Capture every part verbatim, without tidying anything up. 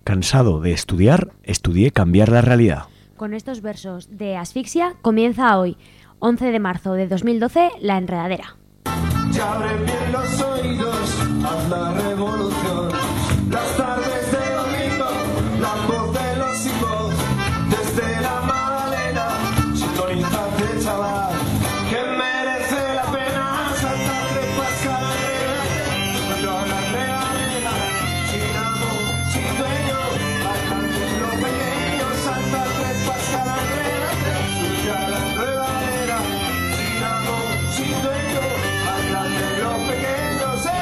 Cansado de estudiar, estudié cambiar la realidad. Con estos versos de Asfixia comienza hoy, once de marzo de dos mil doce, La Enredadera. Ya abren bien los oídos, haz la revolución. Las tardes de domingo, la voz de los hijos. Desde la Magdalena, sintonizate, chaval, que merece la pena saltar de pascarela. Yo a la regadera, sin amor, sin dueño, alcance lo pequeño, saltar de pascarela. Yo a la regadera, sin amor, sin dueño, alcance lo pequeño, sí.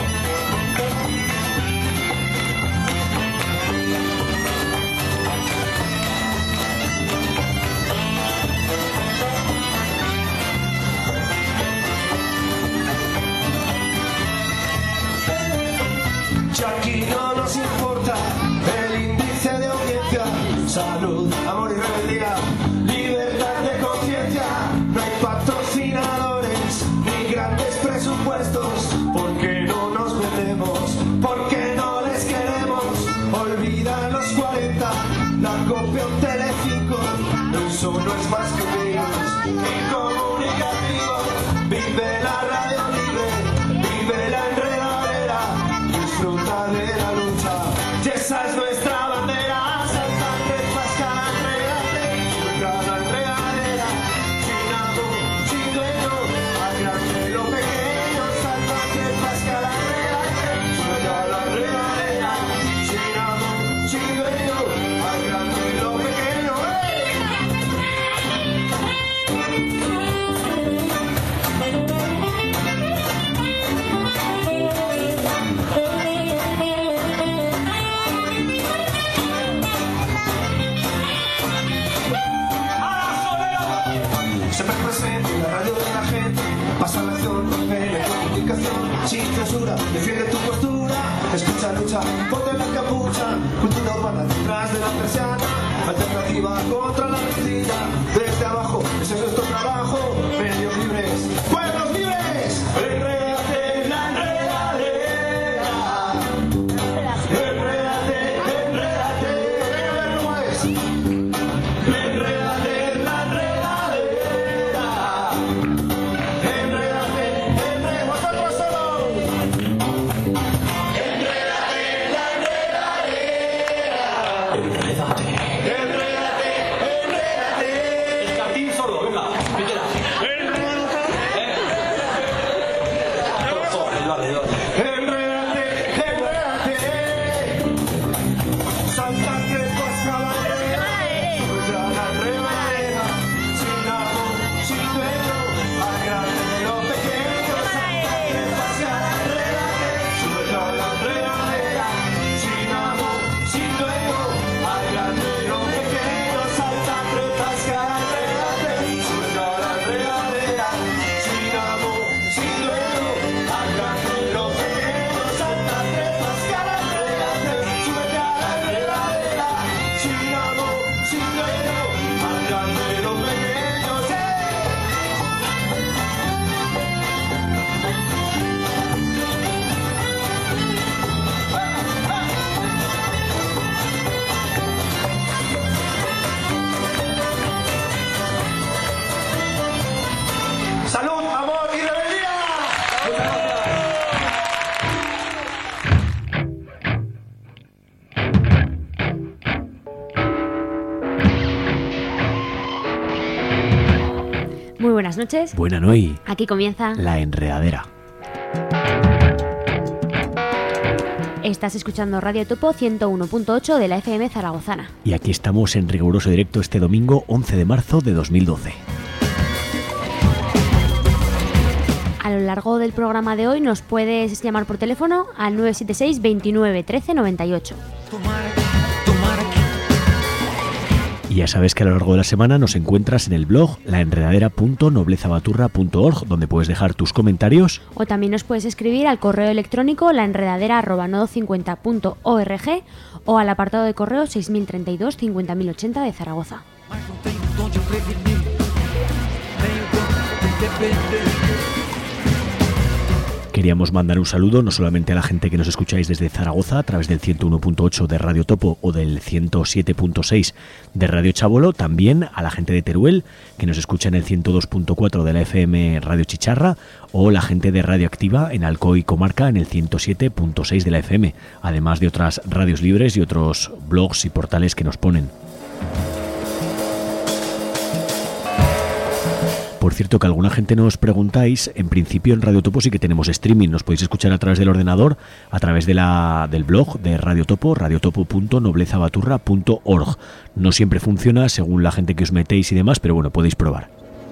Ya aquí no nos importa el índice de audiencia, salud, amor y rebeldía, libertad de conciencia. No hay patrocinadores ni grandes presupuestos, porque no nos vendemos, porque no les queremos. Olvida los cuarenta, la copia un Telecinco, eso no es más que un virus incomunicativo. Vive la radio libre, vive la enredadera, disfruta de la lucha, y esa es nuestra bandera. Saltante, pasca, enredate, disfruta la enredadera, sin amor, sin dueño, agrande lo pequeño. Saltante, pasca, enredate, disfruta la enredadera, sin amor, sin dueño, agrande lo pequeño. ¡Hey! Siempre presente en la radio de la gente, pasa la acción, la comunicación, sin censura, defiende tu postura, escucha, lucha, ponte la capucha, cultura urbana detrás de la persiana, alternativa contra la mentira, desde abajo, ese es nuestro trabajo, medios libres, pueblos libres, enrédate, la enredadera, enrédate, enrédate, ¿cómo es? Enrédate, la enredadera. Salud, amor y rebeldía. Muy buenas noches. Buena noche. Aquí comienza La Enredadera. Estás escuchando Radio Topo ciento uno punto ocho de la F M zaragozana. Y aquí estamos en riguroso directo este domingo once de marzo de dos mil doce. A lo largo del programa de hoy nos puedes llamar por teléfono al nueve siete seis, veintinueve, trece, noventa y ocho. Y ya sabes que a lo largo de la semana nos encuentras en el blog laenredadera punto noblezabaturra punto org, donde puedes dejar tus comentarios. O también nos puedes escribir al correo electrónico laenredadera arroba nodo cincuenta punto org o al apartado de correo seis mil treinta y dos, cincuenta mil ochenta de Zaragoza. Queríamos mandar un saludo no solamente a la gente que nos escucháis desde Zaragoza a través del ciento uno punto ocho de Radio Topo o del ciento siete punto seis de Radio Chabolo, también a la gente de Teruel que nos escucha en el ciento dos punto cuatro de la F M Radio Chicharra, o la gente de Radio Activa en Alcoy Comarca en el ciento siete punto seis de la F M, además de otras radios libres y otros blogs y portales que nos ponen. Por cierto, que alguna gente nos preguntáis, en principio en Radio Topo sí que tenemos streaming, nos podéis escuchar a través del ordenador, a través de la, del blog de Radio Topo, radiotopo punto noblezabaturra punto org. No siempre funciona según la gente que os metéis y demás, pero bueno, podéis probar.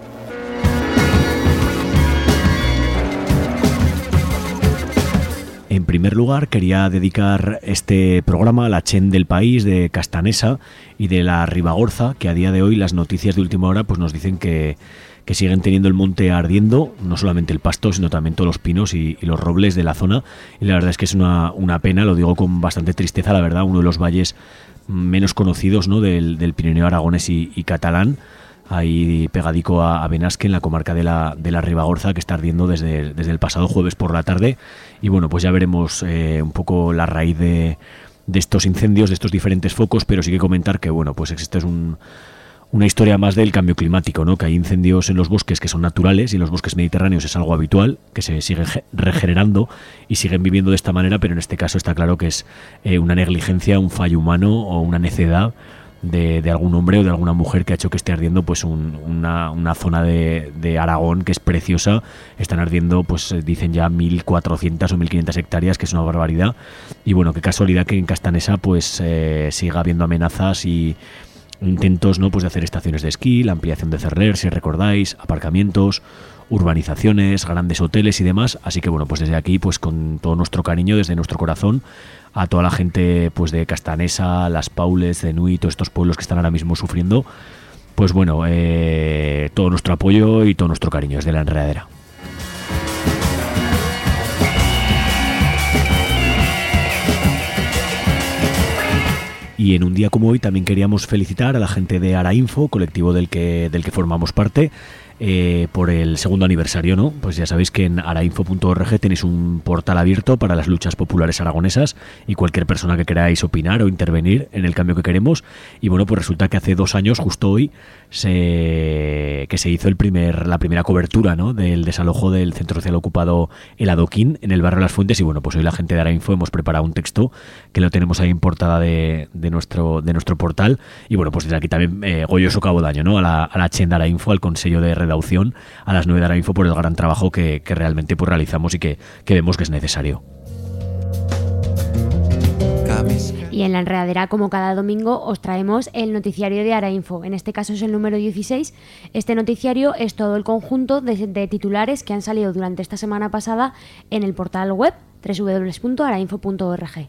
En primer lugar, quería dedicar este programa a la Chen del país, de Castanesa y de la Ribagorza, que a día de hoy las noticias de última hora pues nos dicen que, que siguen teniendo el monte ardiendo, no solamente el pasto, sino también todos los pinos y, y los robles de la zona. Y la verdad es que es una, una pena, lo digo con bastante tristeza, la verdad, uno de los valles menos conocidos, ¿no?, del, del Pirineo aragonés y, y catalán, ahí pegadico a, a Benasque, en la comarca de la, de la Ribagorza, que está ardiendo desde, desde el pasado jueves por la tarde. Y bueno, pues ya veremos eh, un poco la raíz de, de estos incendios, de estos diferentes focos, pero sí que comentar que bueno, pues esto es un, una historia más del cambio climático, ¿no? Que hay incendios en los bosques que son naturales, y en los bosques mediterráneos es algo habitual, que se siguen regenerando y siguen viviendo de esta manera, pero en este caso está claro que es eh, una negligencia, un fallo humano o una necedad De, de algún hombre o de alguna mujer que ha hecho que esté ardiendo pues un, una, una zona de, de Aragón que es preciosa. Están ardiendo, pues dicen ya mil cuatrocientas o mil quinientas hectáreas, que es una barbaridad. Y bueno, qué casualidad que en Castanesa pues eh, siga habiendo amenazas y intentos, ¿no?, pues de hacer estaciones de esquí, la ampliación de Cerler, si recordáis, aparcamientos, urbanizaciones, grandes hoteles y demás. Así que bueno, pues desde aquí, pues con todo nuestro cariño, desde nuestro corazón, a toda la gente pues de Castanesa, Las Paules, de Nui, todos estos pueblos que están ahora mismo sufriendo, pues bueno, eh, todo nuestro apoyo y todo nuestro cariño desde la enredadera. Y en un día como hoy también queríamos felicitar a la gente de Arainfo, colectivo del que, del que formamos parte, eh, por el segundo aniversario, ¿no? Pues ya sabéis que en arainfo punto org tenéis un portal abierto para las luchas populares aragonesas y cualquier persona que queráis opinar o intervenir en el cambio que queremos. Y bueno, pues resulta que hace dos años, justo hoy, se, que se hizo el primer, la primera cobertura, ¿no?, del desalojo del centro social ocupado El Adoquín, en el barrio Las Fuentes. Y bueno, pues hoy la gente de Arainfo hemos preparado un texto que lo tenemos ahí en portada de, de, nuestro, de nuestro portal. Y bueno, pues desde aquí también eh, goyoso cabo daño, ¿no?, a la, a la Chen de Arainfo, al Consejo de Redacción, a las nueve de Arainfo, por el gran trabajo que, que realmente pues realizamos y que, que vemos que es necesario. Y en la enredadera, como cada domingo, os traemos el noticiario de Arainfo. En este caso es el número dieciséis. Este noticiario es todo el conjunto de, de titulares que han salido durante esta semana pasada en el portal web doble u doble u doble u punto arainfo punto org.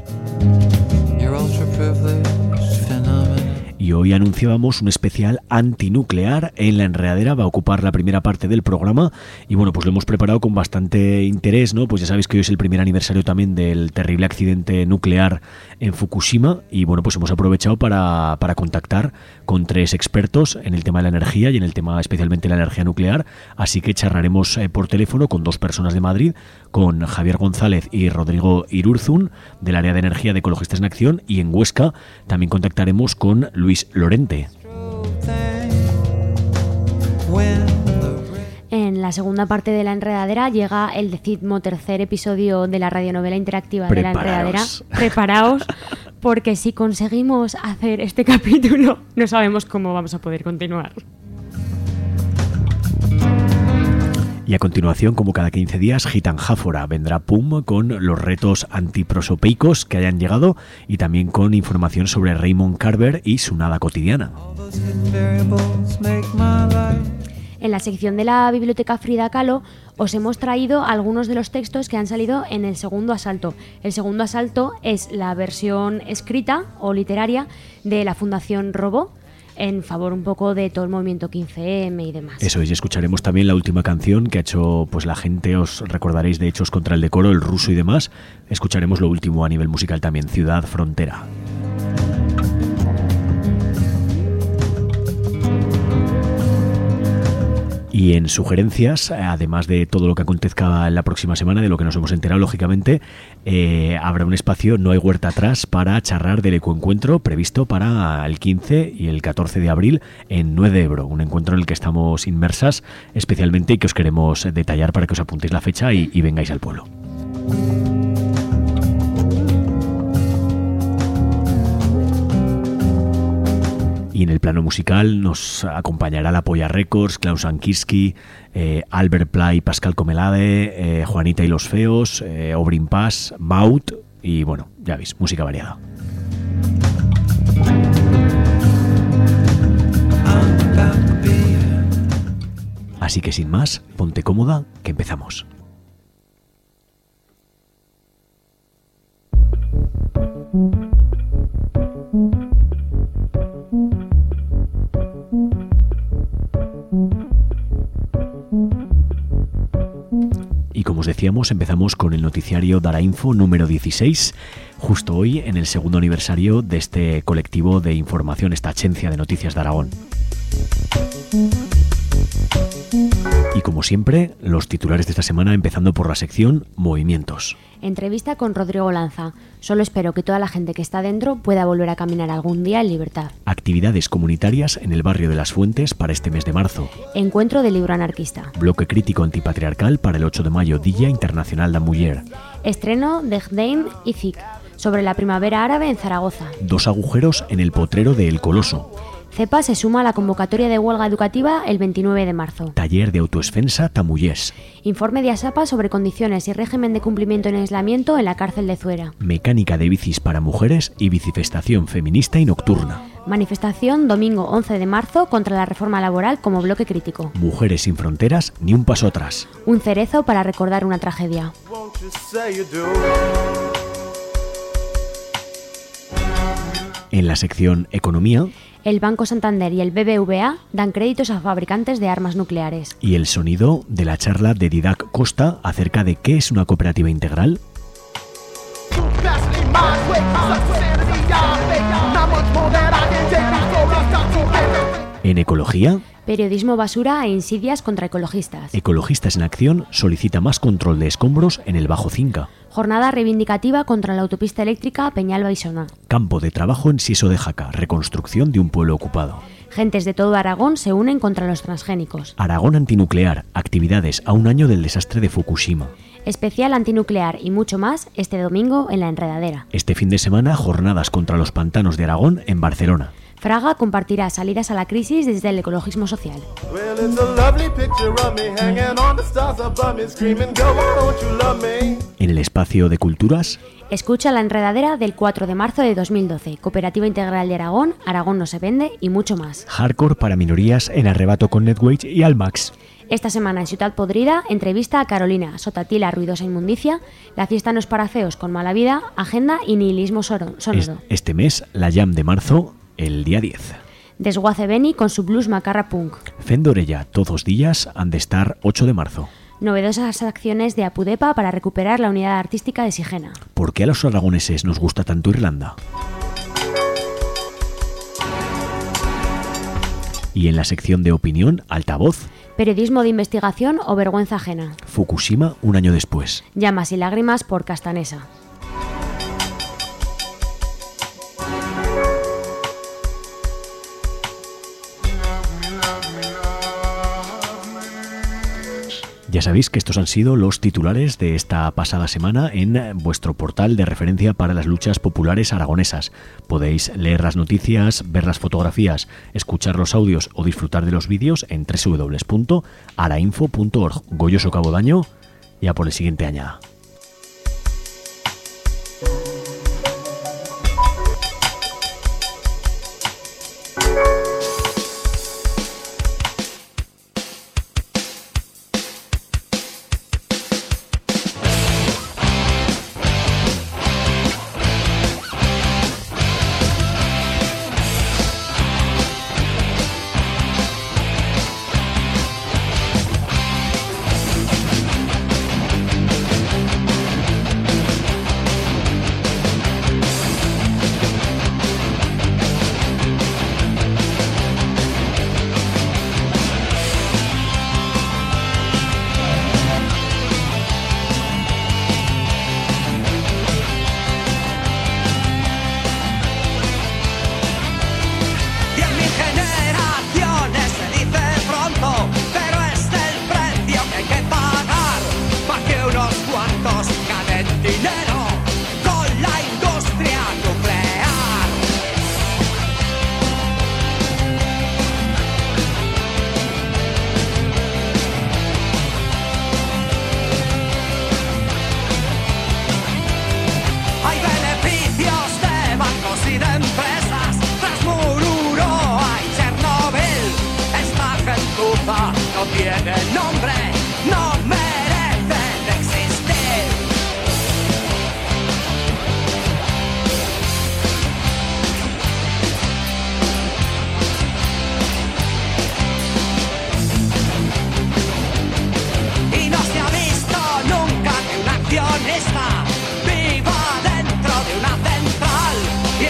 Y hoy anunciábamos un especial antinuclear en la enredadera. Va a ocupar la primera parte del programa y bueno, pues lo hemos preparado con bastante interés, ¿no? Pues ya sabéis que hoy es el primer aniversario también del terrible accidente nuclear en Fukushima y bueno, pues hemos aprovechado para, para contactar con tres expertos en el tema de la energía y en el tema especialmente de la energía nuclear. Así que charlaremos eh, por teléfono con dos personas de Madrid, con Javier González y Rodrigo Irurzun, del área de energía de Ecologistas en Acción, y en Huesca también contactaremos con Luis Lorente. En la segunda parte de la enredadera llega el decimotercer episodio de la radionovela interactiva de la enredadera. Preparaos, porque si conseguimos hacer este capítulo, no sabemos cómo vamos a poder continuar. Y a continuación, como cada quince días, Gitanjáfora vendrá Pum con los retos antiprosopeicos que hayan llegado y también con información sobre Raymond Carver y su nada cotidiana. En la sección de la Biblioteca Frida Kahlo os hemos traído algunos de los textos que han salido en el segundo asalto. El segundo asalto es la versión escrita o literaria de la Fundación Robo, en favor un poco de todo el movimiento quince eme y demás. Eso es, y escucharemos también la última canción que ha hecho pues la gente, os recordaréis de Hechos contra el Decoro, el ruso y demás. Escucharemos lo último a nivel musical también, Ciudad Frontera. Y Y en sugerencias, además de todo lo que acontezca en la próxima semana, de lo que nos hemos enterado, lógicamente, eh, habrá un espacio No hay huerta atrás para charlar del ecoencuentro previsto para el quince y el catorce de abril en Nueve de Ebro, un encuentro en el que estamos inmersas especialmente y que os queremos detallar para que os apuntéis la fecha y, y vengáis al pueblo. Y en el plano musical nos acompañará la Polla Records, Klaus Ankiski, eh, Albert Pla y Pascal Comelade, eh, Juanita y los Feos, eh, Obrin Paz, Maut y bueno, ya veis, música variada. Así que sin más, ponte cómoda, que empezamos. Y como os decíamos, empezamos con el noticiario Dara Info número dieciséis, justo hoy en el segundo aniversario de este colectivo de información, esta agencia de noticias de Aragón. Y como siempre, los titulares de esta semana empezando por la sección Movimientos. Entrevista con Rodrigo Lanza. Solo espero que toda la gente que está dentro pueda volver a caminar algún día en libertad. Actividades comunitarias en el barrio de Las Fuentes para este mes de marzo. Encuentro del libro anarquista. Bloque crítico antipatriarcal para el ocho de mayo, Día Internacional de la Mujer. Estreno de Gdeim y Zik sobre la primavera árabe en Zaragoza. Dos agujeros en el potrero de El Coloso. CEPA se suma a la convocatoria de huelga educativa el veintinueve de marzo. Taller de autodefensa Tamullés. Informe de ASAPA sobre condiciones y régimen de cumplimiento en aislamiento en la cárcel de Zuera. Mecánica de bicis para mujeres y bicifestación feminista y nocturna. Manifestación domingo once de marzo contra la reforma laboral como bloque crítico. Mujeres sin fronteras, ni un paso atrás. Un cerezo para recordar una tragedia. En la sección Economía, el Banco Santander y el B B V A dan créditos a fabricantes de armas nucleares. Y el sonido de la charla de Didac Costa acerca de qué es una cooperativa integral. En Ecología, periodismo basura e insidias contra ecologistas. Ecologistas en Acción solicita más control de escombros en el Bajo Cinca. Jornada reivindicativa contra la autopista eléctrica Peñalba-Isona. Campo de trabajo en Sieso de Jaca, reconstrucción de un pueblo ocupado. Gentes de todo Aragón se unen contra los transgénicos. Aragón antinuclear, actividades a un año del desastre de Fukushima. Especial antinuclear y mucho más este domingo en La Enredadera. Este fin de semana, jornadas contra los pantanos de Aragón en Barcelona. Fraga compartirá salidas a la crisis desde el ecologismo social. En el espacio de culturas, escucha La Enredadera del cuatro de marzo de dos mil doce, Cooperativa Integral de Aragón, Aragón no se vende y mucho más. Hardcore para minorías en Arrebato con Netwage y Almax. Esta semana en Ciudad Podrida, entrevista a Carolina, Sotatila, Ruidosa Inmundicia, La fiesta no es para feos con mala vida, agenda y nihilismo sonoro. Este mes, la Jam de marzo, el día diez. Desguace Beni con su blues macarra punk. Fendorella, todos días han de estar ocho de marzo. Novedosas acciones de Apudepa para recuperar la unidad artística de Sigena. ¿Por qué a los aragoneses nos gusta tanto Irlanda? Y en la sección de opinión, altavoz. Periodismo de investigación o vergüenza ajena. Fukushima un año después. Llamas y lágrimas por Castanesa. Ya sabéis que estos han sido los titulares de esta pasada semana en vuestro portal de referencia para las luchas populares aragonesas. Podéis leer las noticias, ver las fotografías, escuchar los audios o disfrutar de los vídeos en doble u doble u doble u punto arainfo punto org. Goyo Socabodaño, ya por el siguiente añada.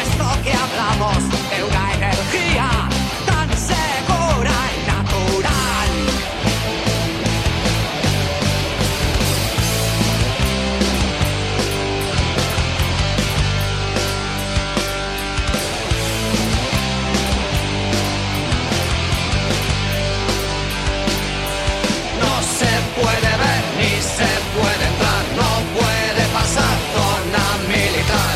esto que hablamos de una energía tan segura y natural. No se puede ver ni se puede entrar, no puede pasar zona militar.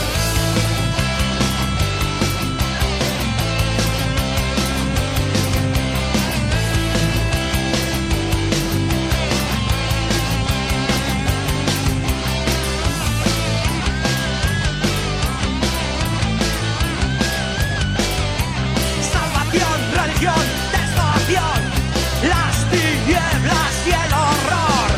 Salvación, religión, desolación, las tinieblas y el horror.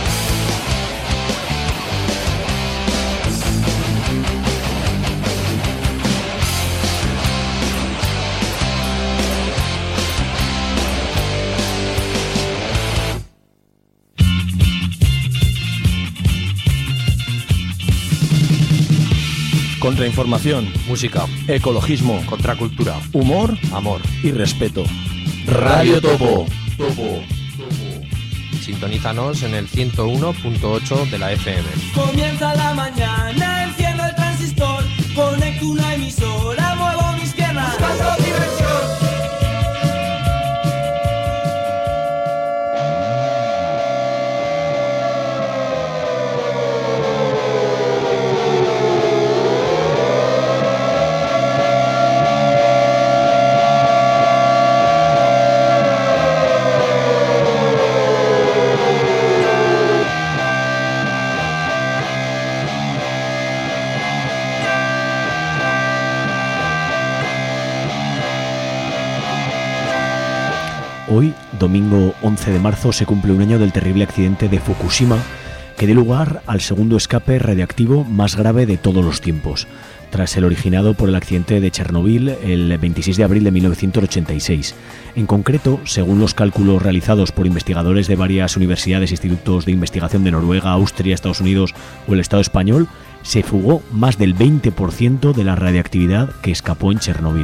Contrainformación, música, ecologismo, contracultura, humor amor y respeto. Radio Topo. Topo. Sintonízanos en el ciento uno punto ocho de la F M. Comienza la mañana, enciendo el transistor, conecto una emisora, muevo mis piernas. Buscando diversión. Hoy, domingo once de marzo, se cumple un año del terrible accidente de Fukushima, que dio lugar al segundo escape radiactivo más grave de todos los tiempos, tras el originado por el accidente de Chernobyl el veintiséis de abril de mil novecientos ochenta y seis. En concreto, según los cálculos realizados por investigadores de varias universidades e institutos de investigación de Noruega, Austria, Estados Unidos o el Estado español, se fugó más del veinte por ciento de la radiactividad que escapó en Chernobyl.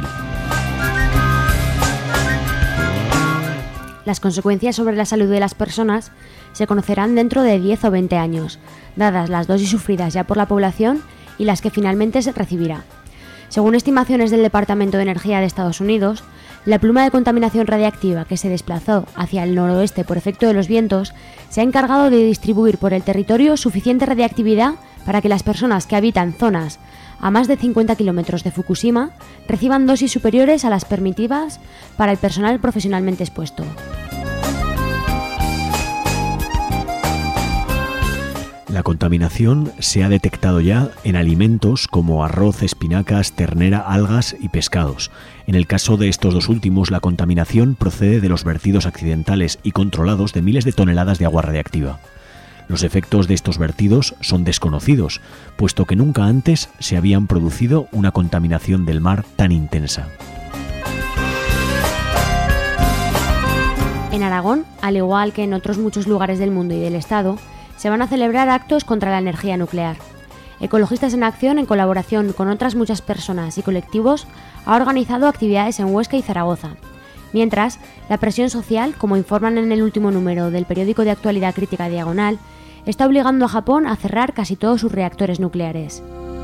Las consecuencias sobre la salud de las personas se conocerán dentro de diez o veinte años, dadas las dosis sufridas ya por la población y las que finalmente se recibirá. Según estimaciones del Departamento de Energía de Estados Unidos, la pluma de contaminación radiactiva que se desplazó hacia el noroeste por efecto de los vientos se ha encargado de distribuir por el territorio suficiente radiactividad para que las personas que habitan zonas a más de cincuenta kilómetros de Fukushima reciban dosis superiores a las permitidas para el personal profesionalmente expuesto. La contaminación se ha detectado ya en alimentos como arroz, espinacas, ternera, algas y pescados. En el caso de estos dos últimos, la contaminación procede de los vertidos accidentales y controlados de miles de toneladas de agua radiactiva. Los efectos de estos vertidos son desconocidos, puesto que nunca antes se habían producido una contaminación del mar tan intensa. En Aragón, al igual que en otros muchos lugares del mundo y del Estado, se van a celebrar actos contra la energía nuclear. Ecologistas en Acción, en colaboración con otras muchas personas y colectivos, ha organizado actividades en Huesca y Zaragoza. Mientras, la presión social, como informan en el último número del periódico de actualidad crítica Diagonal, está obligando a Japón a cerrar casi todos sus reactores nucleares.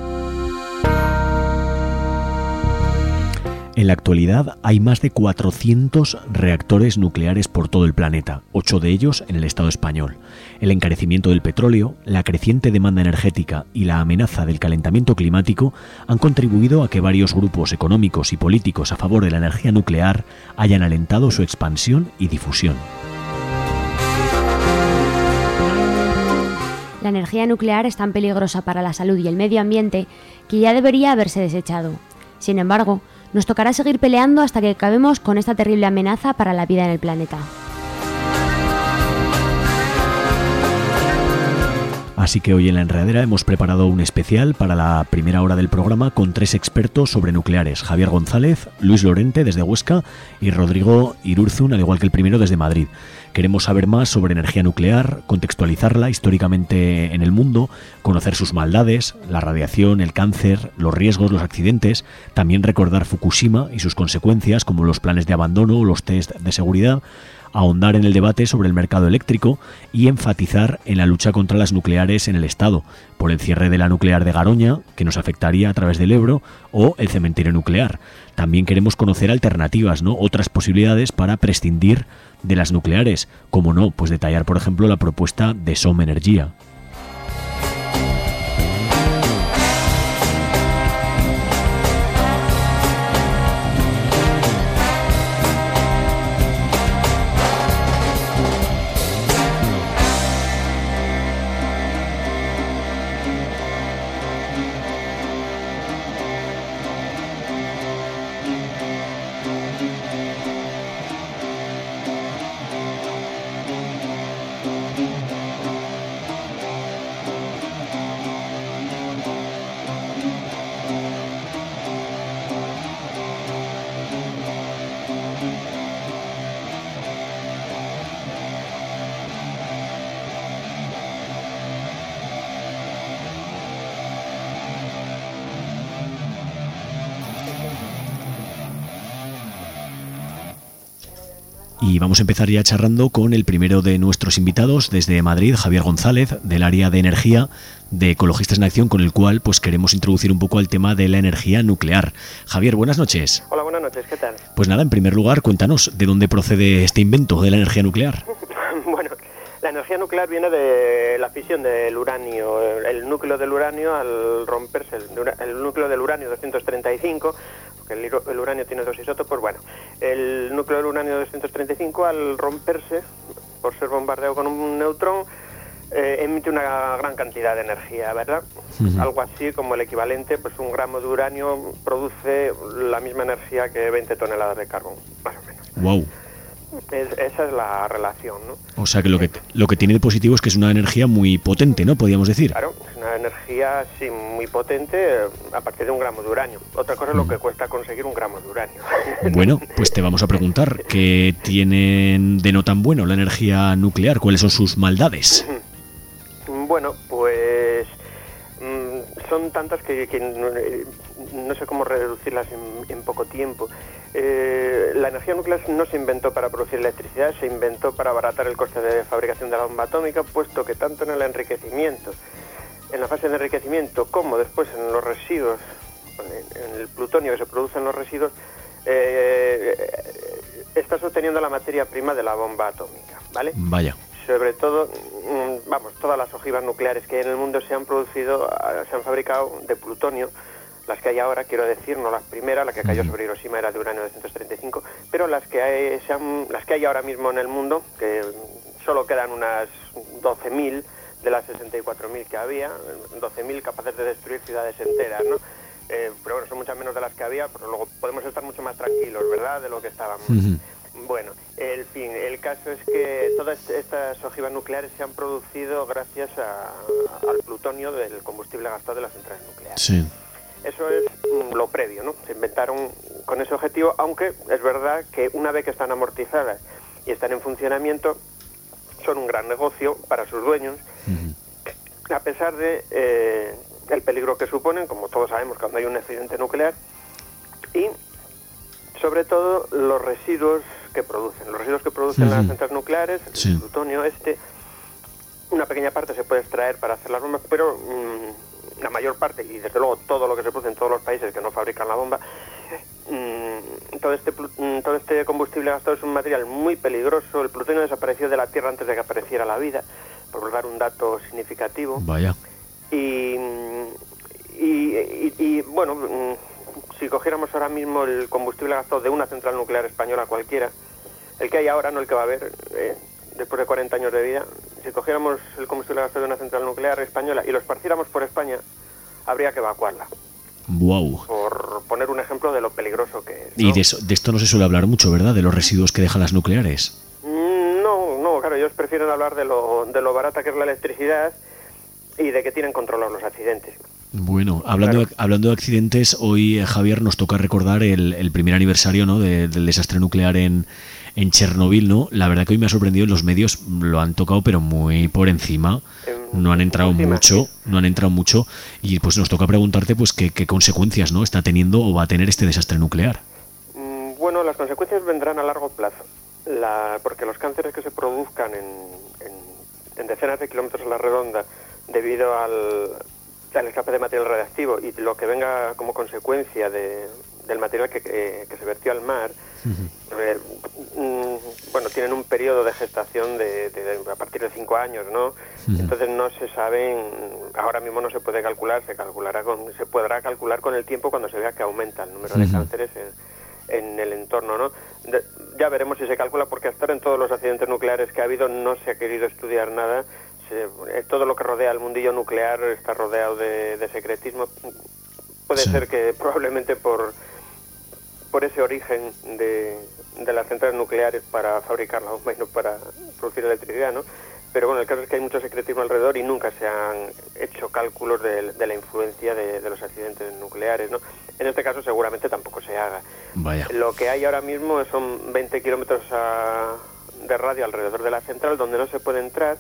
En la actualidad hay más de cuatrocientos reactores nucleares por todo el planeta, ocho de ellos en el Estado español. El encarecimiento del petróleo, la creciente demanda energética y la amenaza del calentamiento climático han contribuido a que varios grupos económicos y políticos a favor de la energía nuclear hayan alentado su expansión y difusión. La energía nuclear es tan peligrosa para la salud y el medio ambiente que ya debería haberse desechado. Sin embargo, nos tocará seguir peleando hasta que acabemos con esta terrible amenaza para la vida en el planeta. Así que hoy en La Enredadera hemos preparado un especial para la primera hora del programa con tres expertos sobre nucleares: Javier González, Luis Lorente desde Huesca y Rodrigo Irurzun, al igual que el primero, desde Madrid. Queremos saber más sobre energía nuclear, contextualizarla históricamente en el mundo, conocer sus maldades, la radiación, el cáncer, los riesgos, los accidentes, también recordar Fukushima y sus consecuencias, como los planes de abandono o los test de seguridad, ahondar en el debate sobre el mercado eléctrico y enfatizar en la lucha contra las nucleares en el Estado, por el cierre de la nuclear de Garoña, que nos afectaría a través del Ebro, o el cementerio nuclear. También queremos conocer alternativas, ¿no? Otras posibilidades para prescindir de las nucleares, como no, pues detallar, por ejemplo, la propuesta de Som Energia. Y vamos a empezar ya charlando con el primero de nuestros invitados desde Madrid, Javier González, del área de energía de Ecologistas en Acción, con el cual pues queremos introducir un poco al tema de la energía nuclear. Javier, buenas noches. Hola, buenas noches, ¿qué tal? Pues nada, en primer lugar, cuéntanos de dónde procede este invento de la energía nuclear. Bueno, la energía nuclear viene de la fisión del uranio, el núcleo del uranio al romperse, el, el núcleo del uranio doscientos treinta y cinco, porque el, el uranio tiene dos isótopos, bueno, el núcleo del uranio doscientos treinta y cinco al romperse, por ser bombardeado con un neutrón, eh, emite una gran cantidad de energía, ¿verdad? Uh-huh. Algo así como el equivalente, pues un gramo de uranio produce la misma energía que veinte toneladas de carbón, más o menos. Wow. Es, esa es la relación, ¿no? O sea que lo que lo que tiene de positivo es que es una energía muy potente, ¿no? Podríamos decir. Claro, es una energía, sí, muy potente a partir de un gramo de uranio. Otra cosa es lo que cuesta conseguir un gramo de uranio. Bueno, pues te vamos a preguntar, ¿qué tienen de no tan bueno la energía nuclear? ¿Cuáles son sus maldades? Bueno, pues mmm, son tantas que, que no, no sé cómo reducirlas en, en poco tiempo. Eh, la energía nuclear no se inventó para producir electricidad, se inventó para abaratar el coste de fabricación de la bomba atómica, puesto que tanto en el enriquecimiento, en la fase de enriquecimiento, como después en los residuos, en, en el plutonio que se produce en los residuos, eh, estás obteniendo la materia prima de la bomba atómica, ¿vale? Vaya. Sobre todo, vamos, todas las ojivas nucleares que hay en el mundo se han producido, se han fabricado de plutonio. Las que hay ahora, quiero decir, no las primeras, la que cayó sobre Hiroshima era de uranio doscientos treinta y cinco, pero las que hay, se han, las que hay ahora mismo en el mundo, que solo quedan unas doce mil de las sesenta y cuatro mil que había, doce mil capaces de destruir ciudades enteras, ¿no? Eh, pero bueno, son muchas menos de las que había, pero luego podemos estar mucho más tranquilos, ¿verdad?, de lo que estábamos. Uh-huh. Bueno, el fin, el caso es que todas estas ojivas nucleares se han producido gracias a, al plutonio del combustible gastado de las centrales nucleares. Sí. Eso es lo previo, ¿no? Se inventaron con ese objetivo, aunque es verdad que una vez que están amortizadas y están en funcionamiento, son un gran negocio para sus dueños, uh-huh. a pesar de eh, el peligro que suponen, como todos sabemos cuando hay un accidente nuclear, y sobre todo los residuos que producen. Los residuos que producen uh-huh. las centrales nucleares, sí. el plutonio este, una pequeña parte se puede extraer para hacer las bombas, pero mmm, la mayor parte, y desde luego todo lo que se produce en todos los países que no fabrican la bomba, mmm, todo este mmm, todo este combustible gastado es un material muy peligroso. El plutonio desapareció de la Tierra antes de que apareciera la vida, por dar un dato significativo. Vaya. Y, y, y, y bueno, mmm, si cogiéramos ahora mismo el combustible gastado de una central nuclear española cualquiera, el que hay ahora, no el que va a haber, eh, después de cuarenta años de vida, si cogiéramos el combustible gastado de una central nuclear española y lo esparciéramos por España, habría que evacuarla. Wow. Por poner un ejemplo de lo peligroso que es, ¿no? Y de, eso, de esto no se suele hablar mucho, ¿verdad? De los residuos que dejan las nucleares. No, no, claro, ellos prefieren hablar de lo, de lo barata que es la electricidad y de que tienen controlados los accidentes. Bueno, hablando, claro. de, hablando de accidentes, hoy, eh, Javier, nos toca recordar el, el primer aniversario, ¿no?, de, del desastre nuclear en, en Chernobyl, ¿no? La verdad que hoy me ha sorprendido, los medios lo han tocado, pero muy por encima, no han entrado encima, mucho, sí. no han entrado mucho, y pues nos toca preguntarte pues qué, qué consecuencias, ¿no?, está teniendo o va a tener este desastre nuclear. Mm, bueno, las consecuencias vendrán a largo plazo, la, porque los cánceres que se produzcan en, en, en decenas de kilómetros a la redonda debido al... al escape de material radiactivo y lo que venga como consecuencia de, del material que, que, que se vertió al mar, uh-huh. eh, mm, bueno, tienen un periodo de gestación de, de, de a partir de cinco años, ¿no? Uh-huh. Entonces no se saben, ahora mismo no se puede calcular, se calculará con, se podrá calcular con el tiempo cuando se vea que aumenta el número uh-huh. de cánceres en, en el entorno, ¿no? De, ya veremos si se calcula, porque hasta ahora en todos los accidentes nucleares que ha habido no se ha querido estudiar nada. Todo lo que rodea al mundillo nuclear está rodeado de, de secretismo. Puede sí. ser que probablemente por por ese origen de, de las centrales nucleares para fabricar la bomba y no para producir electricidad, ¿no? Pero bueno, el caso es que hay mucho secretismo alrededor y nunca se han hecho cálculos de, de la influencia de, de los accidentes nucleares, ¿no? En este caso seguramente tampoco se haga. Vaya. Lo que hay ahora mismo son veinte kilómetros a, de radio alrededor de la central donde no se puede entrar.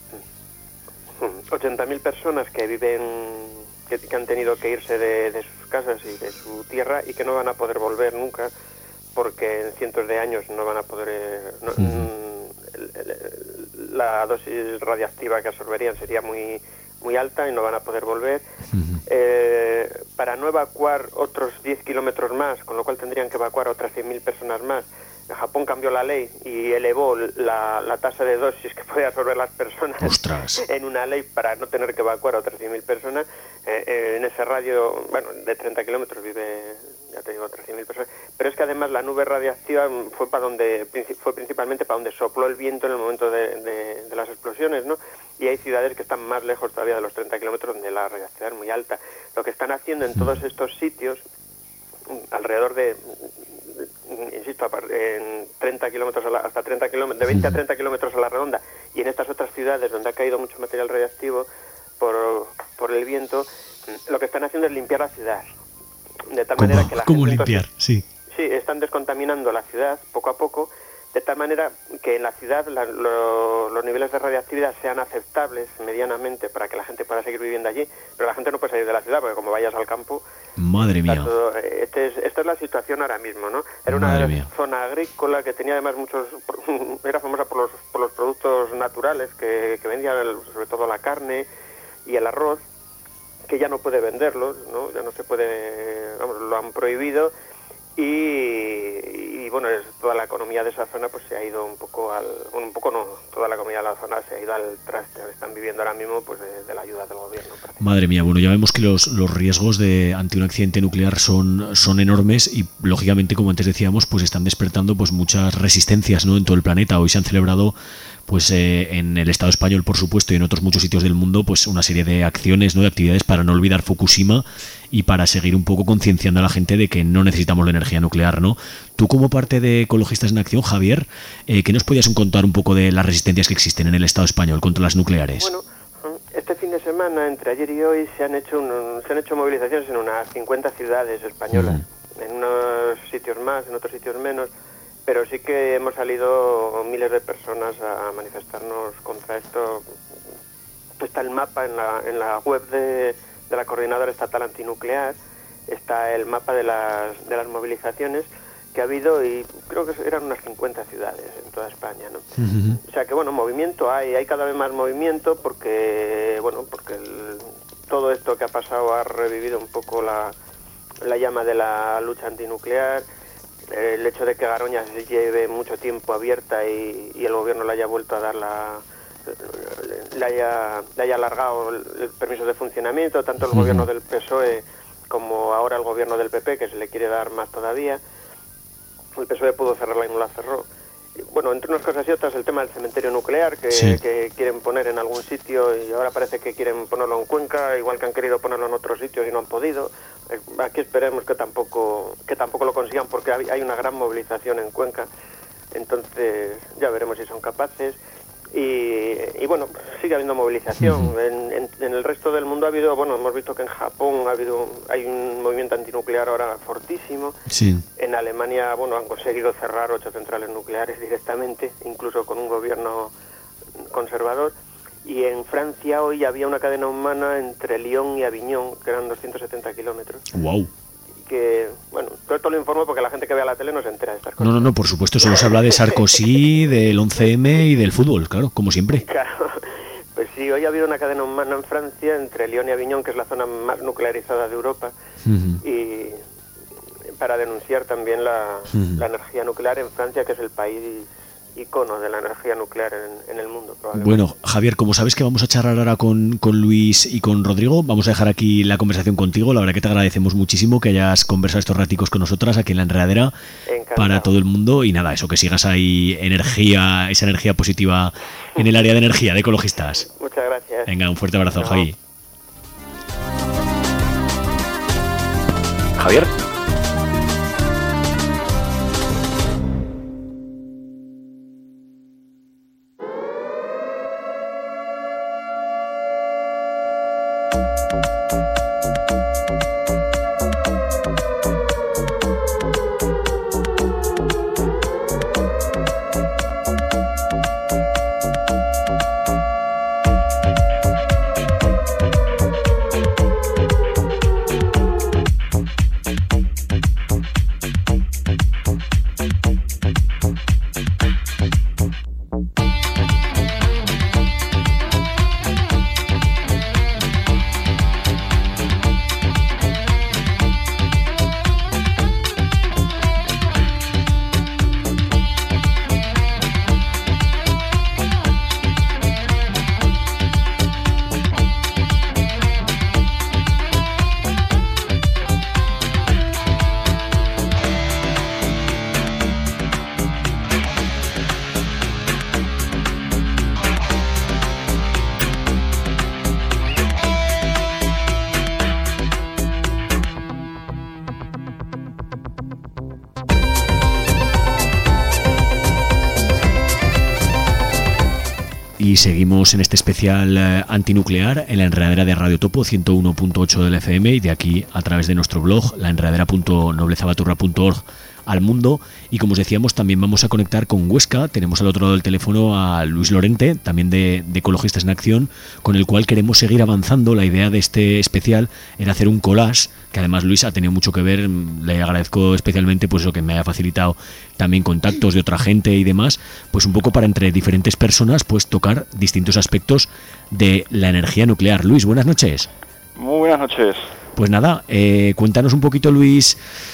ochenta mil personas que viven, que, que han tenido que irse de, de sus casas y de su tierra y que no van a poder volver nunca porque en cientos de años no van a poder... Eh, no, uh-huh. el, el, la dosis radiactiva que absorberían sería muy muy alta y no van a poder volver. Uh-huh. Eh, para no evacuar otros diez kilómetros más, con lo cual tendrían que evacuar otras cien mil personas más, Japón cambió la ley y elevó la, la tasa de dosis que puede absorber las personas ¡Ostras! En una ley para no tener que evacuar a otras cien mil personas. Eh, eh, en ese radio, bueno, de treinta kilómetros vive, ya te digo, otras cien mil personas. Pero es que además la nube radiactiva fue para donde fue principalmente para donde sopló el viento en el momento de, de, de las explosiones, ¿no? Y hay ciudades que están más lejos todavía de los treinta kilómetros donde la radiactividad es muy alta. Lo que están haciendo en todos estos sitios, alrededor de... insisto, en treinta kilómetros a la, hasta treinta kilómetros, de veinte a treinta kilómetros a la redonda, y en estas otras ciudades donde ha caído mucho material radiactivo por, por el viento, lo que están haciendo es limpiar la ciudad. De tal ¿Cómo, manera que la ¿cómo gente, limpiar? Entonces, sí. Sí, están descontaminando la ciudad poco a poco, de tal manera que en la ciudad la, lo, los niveles de radiactividad sean aceptables medianamente para que la gente pueda seguir viviendo allí, pero la gente no puede salir de la ciudad porque como vayas al campo... Madre mía. Todo, este es, esta es la situación ahora mismo, ¿no? Era Madre una mía. zona agrícola que tenía además muchos... Era famosa por los, por los productos naturales que, que vendían, sobre todo la carne y el arroz, que ya no puede venderlos, ¿no? Ya no se puede... Vamos, lo han prohibido. Y, y bueno, es, toda la economía de esa zona pues se ha ido un poco al... Bueno, un poco no, toda la economía de la zona se ha ido al traste. Están viviendo ahora mismo pues de, de la ayuda del gobierno. Madre mía, bueno, ya vemos que los, los riesgos de ante un accidente nuclear son, son enormes y lógicamente, como antes decíamos, pues están despertando pues muchas resistencias, ¿no?, en todo el planeta. Hoy se han celebrado pues eh, en el Estado español, por supuesto, y en otros muchos sitios del mundo, pues una serie de acciones, ¿no?, de actividades para no olvidar Fukushima y para seguir un poco concienciando a la gente de que no necesitamos la energía nuclear, ¿no? Tú, como parte de Ecologistas en Acción, Javier, eh, ¿qué nos podías contar un poco de las resistencias que existen en el Estado español contra las nucleares? Bueno, este fin de semana, entre ayer y hoy, se han hecho un, se han hecho movilizaciones en unas cincuenta ciudades españolas, uh-huh. en unos sitios más, en otros sitios menos, pero sí que hemos salido miles de personas a manifestarnos contra esto. Está el mapa en la, en la web de, de la Coordinadora Estatal Antinuclear, está el mapa de las, de las movilizaciones que ha habido, y creo que eran unas cincuenta ciudades en toda España, ¿no? Uh-huh. O sea que, bueno, movimiento hay, hay cada vez más movimiento porque, bueno, porque el, todo esto que ha pasado ha revivido un poco la, la llama de la lucha antinuclear. El hecho de que Garoña se lleve mucho tiempo abierta y, y el gobierno le haya vuelto a dar la... le haya, le haya alargado el, el permiso de funcionamiento, tanto el uh-huh. gobierno del P S O E como ahora el gobierno del P P, que se le quiere dar más todavía. El P S O E pudo cerrarla y no la cerró. Y, bueno, entre unas cosas y otras, el tema del cementerio nuclear, que, sí. que quieren poner en algún sitio, y ahora parece que quieren ponerlo en Cuenca, igual que han querido ponerlo en otros sitios y no han podido. Aquí esperemos que tampoco que tampoco lo consigan, porque hay una gran movilización en Cuenca, entonces ya veremos si son capaces. Y, y bueno, sigue habiendo movilización. Uh-huh. en, en en el resto del mundo ha habido, bueno, hemos visto que en Japón ha habido, hay un movimiento antinuclear ahora fortísimo. Sí. En Alemania, bueno, han conseguido cerrar ocho centrales nucleares directamente, incluso con un gobierno conservador. Y en Francia hoy había una cadena humana entre Lyon y Aviñón, que eran doscientos setenta kilómetros. Wow. Que, bueno, todo esto lo informo porque la gente que ve a la tele no se entera de estas cosas. No, no, no, por supuesto, solo se habla de Sarkozy, del once eme y del fútbol, claro, como siempre. Claro, pues sí, hoy ha habido una cadena humana en Francia entre Lyon y Aviñón, que es la zona más nuclearizada de Europa, Uh-huh. y para denunciar también la, Uh-huh. la energía nuclear en Francia, que es el país icono de la energía nuclear en, en el mundo, probablemente. Bueno, Javier, como sabes que vamos a charlar ahora con, con Luis y con Rodrigo, vamos a dejar aquí la conversación contigo. La verdad que te agradecemos muchísimo que hayas conversado estos raticos con nosotras aquí en La Enredadera. Encantado. Para todo el mundo. Y nada, eso, que sigas ahí energía, esa energía positiva en el área de energía de ecologistas. Muchas gracias. Venga, un fuerte abrazo, No. Javi. Javier. Y seguimos en este especial eh, antinuclear en la enredadera de Radio Topo ciento uno punto ocho del F M y de aquí a través de nuestro blog la enredadera punto noblezabaturra punto org al mundo. Y como os decíamos, también vamos a conectar con Huesca. Tenemos al otro lado del teléfono a Luis Lorente, también de, de Ecologistas en Acción, con el cual queremos seguir avanzando. La idea de este especial era hacer un collage, que además Luis ha tenido mucho que ver. Le agradezco especialmente pues eso, que me haya facilitado también contactos de otra gente y demás, pues un poco para entre diferentes personas pues tocar distintos aspectos de la energía nuclear. Luis, buenas noches. Muy buenas noches. Pues nada, eh, cuéntanos un poquito, Luis,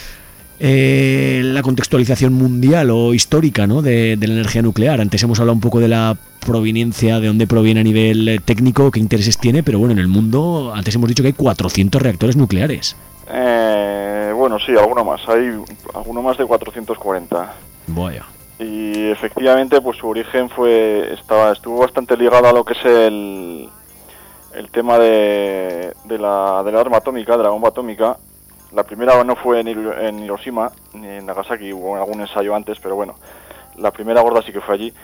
eh, la contextualización mundial o histórica, ¿no?, de, de la energía nuclear. Antes hemos hablado un poco de la proveniencia, de dónde proviene a nivel eh, técnico, qué intereses tiene, pero bueno, en el mundo antes hemos dicho que hay cuatrocientos reactores nucleares. Eh, bueno, sí, alguno más. Hay alguno más de cuatrocientos cuarenta. Vaya. Y efectivamente, pues su origen fue estaba estuvo bastante ligado a lo que es el el tema de, de la de la arma atómica, de la bomba atómica. La primera no fue en, Hiro- en Hiroshima ni en Nagasaki, hubo algún ensayo antes, pero bueno, la primera gorda sí que fue allí.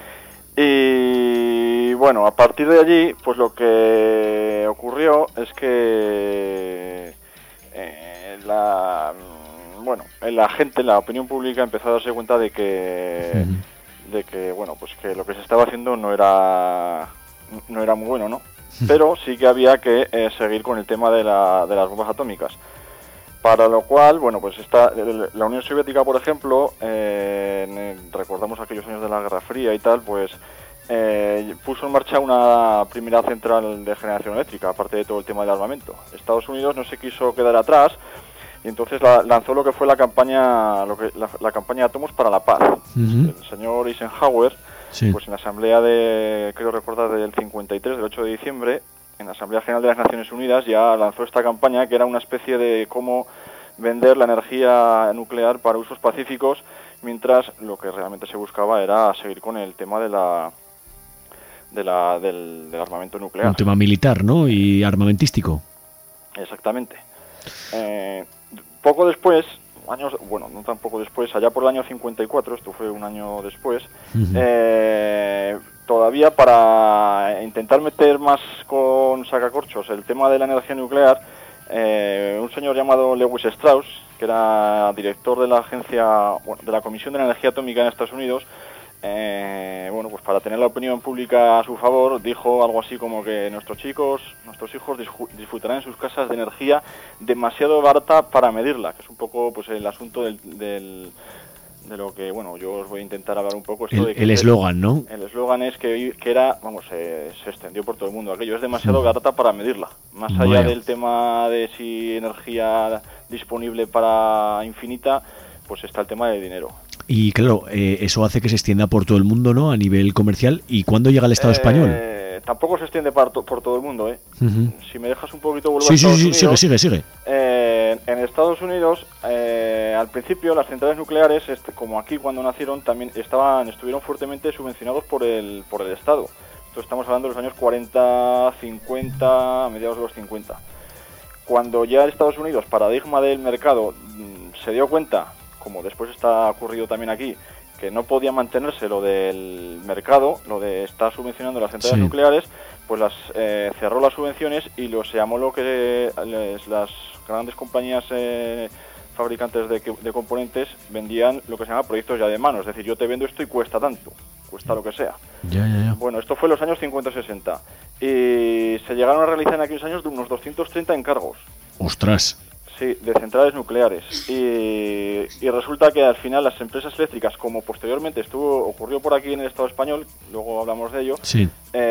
Y bueno, a partir de allí, pues lo que ocurrió es que eh, la bueno, la gente, la opinión pública empezó a darse cuenta de que uh-huh. de que bueno, pues que lo que se estaba haciendo no era no era muy bueno, ¿no? Pero sí que había que eh, seguir con el tema de la de las bombas atómicas. Para lo cual, bueno, pues esta, la Unión Soviética, por ejemplo, eh, en, recordamos aquellos años de la Guerra Fría y tal, pues eh, puso en marcha una primera central de generación eléctrica, aparte de todo el tema del armamento. Estados Unidos no se quiso quedar atrás y entonces la, lanzó lo que fue la campaña, lo que, la, la campaña Átomos para la Paz. Uh-huh. El señor Eisenhower, sí. Pues en la asamblea de, creo recordar, del cincuenta y tres, del ocho de diciembre, en la Asamblea General de las Naciones Unidas ya lanzó esta campaña que era una especie de cómo vender la energía nuclear para usos pacíficos, mientras lo que realmente se buscaba era seguir con el tema de la, de la del, del armamento nuclear. Un tema militar, ¿no? Y armamentístico. Exactamente. Eh, poco después, años, bueno, no tan poco después, allá por el año cincuenta y cuatro, esto fue un año después, uh-huh. eh, todavía para intentar meter más con sacacorchos el tema de la energía nuclear, eh, un señor llamado Lewis Strauss, que era director de la agencia, bueno, de la Comisión de la Energía Atómica en Estados Unidos, eh, bueno, pues para tener la opinión pública a su favor, dijo algo así como que nuestros chicos, nuestros hijos disfrutarán en sus casas de energía demasiado barata para medirla, que es un poco pues el asunto del, del de lo que, bueno, yo os voy a intentar hablar un poco. Esto el eslogan, ¿no? El eslogan es que, que era, vamos, se, se extendió por todo el mundo. Aquello es demasiado barata para medirla. Más allá Bueno. del tema de si energía disponible para infinita, pues está el tema del dinero. Y claro, eh, eso hace que se extienda por todo el mundo, ¿no? A nivel comercial. ¿Y cuándo llega al Estado Eh, español? Tampoco se extiende por, to- por todo el mundo, ¿eh? Uh-huh. Si me dejas un poquito, vuelvo Sí, a sí, Estados sí, Unidos. sigue, sigue, sigue. Eh, en Estados Unidos, eh, al principio, las centrales nucleares, este, como aquí cuando nacieron, también estaban estuvieron fuertemente subvencionados por el por el Estado. Esto estamos hablando de los años cuarenta, cincuenta, a mediados de los cincuenta. Cuando ya Estados Unidos, paradigma del mercado, mm, se dio cuenta, como después está ocurrido también aquí, que no podía mantenerse lo del mercado, lo de estar subvencionando las centrales Sí. nucleares, pues las eh, cerró las subvenciones y lo se llamó lo que les, las grandes compañías eh, fabricantes de, de componentes vendían lo que se llama proyectos ya de mano, es decir, yo te vendo esto y cuesta tanto, cuesta lo que sea. Ya, ya, ya. Bueno, esto fue en los años cincuenta sesenta y se llegaron a realizar en aquellos años de unos doscientos treinta encargos. Ostras. Sí, de centrales nucleares. Y, y resulta que al final las empresas eléctricas, como posteriormente estuvo ocurrió por aquí en el Estado español, luego hablamos de ello, Sí.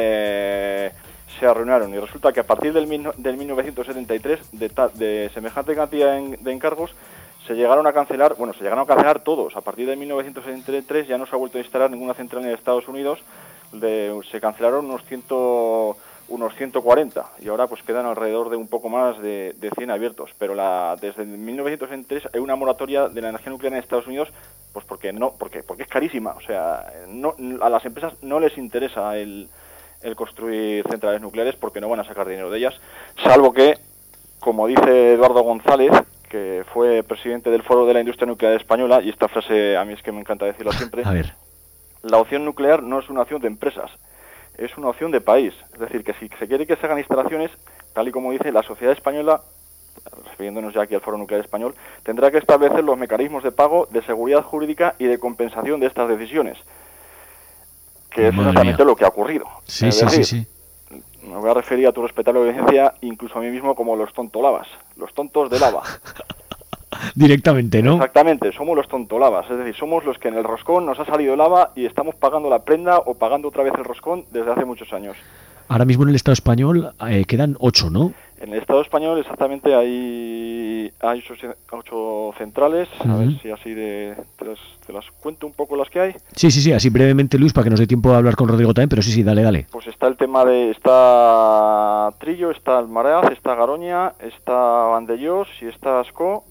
eh, se arruinaron. Y resulta que a partir del, mil, del mil novecientos setenta y tres, de, ta, de semejante cantidad de, de encargos, se llegaron a cancelar, bueno, se llegaron a cancelar todos. A partir de mil novecientos setenta y tres ya no se ha vuelto a instalar ninguna central en Estados Unidos. De, se cancelaron unos ciento... unos ciento cuarenta y ahora pues quedan alrededor de un poco más de, de cien abiertos, pero la, desde mil novecientos setenta y tres hay una moratoria de la energía nuclear en Estados Unidos, pues porque no, porque porque es carísima, o sea, no, a las empresas no les interesa el, el construir centrales nucleares porque no van a sacar dinero de ellas, salvo que, como dice Eduardo González, que fue presidente del Foro de la Industria Nuclear Española, y esta frase a mí es que me encanta decirla siempre, A ver. la opción nuclear no es una opción de empresas, es una opción de país. Es decir, que si se quiere que se hagan instalaciones, tal y como dice la sociedad española, refiriéndonos ya aquí al Foro Nuclear Español, tendrá que establecer los mecanismos de pago, de seguridad jurídica y de compensación de estas decisiones. Que es Madre exactamente mía. lo que ha ocurrido. Sí, Es sí, decir, sí, sí. me voy a referir a tu respetable audiencia, incluso a mí mismo, como los tontolabas, los tontos de lava. Directamente, ¿no? Exactamente, somos los tontolabas, es decir, somos los que en el roscón nos ha salido lava y estamos pagando la prenda o pagando otra vez el roscón desde hace muchos años. Ahora mismo en el Estado español eh, quedan ocho, ¿no? En el Estado español exactamente hay, hay ocho, ocho centrales, a Ujú. ver si así de, te, las, te las cuento un poco las que hay. Sí, sí, sí, así brevemente, Luis, para que nos dé tiempo a hablar con Rodrigo también, pero sí, sí, dale, dale. Pues está el tema de, está Trillo, está Almaraz, está Garoña, está Vandellós y está Ascó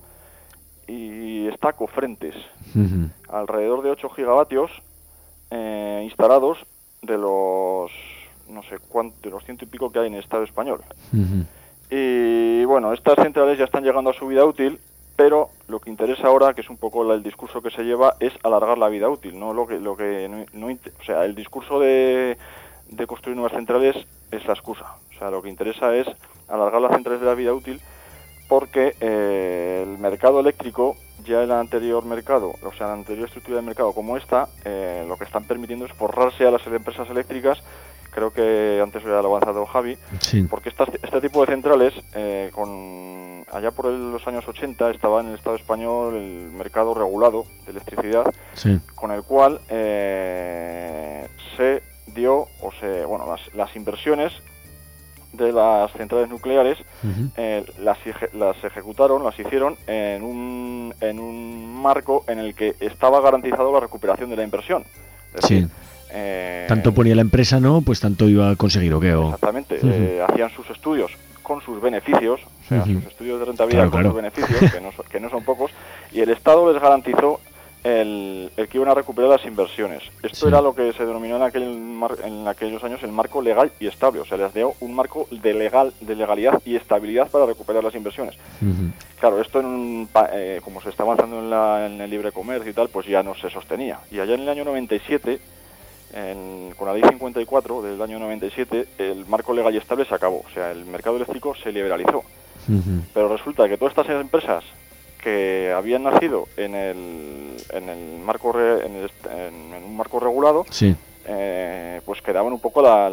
y está Cofrentes. Ujú. Alrededor de ocho gigavatios eh, instalados de los, no sé cuántos, de los ciento y pico que hay en el Estado español. Ujú. Y bueno, estas centrales ya están llegando a su vida útil, pero lo que interesa ahora, que es un poco la- el discurso que se lleva, es alargar la vida útil, no lo que, lo que no, no int- o sea, el discurso de, de construir nuevas centrales es la excusa. O sea, lo que interesa es alargar las centrales de la vida útil, porque eh, el mercado eléctrico, ya el anterior mercado, o sea, la anterior estructura de mercado como esta, eh, lo que están permitiendo es forrarse a las empresas eléctricas. Creo que antes lo ha avanzado Javi, Sí. porque estas, este tipo de centrales, eh, con allá por el- los años ochenta, estaba en el Estado español el mercado regulado de electricidad, Sí. con el cual eh, se dio, o se, bueno, las, las inversiones de las centrales nucleares Ujú. eh, las, eje- las ejecutaron, las hicieron en un, en un marco en el que estaba garantizado la recuperación de la inversión. Es Sí. decir, eh, Tanto ponía la empresa, ¿no? Pues tanto iba a conseguir, ¿o qué? O... Exactamente, Ujú. eh, hacían sus estudios con sus beneficios, o sea, Ujú. sus estudios de rentabilidad Claro, con claro. sus beneficios, que no, son- que no son pocos, y el Estado les garantizó el, el que iban a recuperar las inversiones. Esto Sí. era lo que se denominó en, aquel mar- en aquellos años el marco legal y estable, o sea, les dio un marco de, legal, de legalidad y estabilidad para recuperar las inversiones. Ujú. Claro, esto en un pa- eh, como se está avanzando en, la- en el libre comercio y tal, pues ya no se sostenía. Y allá en el año noventa y siete en, con la ley cincuenta y cuatro del año noventa y siete, el marco legal y estable se acabó, o sea, el mercado eléctrico se liberalizó. Uh-huh. Pero resulta que todas estas empresas que habían nacido en el, en el marco re, en, el, en, en un marco regulado, sí. eh, pues quedaban un poco a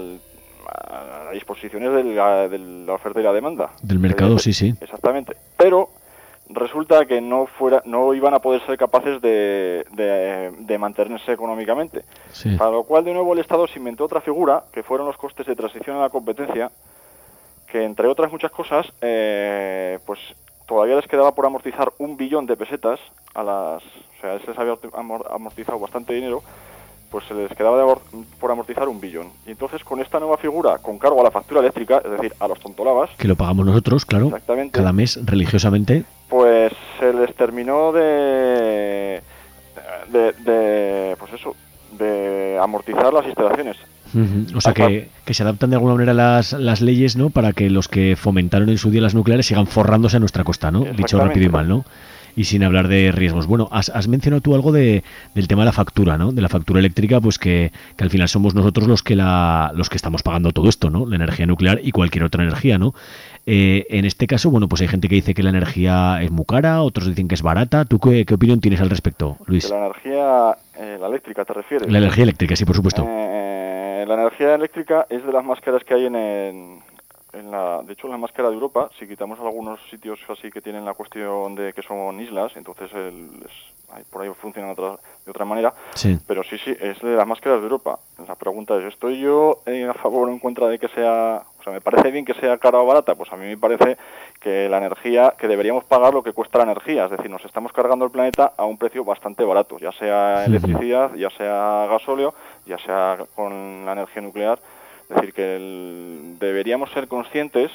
las disposiciones de la, de la oferta y la demanda. Del mercado, eh, sí, sí. Exactamente. Pero resulta que no fuera, no iban a poder ser capaces de, de, de mantenerse económicamente. Sí. Para lo cual, de nuevo, el Estado se inventó otra figura, que fueron los costes de transición a la competencia, que, entre otras muchas cosas, eh, pues todavía les quedaba por amortizar un billón de pesetas a las... O sea, se les había amortizado bastante dinero, pues se les quedaba de amor, por amortizar un billón. Y entonces, con esta nueva figura, con cargo a la factura eléctrica, es decir, a los tontolabas... Que lo pagamos nosotros, claro, cada mes, religiosamente. Pues se les terminó de... de, de pues eso, de amortizar las instalaciones. Uh-huh. O sea, que, que se adaptan de alguna manera las, las leyes, ¿no? Para que los que fomentaron en su día las nucleares sigan forrándose a nuestra costa, ¿no? Dicho rápido y mal, ¿no? Y sin hablar de riesgos. Bueno, has, has mencionado tú algo de, del tema de la factura, ¿no? De la factura eléctrica, pues que, que al final somos nosotros los que la los que estamos pagando todo esto, ¿no? La energía nuclear y cualquier otra energía, ¿no? Eh, en este caso, bueno, pues hay gente que dice que la energía es muy cara, otros dicen que es barata. ¿Tú qué, qué opinión tienes al respecto, Luis? De la energía, eh, la eléctrica, ¿te refieres? La energía eléctrica, sí, por supuesto. Eh, la energía eléctrica es de las más caras que hay en... en... En la, de hecho, la más cara de Europa, si quitamos algunos sitios así que tienen la cuestión de que son islas, entonces el, es, por ahí funcionan otra, de otra manera, sí. Pero sí, sí, es de las más caras de Europa. La pregunta es, ¿estoy yo eh, a favor o en contra de que sea, o sea, me parece bien que sea cara o barata? Pues a mí me parece que la energía, que deberíamos pagar lo que cuesta la energía, es decir, nos estamos cargando el planeta a un precio bastante barato, ya sea sí, electricidad, sí. ya sea gasóleo, ya sea con la energía nuclear. Es decir, que el, deberíamos ser conscientes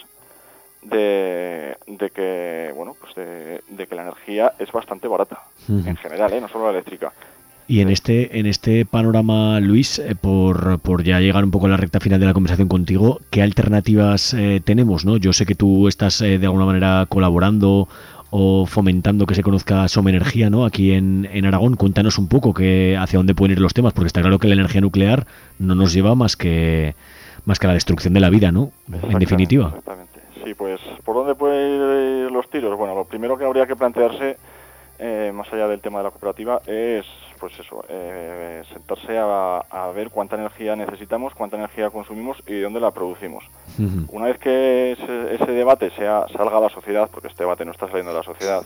de, de que bueno, pues de, de que la energía es bastante barata, uh-huh. en general, ¿eh? No solo la eléctrica. Y en este en este panorama, Luis, eh, por, por ya llegar un poco a la recta final de la conversación contigo, ¿qué alternativas eh, tenemos, ¿no? Yo sé que tú estás eh, de alguna manera colaborando o fomentando que se conozca Somenergia, ¿no? Aquí en, en Aragón. Cuéntanos un poco que, hacia dónde pueden ir los temas, porque está claro que la energía nuclear no nos lleva más que más que a la destrucción de la vida, ¿no? En definitiva. Exactamente. Sí, pues, ¿por dónde pueden ir los tiros? Bueno, lo primero que habría que plantearse, eh, más allá del tema de la cooperativa, es, pues eso, eh, sentarse a, a ver cuánta energía necesitamos, cuánta energía consumimos y de dónde la producimos. Uh-huh. Una vez que ese, ese debate sea, salga a la sociedad, porque este debate no está saliendo de la sociedad,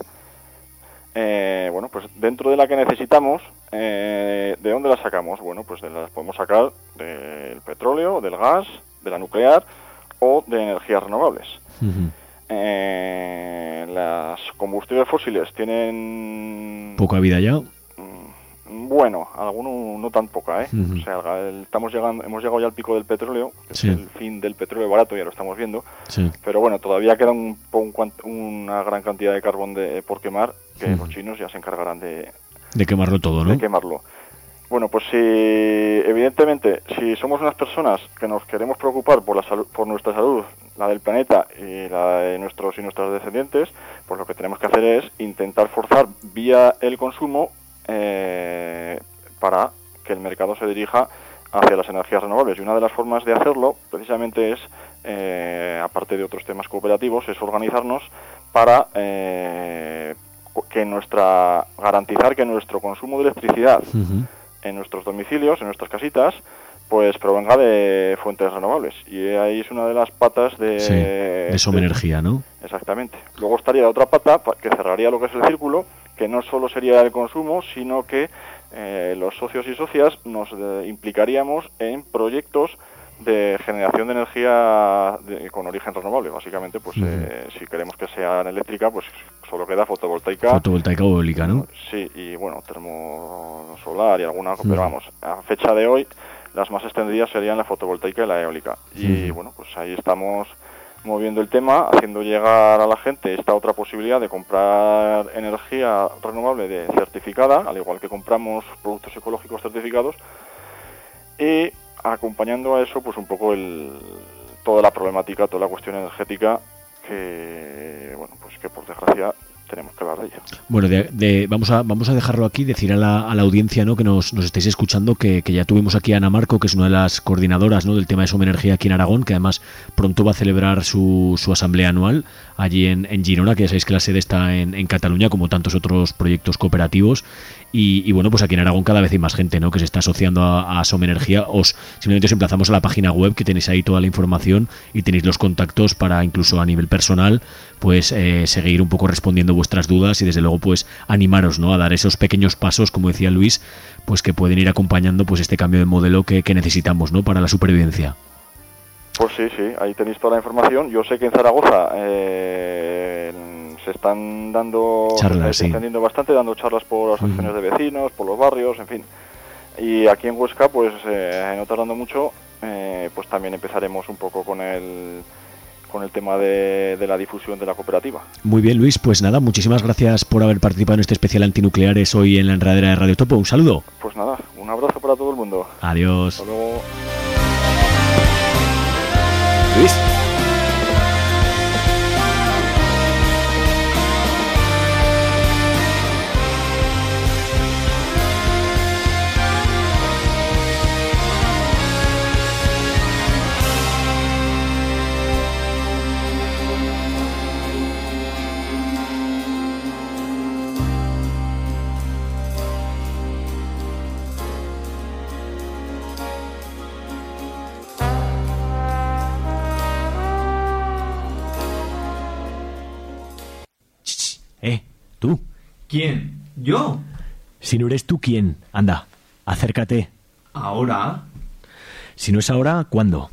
eh, bueno, pues dentro de la que necesitamos, eh, ¿de dónde la sacamos? Bueno, pues de las podemos sacar del petróleo, del gas, de la nuclear o de energías renovables. Uh-huh. Eh, las combustibles fósiles tienen... ¿Poca vida ya? Bueno, alguno no tan poca, ¿eh? Uh-huh. O sea, el, estamos llegando, hemos llegado ya al pico del petróleo, que sí. es el fin del petróleo barato, ya lo estamos viendo. Sí. Pero bueno, todavía queda un, un, una gran cantidad de carbón de, por quemar, que uh-huh. los chinos ya se encargarán de... De quemarlo todo, ¿no? De quemarlo. Bueno, pues si, evidentemente, si somos unas personas que nos queremos preocupar por la salud, por nuestra salud, la del planeta y la de nuestros y nuestras descendientes, pues lo que tenemos que hacer es intentar forzar vía el consumo eh, para que el mercado se dirija hacia las energías renovables. Y una de las formas de hacerlo, precisamente, es, eh, aparte de otros temas cooperativos, es organizarnos para eh, que nuestra garantizar que nuestro consumo de electricidad uh-huh. en nuestros domicilios, en nuestras casitas, pues provenga de fuentes renovables. Y ahí es una de las patas de... Sí, de Somenergia, ¿no? Exactamente. Luego estaría la otra pata, que cerraría lo que es el círculo, que no solo sería el consumo, sino que eh, los socios y socias nos eh, implicaríamos en proyectos de generación de energía de, con origen renovable. Básicamente, pues uh-huh. eh, si queremos que sea eléctrica, pues solo queda fotovoltaica. Fotovoltaica o eólica, ¿no? Sí, y bueno, termosolar y alguna, uh-huh. pero vamos, a fecha de hoy, las más extendidas serían la fotovoltaica y la eólica. Y uh-huh. bueno, pues ahí estamos moviendo el tema, haciendo llegar a la gente esta otra posibilidad de comprar energía renovable de certificada, al igual que compramos productos ecológicos certificados, y acompañando a eso pues un poco el, toda la problemática, toda la cuestión energética que, bueno, pues que por desgracia tenemos que hablar de ello. Bueno, de, de, vamos a vamos a dejarlo aquí, decir a la, a la audiencia, ¿no?, que nos, nos estáis escuchando, que, que ya tuvimos aquí a Ana Marco, que es una de las coordinadoras, ¿no?, del tema de Somenergia aquí en Aragón, que además pronto va a celebrar su, su asamblea anual allí en, en Girona, que ya sabéis que la sede está en, en Cataluña, como tantos otros proyectos cooperativos. Y, y bueno, pues aquí en Aragón cada vez hay más gente, ¿no?, que se está asociando a, a Somenergia. Os simplemente os emplazamos a la página web, que tenéis ahí toda la información y tenéis los contactos para, incluso a nivel personal, pues eh, seguir un poco respondiendo vuestras dudas y desde luego pues animaros, ¿no?, a dar esos pequeños pasos, como decía Luis, pues que pueden ir acompañando pues este cambio de modelo que, que necesitamos, ¿no?, para la supervivencia. Pues sí, sí, ahí tenéis toda la información. Yo sé que en Zaragoza eh, se están dando, charlas, se está extendiendo sí. bastante, dando charlas por las asociaciones uh-huh. de vecinos, por los barrios, en fin. Y aquí en Huesca, pues eh, no tardando mucho, eh, pues también empezaremos un poco con el con el tema de, de la difusión de la cooperativa. Muy bien, Luis, pues nada, muchísimas gracias por haber participado en este especial Antinucleares hoy en la enredadera de Radio Topo. Un saludo. Pues nada, un abrazo para todo el mundo. Adiós. Hasta luego. Luis. Eh, tú. ¿Quién? ¿Yo? Si no eres tú, ¿quién? Anda, acércate. ¿Ahora? Si no es ahora, ¿cuándo?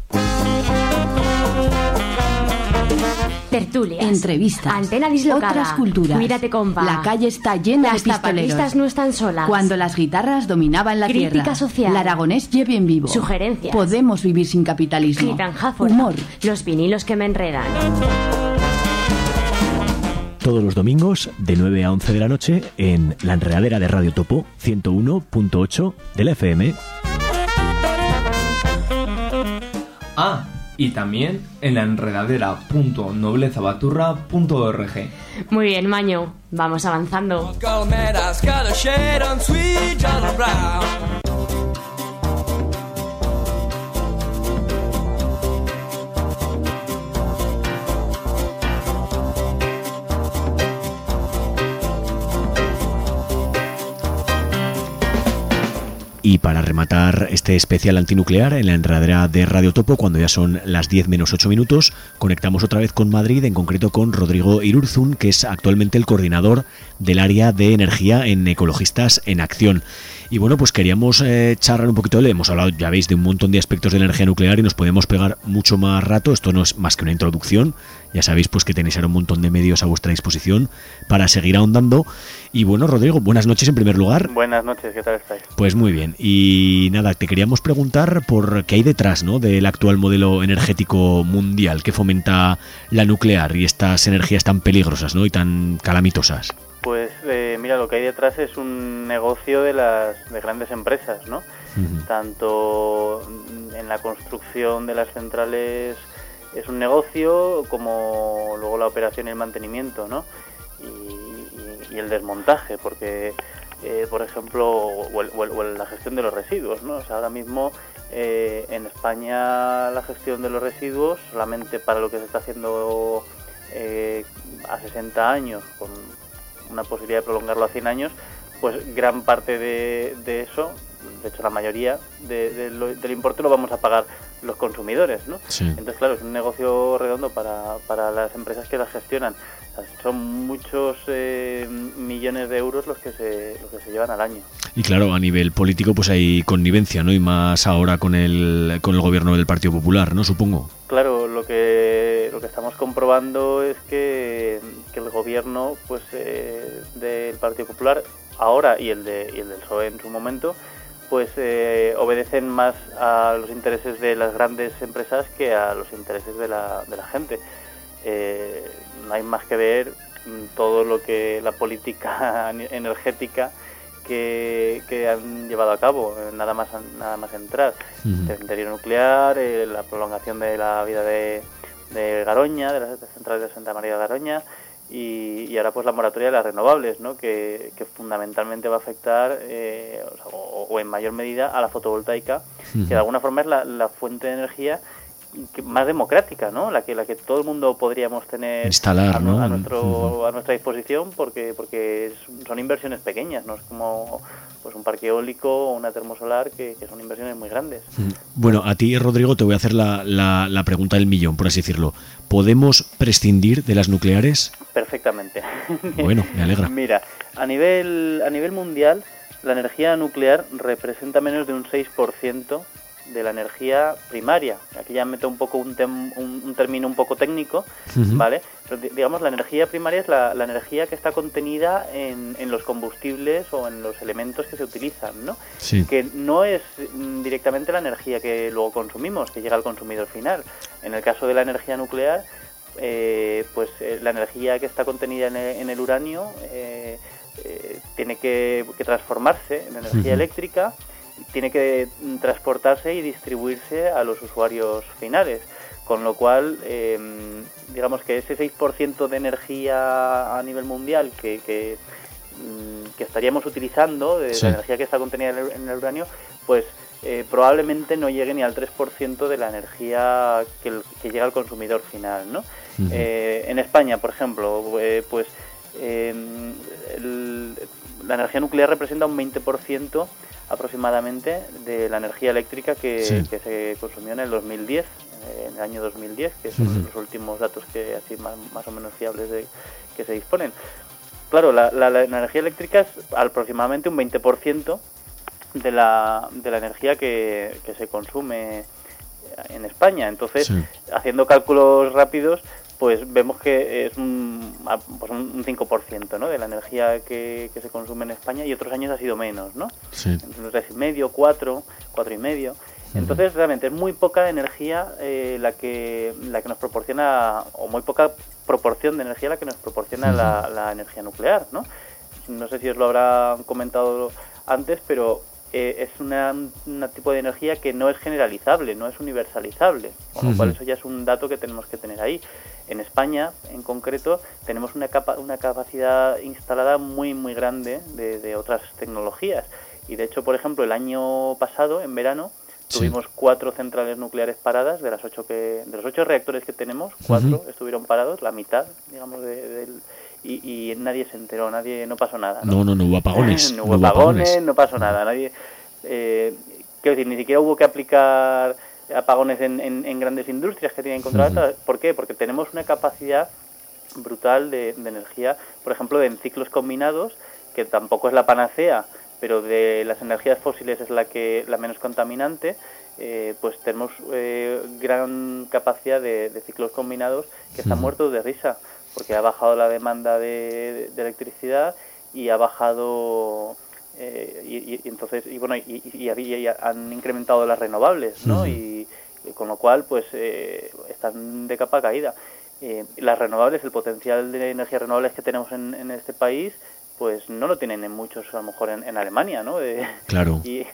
Tertulias, entrevistas, antena dislocada, otras culturas. Mírate, compa. La calle está llena Las de pistoleros. Las zapatistas no están solas. Cuando las guitarras dominaban la Crítica tierra. social. El aragonés lleve bien vivo. Sugerencias. Podemos vivir sin capitalismo. Gitanjáfora. Humor. Los vinilos que me enredan. Todos los domingos de nueve a once de la noche en la enredadera de Radio Topo ciento uno punto ocho de la F M. Ah, y también en la enredadera punto noblezabaturra punto org. Muy bien, Maño. Vamos avanzando. Y para rematar este especial antinuclear en la enredadera de Radio Topo, cuando ya son las diez menos ocho minutos, conectamos otra vez con Madrid, en concreto con Rodrigo Irurzun, que es actualmente el coordinador del área de energía en Ecologistas en Acción. Y bueno, pues queríamos eh, charlar un poquito, le hemos hablado, ya veis, de un montón de aspectos de la energía nuclear y nos podemos pegar mucho más rato. Esto no es más que una introducción. Ya sabéis pues que tenéis ahora un montón de medios a vuestra disposición para seguir ahondando. Y bueno, Rodrigo, buenas noches en primer lugar. Buenas noches, ¿qué tal estáis? Pues muy bien. Y nada, te queríamos preguntar por qué hay detrás, ¿no?, del actual modelo energético mundial que fomenta la nuclear y estas energías tan peligrosas, ¿no?, y tan calamitosas. Pues eh, mira, lo que hay detrás es un negocio de las de grandes empresas, ¿no? Uh-huh. Tanto en la construcción de las centrales es un negocio, como luego la operación y el mantenimiento, ¿no? Y, y, y el desmontaje, porque, eh, por ejemplo, o, el, o, el, o la gestión de los residuos, ¿no? O sea, ahora mismo eh, en España la gestión de los residuos, solamente para lo que se está haciendo eh, a sesenta años, con una posibilidad de prolongarlo a cien años, pues gran parte de, de eso, de hecho la mayoría de, de lo, del importe lo vamos a pagar los consumidores, ¿no? Sí. Entonces, claro, es un negocio redondo para, para las empresas que las gestionan. O sea, son muchos eh, millones de euros los que se los que se llevan al año. Y claro, a nivel político pues hay connivencia, ¿no? Y más ahora con el con el gobierno del Partido Popular, ¿no? Supongo. Claro, lo que lo que estamos comprobando es que, que el gobierno pues eh, del Partido Popular ahora y el de y el del P S O E en su momento pues eh, obedecen más a los intereses de las grandes empresas que a los intereses de la, de la gente. Eh, no hay más que ver todo lo que la política energética que, que han llevado a cabo, nada más nada más entrar. Uh-huh. El cementerio nuclear, eh, la prolongación de la vida de, de Garoña, de las centrales de Santa María de Garoña, y, y ahora pues la moratoria de las renovables, ¿no? que, que fundamentalmente va a afectar eh, o, sea, o, o en mayor medida a la fotovoltaica, uh-huh. que de alguna forma es la, la fuente de energía que más democrática, ¿no? La que la que todo el mundo podríamos tener instalar, a, ¿no? a nuestro uh-huh. a nuestra disposición, porque porque es, son inversiones pequeñas, no es como pues un parque eólico o una termosolar que, que son inversiones muy grandes. Bueno, a ti, Rodrigo, te voy a hacer la, la, la pregunta del millón, por así decirlo. ¿Podemos prescindir de las nucleares? Perfectamente. Bueno, me alegra. Mira, a nivel a nivel mundial, la energía nuclear representa menos de un seis por ciento de la energía primaria. Aquí ya meto un poco un, tem, un, un término un poco técnico, uh-huh. ¿vale? Pero digamos, la energía primaria es la, la energía que está contenida en, en los combustibles o en los elementos que se utilizan, ¿no? Sí. Que no es mm, directamente la energía que luego consumimos, que llega al consumidor final. En el caso de la energía nuclear, eh, pues eh, la energía que está contenida en el, en el uranio eh, eh, tiene que, que transformarse en energía uh-huh. eléctrica, tiene que transportarse y distribuirse a los usuarios finales, con lo cual eh, digamos que ese seis por ciento de energía a nivel mundial que, que, que estaríamos utilizando, de sí. la energía que está contenida en el, en el uranio, pues eh, probablemente no llegue ni al tres por ciento de la energía que, el, que llega al consumidor final, ¿no? Uh-huh. Eh, en España, por ejemplo, eh, pues eh, el, la energía nuclear representa un veinte por ciento aproximadamente de la energía eléctrica que, sí. que se consumió en el dos mil diez, eh, en el año dos mil diez, que son uh-huh. los últimos datos que así más, más o menos fiables de, que se disponen. Claro, la, la, la energía eléctrica es aproximadamente un veinte por ciento de la, de la energía que, que se consume en España. Entonces, sí. haciendo cálculos rápidos, pues vemos que es un, pues un cinco por ciento, ¿no? de la energía que, que se consume en España, y otros años ha sido menos, ¿no? Sí. tres y medio, cuatro, cuatro y medio. Entonces, realmente es muy poca energía eh, la que la que nos proporciona, o muy poca proporción de energía la que nos proporciona uh-huh. la, la energía nuclear, ¿no? No sé si os lo habrá comentado antes, pero eh, es una, una tipo de energía que no es generalizable, no es universalizable, con lo uh-huh. cual eso ya es un dato que tenemos que tener ahí. En España, en concreto, tenemos una capa, una capacidad instalada muy muy grande de, de otras tecnologías, y de hecho, por ejemplo, el año pasado, en verano, sí. tuvimos cuatro centrales nucleares paradas. De las ocho que de los ocho reactores que tenemos, cuatro uh-huh. estuvieron parados, la mitad, digamos, de, de, y, y nadie se enteró, nadie, no pasó nada. No, no, no, no hubo apagones. no hubo apagones, apagones, no pasó nada, nadie. Eh, quiero decir, ni siquiera hubo que aplicar apagones en, en, en grandes industrias que tienen controladas. Uh-huh. ¿Por qué? Porque tenemos una capacidad brutal de, de energía, por ejemplo, en ciclos combinados, que tampoco es la panacea, pero de las energías fósiles es la que la menos contaminante. Eh, pues tenemos eh, gran capacidad de, de ciclos combinados que están uh-huh. muertos de risa, porque ha bajado la demanda de, de electricidad y ha bajado eh, y, y entonces y bueno y, y, y, y han incrementado las renovables, ¿no? Uh-huh. y, y con lo cual pues eh, están de capa caída. Eh, las renovables, el potencial de energías renovables que tenemos en, en este país, pues no lo tienen en muchos, a lo mejor en, en Alemania, ¿no? Eh, claro. Y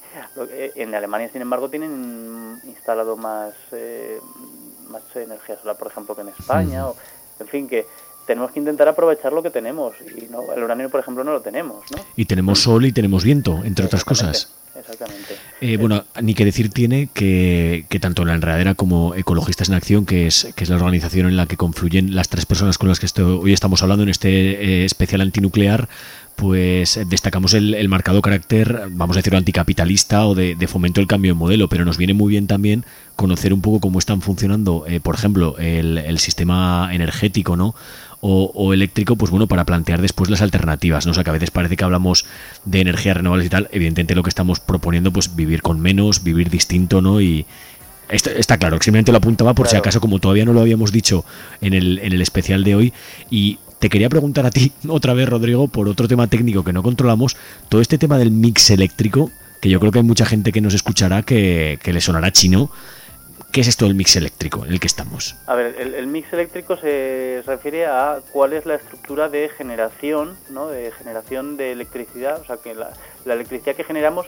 en Alemania, sin embargo, tienen instalado más eh, más energía solar, por ejemplo, que en España. Uh-huh. O, en fin, que tenemos que intentar aprovechar lo que tenemos. Y no, el uranio, por ejemplo, no lo tenemos, ¿no? Y tenemos sol y tenemos viento, entre otras cosas. Exactamente. Eh, bueno, ni que decir tiene que, que tanto la Enredadera como Ecologistas en Acción, que es, que es la organización en la que confluyen las tres personas con las que esto, hoy estamos hablando en este eh, especial antinuclear, pues destacamos el, el marcado carácter, vamos a decirlo, anticapitalista o de, de fomento del cambio de modelo, pero nos viene muy bien también conocer un poco cómo están funcionando, eh, por ejemplo, el, el sistema energético, ¿no? O, o eléctrico, pues bueno, para plantear después las alternativas, ¿no? O sea, que a veces parece que hablamos de energías renovables y tal, evidentemente lo que estamos proponiendo, pues vivir con menos, vivir distinto, ¿no? Y esto está claro, simplemente lo apuntaba por claro. si acaso, como todavía no lo habíamos dicho en el, en el especial de hoy. Y te quería preguntar a ti otra vez, Rodrigo, por otro tema técnico que no controlamos, todo este tema del mix eléctrico, que yo creo que hay mucha gente que nos escuchará que, que le sonará chino. ¿Qué es esto del mix eléctrico en el que estamos? A ver, el, el mix eléctrico se refiere a cuál es la estructura de generación, ¿no? De generación de electricidad, o sea, que la, la electricidad que generamos,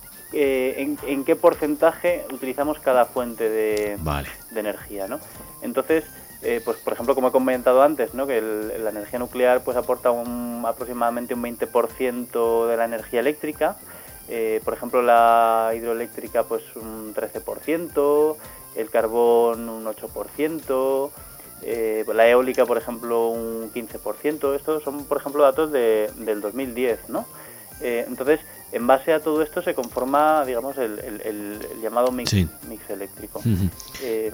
eh, en, en qué porcentaje utilizamos cada fuente de, vale. de energía, ¿no? Entonces, eh, pues por ejemplo, como he comentado antes, ¿no? que el, la energía nuclear pues aporta un, aproximadamente un veinte por ciento de la energía eléctrica, eh, por ejemplo la hidroeléctrica pues un trece por ciento, el carbón un ocho por ciento, eh, la eólica por ejemplo un quince por ciento. Estos son por ejemplo datos de, del dos mil diez, ¿no? Eh, entonces, en base a todo esto se conforma, digamos, el, el, el, el llamado mix, sí. mix eléctrico. Uh-huh. eh,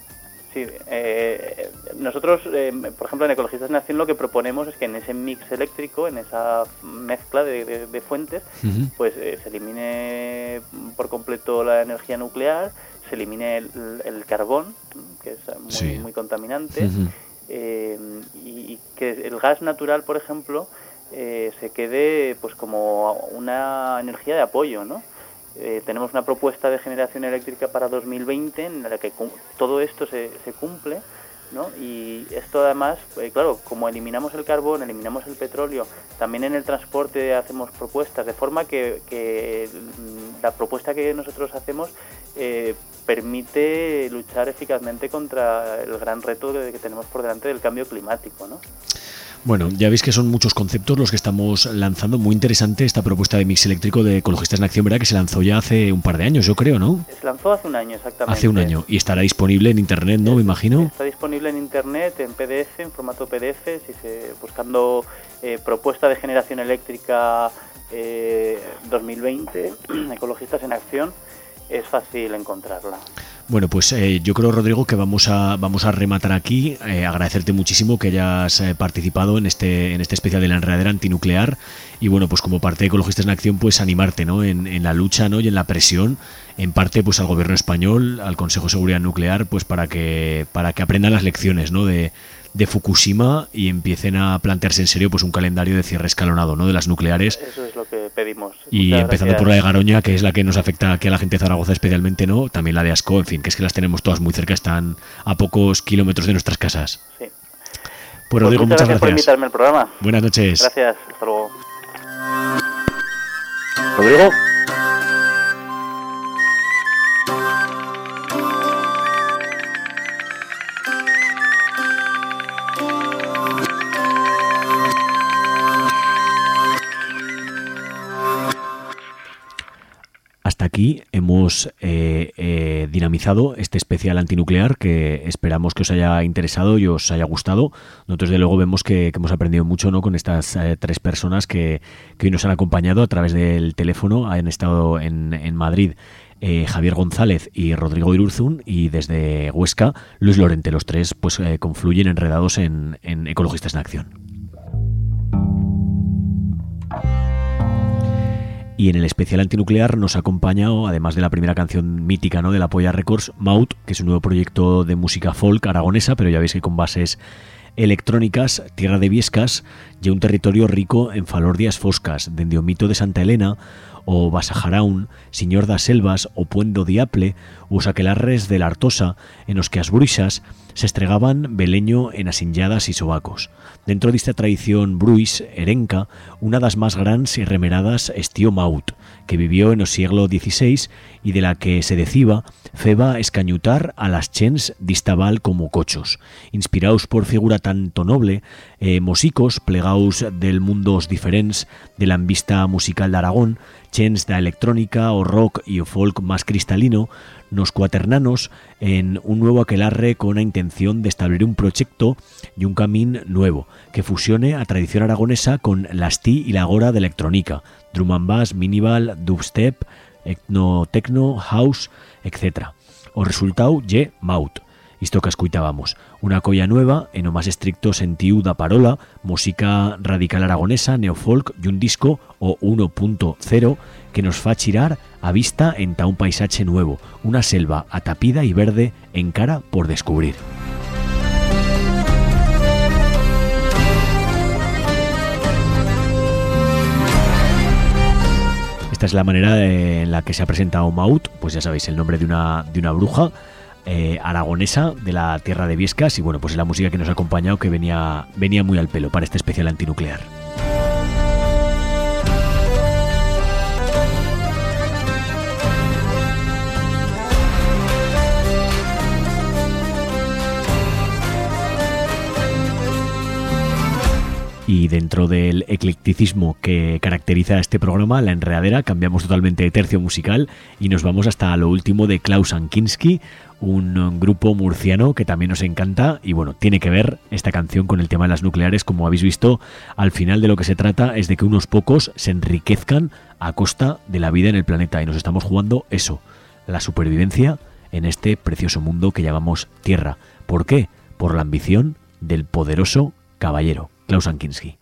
sí, eh, nosotros, eh, por ejemplo, en Ecologistas en Acción lo que proponemos es que en ese mix eléctrico, en esa mezcla de, de, de fuentes, uh-huh. pues eh, se elimine por completo la energía nuclear, se elimine el, el carbón, que es muy, sí. muy contaminante, uh-huh. eh, y, y que el gas natural, por ejemplo, Eh, se quede pues como una energía de apoyo, ¿no? Eh, tenemos una propuesta de generación eléctrica para dos mil veinte en la que cum- todo esto se, se cumple, ¿no? Y esto además, eh, claro, como eliminamos el carbón, eliminamos el petróleo, también en el transporte hacemos propuestas, de forma que, que la propuesta que nosotros hacemos eh, permite luchar eficazmente contra el gran reto que tenemos por delante del cambio climático, ¿no? Bueno, ya veis que son muchos conceptos los que estamos lanzando. Muy interesante esta propuesta de mix eléctrico de Ecologistas en Acción, ¿verdad? Que se lanzó ya hace un par de años, yo creo, ¿no? Se lanzó hace un año, exactamente. Hace un año. Y estará disponible en Internet, ¿no? Me imagino. Está disponible en Internet, en P D F, en formato P D F, si se buscando eh, propuesta de generación eléctrica eh, dos mil veinte, Ecologistas en Acción, es fácil encontrarla. Bueno, pues eh, yo creo, Rodrigo, que vamos a vamos a rematar aquí. Eh, agradecerte muchísimo que hayas eh, participado en este en este especial de la enredadera antinuclear y bueno, pues como parte de Ecologistas en Acción, pues animarte, ¿no? En, en la lucha, ¿no? Y en la presión, en parte, pues al gobierno español, al Consejo de Seguridad Nuclear, pues para que para que aprendan las lecciones, ¿no? De de Fukushima y empiecen a plantearse en serio pues un calendario de cierre escalonado, ¿no? De las nucleares. Eso es lo que pedimos. Y Muchas empezando gracias. por la de Garoña, que es la que nos afecta aquí a la gente de Zaragoza especialmente, ¿no? También la de Ascó, en fin, que es que las tenemos todas muy cerca, están a pocos kilómetros de nuestras casas. Sí. Pues Rodrigo, muchas, muchas gracias por invitarme al programa. Buenas noches. Gracias, hasta luego. Rodrigo. Hasta aquí hemos eh, eh, dinamizado este especial antinuclear que esperamos que os haya interesado y os haya gustado. Nosotros de luego vemos que, que hemos aprendido mucho, ¿no? Con estas eh, tres personas que, que hoy nos han acompañado a través del teléfono. Han estado en, en Madrid eh, Javier González y Rodrigo Irurzun, y desde Huesca Luis Lorente. Los tres pues eh, confluyen enredados en, en Ecologistas en Acción. Y en el especial antinuclear nos ha acompañado, además de la primera canción mítica, ¿no? de la Polla Records, Maut, que es un nuevo proyecto de música folk aragonesa, pero ya veis que con bases electrónicas, tierra de Viescas y un territorio rico en falordias foscas, dende o mito de Santa Elena, o Basajaraun, Señor das Selvas, o Puendo Diaple, o os aquelarres de la Artosa, en los que as bruixas se estregaban beleño en asinlladas y sobacos. Dentro de esta tradición bruis, erenca, una das más grandes y remeradas estío Maut, que vivió en el siglo dieciséis y de la que se deciba feba escañutar a las chens distabal como cochos. Inspiraos por figura tanto noble, eh, mosicos plegaos del mundos diferents de la ambista musical de Aragón, chens da electrónica o rock y o folk más cristalino, nos cuaternanos en un nuevo aquelarre con la intención de establecer un proyecto y un camino nuevo que fusione a tradición aragonesa con la sti y la agora de electrónica, drum and bass, minimal, dubstep, etno, techno, house, etcétera. O resultado ye Maut. Isto que escuitábamos, una colla nueva, en o más estricto sentiu da parola, música radical aragonesa, neofolk y un disco o uno punto cero que nos fa chirar a vista en ta un paisaje nuevo, una selva atapida y verde en cara por descubrir. Esta es la manera en la que se ha presentado Maut, pues ya sabéis, el nombre de una, de una bruja Eh, aragonesa de la tierra de Viescas, y bueno, pues es la música que nos ha acompañado, que venía, venía muy al pelo para este especial antinuclear. dentro del eclecticismo que caracteriza a este programa, La Enredadera, cambiamos totalmente de tercio musical y nos vamos hasta lo último de Klaus Kinski, un grupo murciano que también nos encanta. Y bueno, tiene que ver esta canción con el tema de las nucleares. Como habéis visto, al final de lo que se trata es de que unos pocos se enriquezcan a costa de la vida en el planeta, y nos estamos jugando eso, la supervivencia en este precioso mundo que llamamos Tierra. ¿Por qué? Por la ambición del poderoso caballero, Klaus Kinski.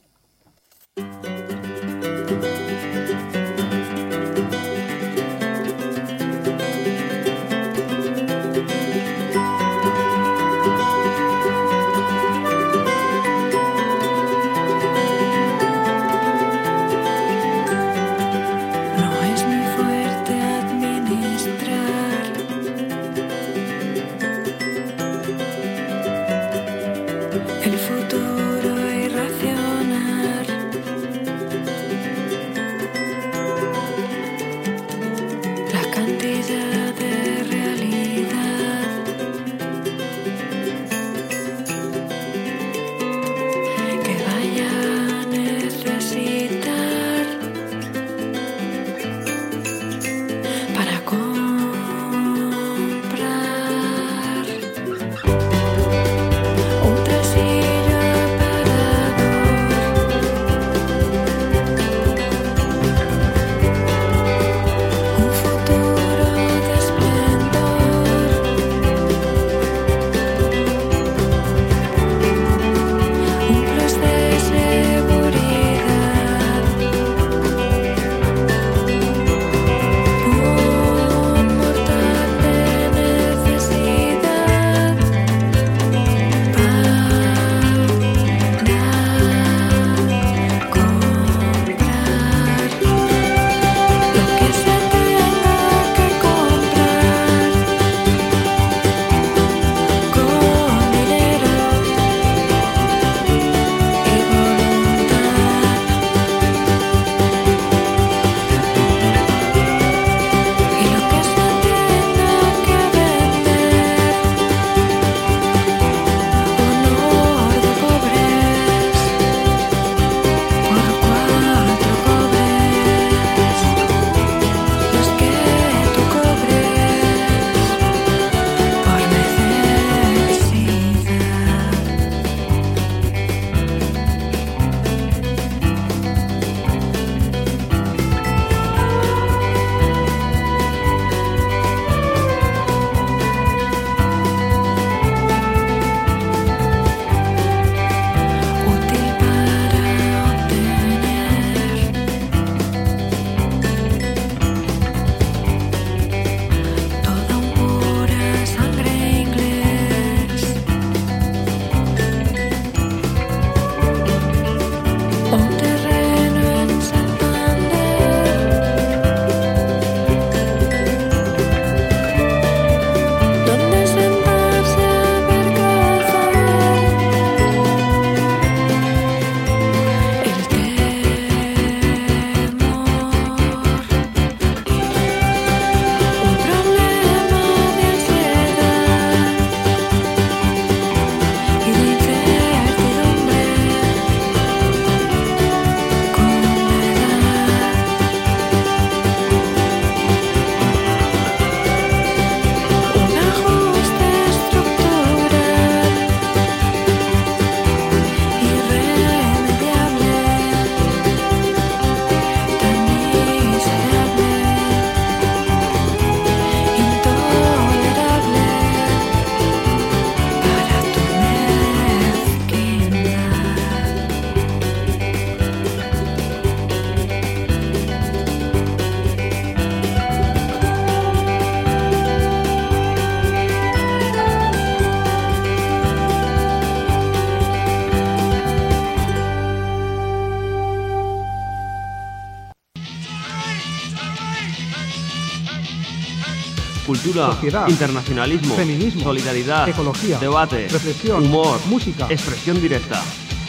Cultura, sociedad, internacionalismo, feminismo, solidaridad, ecología, debate, reflexión, humor, música, expresión directa.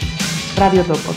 Radio Topo.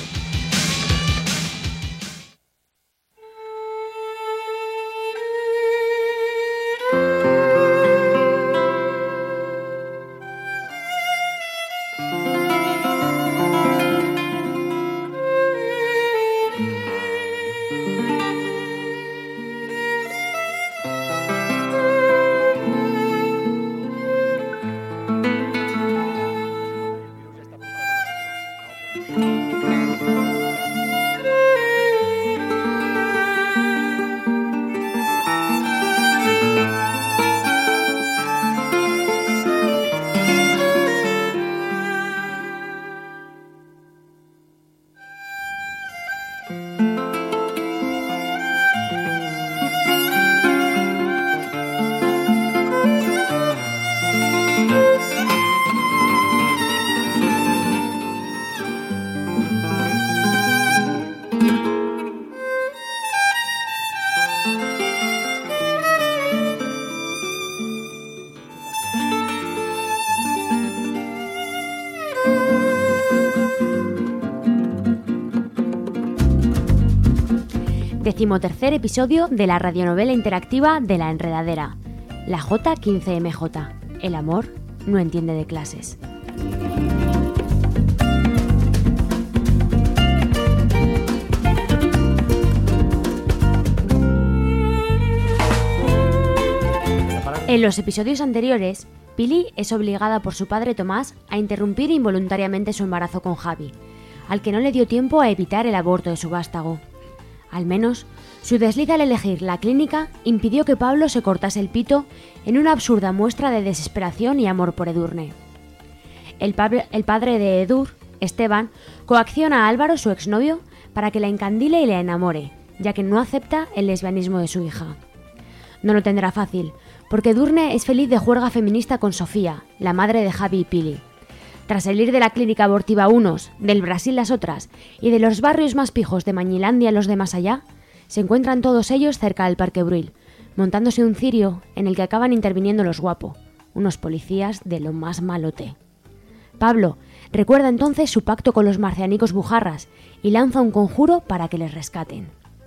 decimotercer episodio de la radionovela interactiva de La Enredadera, la J quince M J. El amor no entiende de clases. En los episodios anteriores, Pili es obligada por su padre Tomás a interrumpir involuntariamente su embarazo con Javi, al que no le dio tiempo a evitar el aborto de su vástago. Al menos, su desliz al elegir la clínica impidió que Pablo se cortase el pito en una absurda muestra de desesperación y amor por Edurne. El, pab- el padre de Edur, Esteban, coacciona a Álvaro, su exnovio, para que la encandile y la enamore, ya que no acepta el lesbianismo de su hija. No lo tendrá fácil, porque Edurne es feliz de juerga feminista con Sofía, la madre de Javi y Pili. Tras salir de la clínica abortiva unos, del Brasil las otras, y de los barrios más pijos de Mañilandia los de más allá, se encuentran todos ellos cerca del Parque Bruil, montándose un cirio en el que acaban interviniendo los guapos, unos policías de lo más malote. Pablo recuerda entonces su pacto con los marcianicos bujarras y lanza un conjuro para que les rescaten.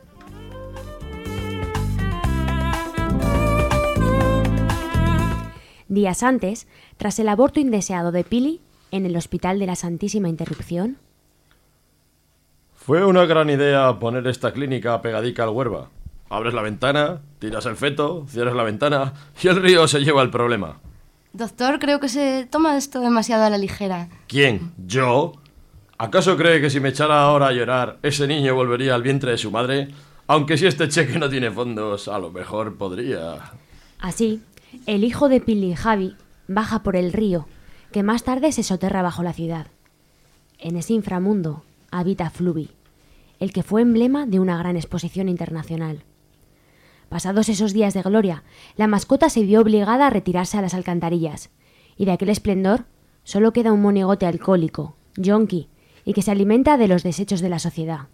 Días antes, tras el aborto indeseado de Pili, en el Hospital de la Santísima Interrupción... Fue una gran idea poner esta clínica pegadica al Huerva. Abres la ventana, tiras el feto, cierras la ventana y el río se lleva el problema. Doctor, creo que se toma esto demasiado a la ligera. ¿Quién? ¿Yo? ¿Acaso cree que si me echara ahora a llorar, ese niño volvería al vientre de su madre? Aunque si este cheque no tiene fondos, a lo mejor podría... Así, el hijo de Pili, Javi, baja por el río, que más tarde se soterra bajo la ciudad. En ese inframundo habita Fluvi, el que fue emblema de una gran exposición internacional. Pasados esos días de gloria, la mascota se vio obligada a retirarse a las alcantarillas, y de aquel esplendor solo queda un monigote alcohólico, yonki, y que se alimenta de los desechos de la sociedad.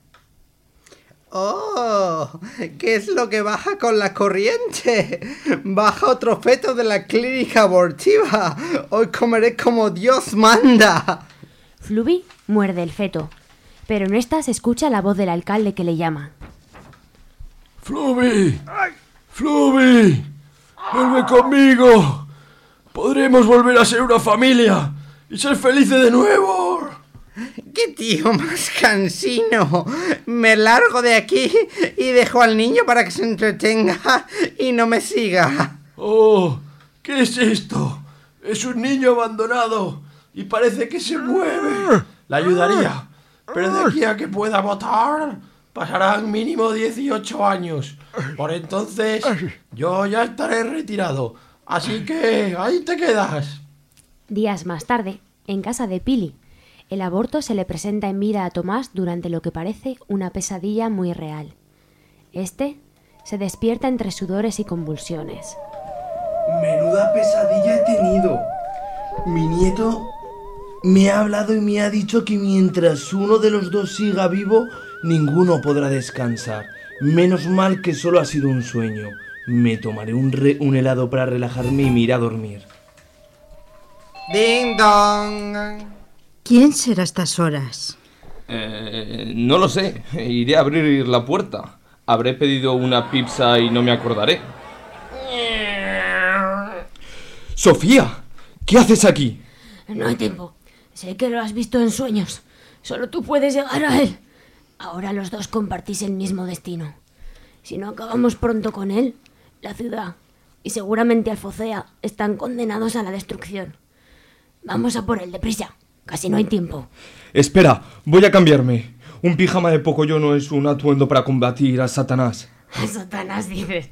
¡Oh! ¿Qué es lo que baja con la corriente? ¡Baja otro feto de la clínica abortiva! ¡Hoy comeré como Dios manda! Fluvi muerde el feto, pero en esta se escucha la voz del alcalde que le llama. ¡Fluvi! ¡Fluvi! ¡Vuelve conmigo! ¡Podremos volver a ser una familia y ser felices de nuevo! ¡Qué tío más cansino! Me largo de aquí y dejo al niño para que se entretenga y no me siga. ¡Oh! ¿Qué es esto? Es un niño abandonado y parece que se mueve. La ayudaría, pero de aquí a que pueda votar pasarán mínimo dieciocho años. Por entonces yo ya estaré retirado. Así que ahí te quedas. Días más tarde, en casa de Pili, el aborto se le presenta en vida a Tomás durante lo que parece una pesadilla muy real. Este se despierta entre sudores y convulsiones. Menuda pesadilla he tenido. Mi nieto me ha hablado y me ha dicho que mientras uno de los dos siga vivo, ninguno podrá descansar. Menos mal que solo ha sido un sueño. Me tomaré un, re- un helado para relajarme y me iré a dormir. ¡Ding dong! ¿Quién será a estas horas? Eh, no lo sé. Iré a abrir la puerta. Habré pedido una pizza y no me acordaré. ¡Sofía! ¿Qué haces aquí? No hay tiempo. Sé que lo has visto en sueños. Solo tú puedes llegar a él. Ahora los dos compartís el mismo destino. Si no acabamos pronto con él, la ciudad y seguramente Alfocea están condenados a la destrucción. Vamos a por él, deprisa. Casi no hay tiempo. Espera, voy a cambiarme. Un pijama de Pocoyo no es un atuendo para combatir a Satanás. A Satanás dices.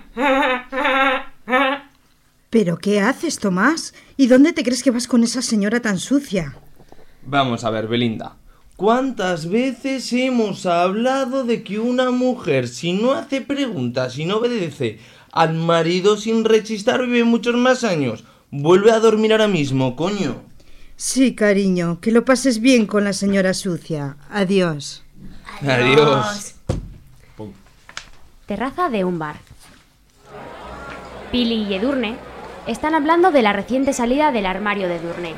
¿Pero qué haces, Tomás? ¿Y dónde te crees que vas con esa señora tan sucia? Vamos a ver, Belinda. ¿Cuántas veces hemos hablado de que una mujer, si no hace preguntas y no obedece al marido sin rechistar, vive muchos más años? Vuelve a dormir ahora mismo, coño. Sí, cariño, que lo pases bien con la señora sucia. Adiós. Adiós. Terraza de un bar. Pili y Edurne están hablando de la reciente salida del armario de Edurne.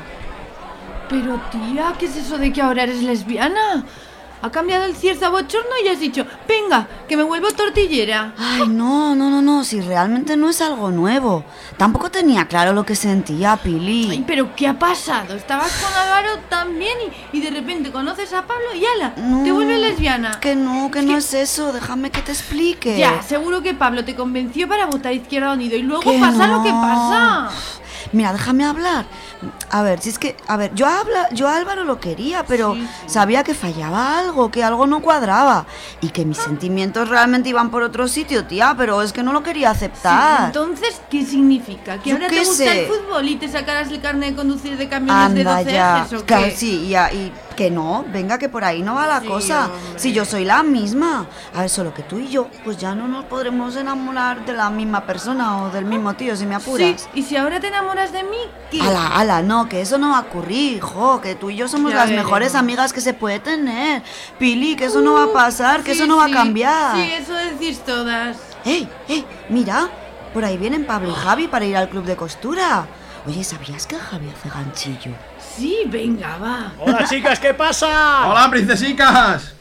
Pero tía, ¿qué es eso de que ahora eres lesbiana? Ha cambiado el cierzo a bochorno y has dicho, venga, venga, que me vuelvo tortillera. Ay, no, no, no, no, si realmente no es algo nuevo. Tampoco tenía claro lo que sentía, Pili. Ay, pero ¿qué ha pasado? Estabas con Álvaro también y, y de repente conoces a Pablo y ala, No, te vuelves lesbiana. Que no, que Es no que- es eso, déjame que te explique. Ya, seguro que Pablo te convenció para votar Izquierda Unida y luego Que pasa no. lo que pasa. Mira, déjame hablar. A ver, si es que, a ver, yo habla, yo a Álvaro lo quería, pero Sí, sabía que fallaba algo, que algo no cuadraba y que mis sentimientos realmente iban por otro sitio, tía, pero es que no lo quería Sí, aceptar. entonces, ¿qué significa? ¿Que Yo ahora qué te gusta sé. el fútbol y te sacarás el carnet de conducir de camiones de Anda doce ya, ejes o claro, qué? sí, ya, y que no, venga, que por ahí no va la Sí, cosa. hombre. Si yo soy la misma. A ver, solo que tú y yo, pues ya no nos podremos enamorar de la misma persona o del mismo tío, si me Sí, apuras. y si ahora te enamoras de mí, ¿qué? Ala, ala, no, que eso no va a ocurrir, jo, que tú y yo somos Ya las veremos. mejores amigas que se puede tener. Pili, que eso no va a pasar, que Sí, eso no va sí, a cambiar. Sí, eso decís todas. ¡Ey, ey! Mira, por ahí vienen Pablo y Javi para ir al club de costura. Oye, ¿sabías que Javi hace ganchillo? Sí, venga, va. Hola, chicas, ¿qué pasa? ¡Hola, princesicas!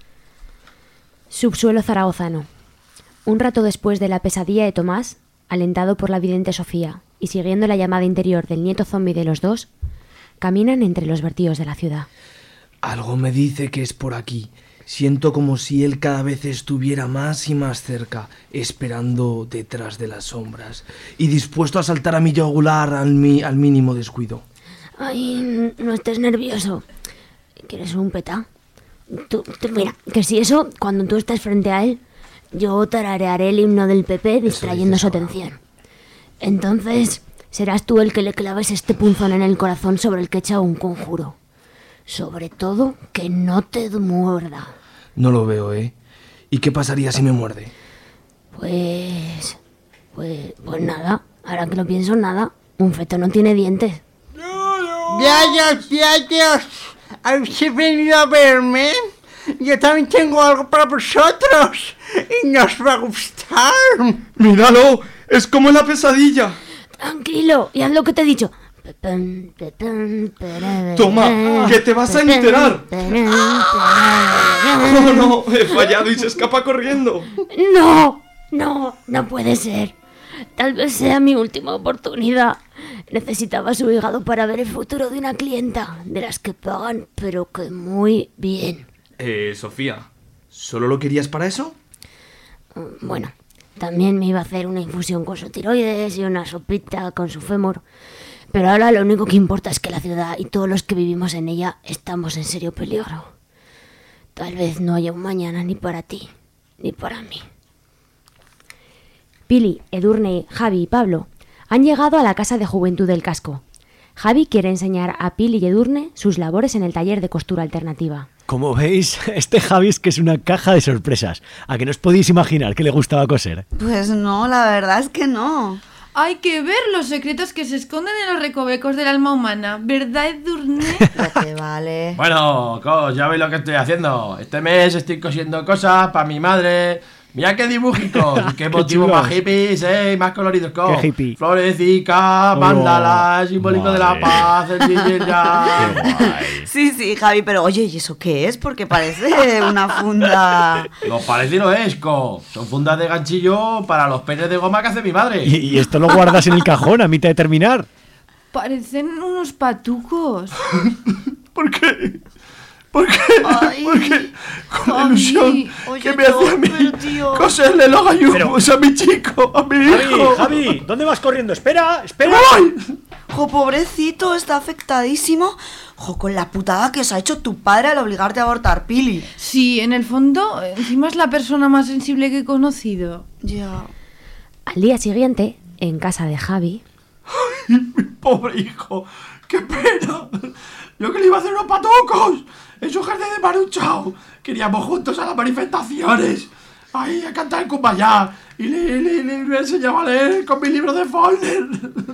Subsuelo zaragozano. Un rato después de la pesadilla de Tomás, alentado por la vidente Sofía y siguiendo la llamada interior del nieto zombi de los dos, caminan entre los vertidos de la ciudad. Algo me dice que es por aquí. Siento como si él cada vez estuviera más y más cerca, esperando detrás de las sombras y dispuesto a saltar a mi yugular al, mi, al mínimo descuido. Ay, no estés nervioso. ¿Quieres un peta? Tú, tú, mira, que si eso, cuando tú estés frente a él, yo tararearé el himno del P P distrayendo su atención. Entonces, serás tú el que le claves este punzón en el corazón sobre el que echa un conjuro. Sobre todo, que no te muerda. No lo veo, ¿eh? ¿Y qué pasaría si me muerde? Pues... Pues, pues nada, ahora que lo pienso, nada. Un feto no tiene dientes. ¡Yayos, yayos! ¿Habéis venido a verme? Yo también tengo algo para vosotros y nos va a gustar. ¡Míralo! ¡Es como en la pesadilla! Tranquilo, y haz lo que te he dicho. Toma, que te vas a enterar. ¡Oh, no! He fallado y se escapa corriendo. No, no, no puede ser. Tal vez sea mi última oportunidad. Necesitaba su hígado para ver el futuro de una clienta, de las que pagan, pero que muy bien. Eh, Sofía, ¿solo lo querías para eso? Bueno, también me iba a hacer una infusión con su tiroides y una sopita con su fémur. Pero ahora lo único que importa es que la ciudad y todos los que vivimos en ella estamos en serio peligro. Tal vez no haya un mañana ni para ti, ni para mí. Pili, Edurne, Javi y Pablo han llegado a la casa de juventud del casco. Javi quiere enseñar a Pili y Edurne sus labores en el taller de costura alternativa. Como veis, este Javi es que es una caja de sorpresas. ¿A que no os podéis imaginar que le gustaba coser? Pues no, la verdad es que no. Hay que ver los secretos que se esconden en los recovecos del alma humana, ¿verdad, Edurne? Ya te vale. Bueno, cos, ya veis lo que estoy haciendo. Este mes estoy cosiendo cosas para mi madre. Mira qué dibujicos, y qué motivos chulos. más hippies, eh, más coloridos, cos. Qué hippie. Florecicas, Oh, mandalas, simbólico de la madre. paz, el yin y yang. Sí, sí, Javi, pero oye, ¿y eso qué es? Porque parece una funda... Lo parece y lo es, co. Son fundas de ganchillo para los peines de goma que hace mi madre. Y, y esto lo guardas en el cajón a mitad de terminar. Parecen unos patucos. ¿Por qué? ¿Por qué? Ay, Porque con la Javi, ilusión oye, que me hace a mí pero, tío. coserle los gallumbos a mi chico, a mi Javi, hijo. Javi, ¿dónde vas corriendo? Espera, espera. ¡Ay! Jo, pobrecito, está afectadísimo. Jo, con la putada que os ha hecho tu padre al obligarte a abortar, Pili. Sí, en el fondo, encima es la persona más sensible que he conocido. Ya. Al día siguiente, en casa de Javi... ¡Ay, mi pobre hijo! ¡Qué pena! Yo que le iba a hacer unos patucos en su jardín de Maruchao. Queríamos juntos a las manifestaciones. Ahí a cantar el Kumbaya. Y le, le, le, le enseñaba a leer con mi libro de folder.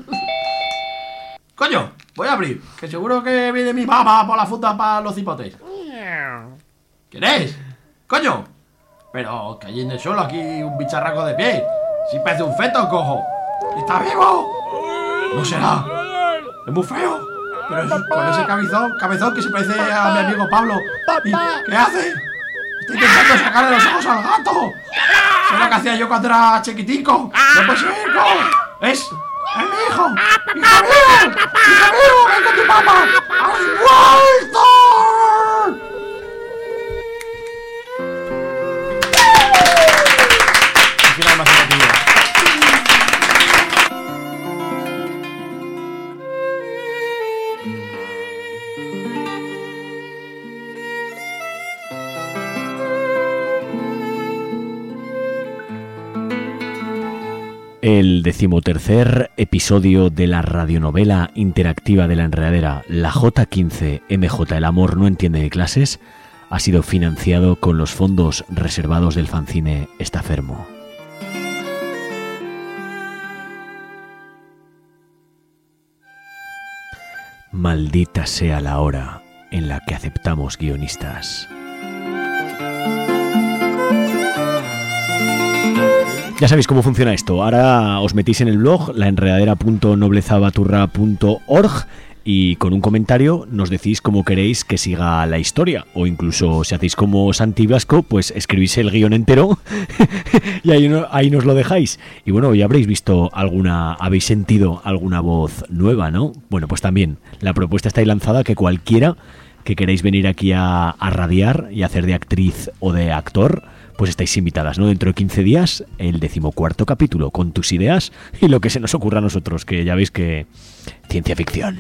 Coño, voy a abrir, que seguro que viene mi mamá por la funda para los cipotes. ¿Quién es? ¡Coño! Pero que hay en el suelo aquí un bicharraco de pie. Si parece un feto, cojo. ¡Está vivo! No será. Es muy feo. Pero es con ese cabezón, cabezón que se parece a mi amigo Pablo. ¿Y qué hace? Estoy intentando sacarle los ojos al gato. Es lo que hacía yo cuando era chiquitico. No puede ser, no. Es... ¡Es mi hijo! ¡Hijo mío! ¡Hijo mío! ¡Ven con tu papá! ¡Has vuelto! Final más emotivo. El decimotercer episodio de la radionovela interactiva de La Enredadera, la J quince M J El amor no entiende de clases, ha sido financiado con los fondos reservados del fanzine Estafermo. Maldita sea la hora en la que aceptamos guionistas. Ya sabéis cómo funciona esto. Ahora os metís en el blog laenredadera punto noblezabaturra punto org y con un comentario nos decís cómo queréis que siga la historia. O incluso si hacéis como Santi Blasco, pues escribís el guión entero y ahí, no, ahí nos lo dejáis. Y bueno, ya habréis visto alguna, habéis sentido alguna voz nueva, ¿no? Bueno, pues también la propuesta está ahí lanzada, que cualquiera que queréis venir aquí a, a radiar y hacer de actriz o de actor, pues estáis invitadas, ¿no? Dentro de quince días, el decimocuarto capítulo, con tus ideas y lo que se nos ocurra a nosotros, que ya veis que ciencia ficción.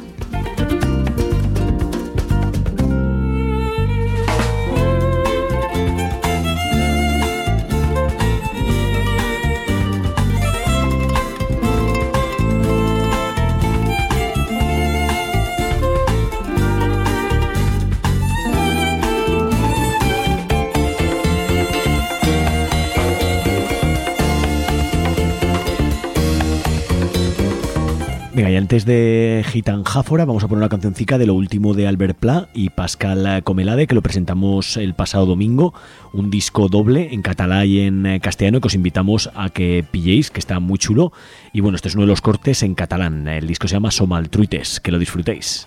Venga, y antes de Gitanjáfora vamos a poner una cancioncica de lo último de Albert Pla y Pascal Comelade, que lo presentamos el pasado domingo, un disco doble en catalán y en castellano que os invitamos a que pilléis, que está muy chulo. Y bueno, este es uno de los cortes en catalán, el disco se llama Somaltruites, que lo disfrutéis.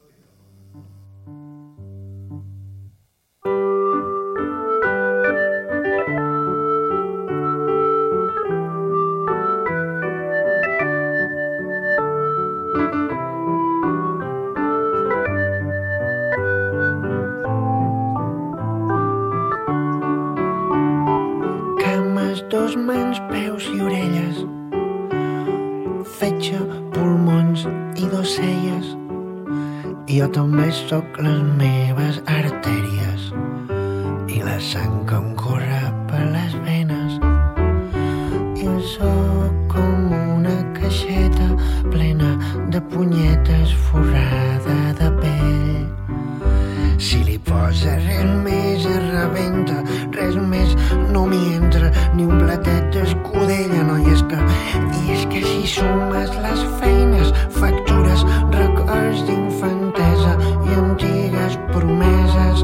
Dos mans, peus i orelles, fetge, pulmons i dos celles. I jo també sóc les meves artèries i la sang que em corre per les venes. Jo sóc com una caixeta plena de punyetes forrada de pell. Si li posa res més es rebenta, res més no m'hi entra, ni un platet d'escudella, no, i és que, i és que si sumes les feines, factures, records d'infantesa i antigues promeses,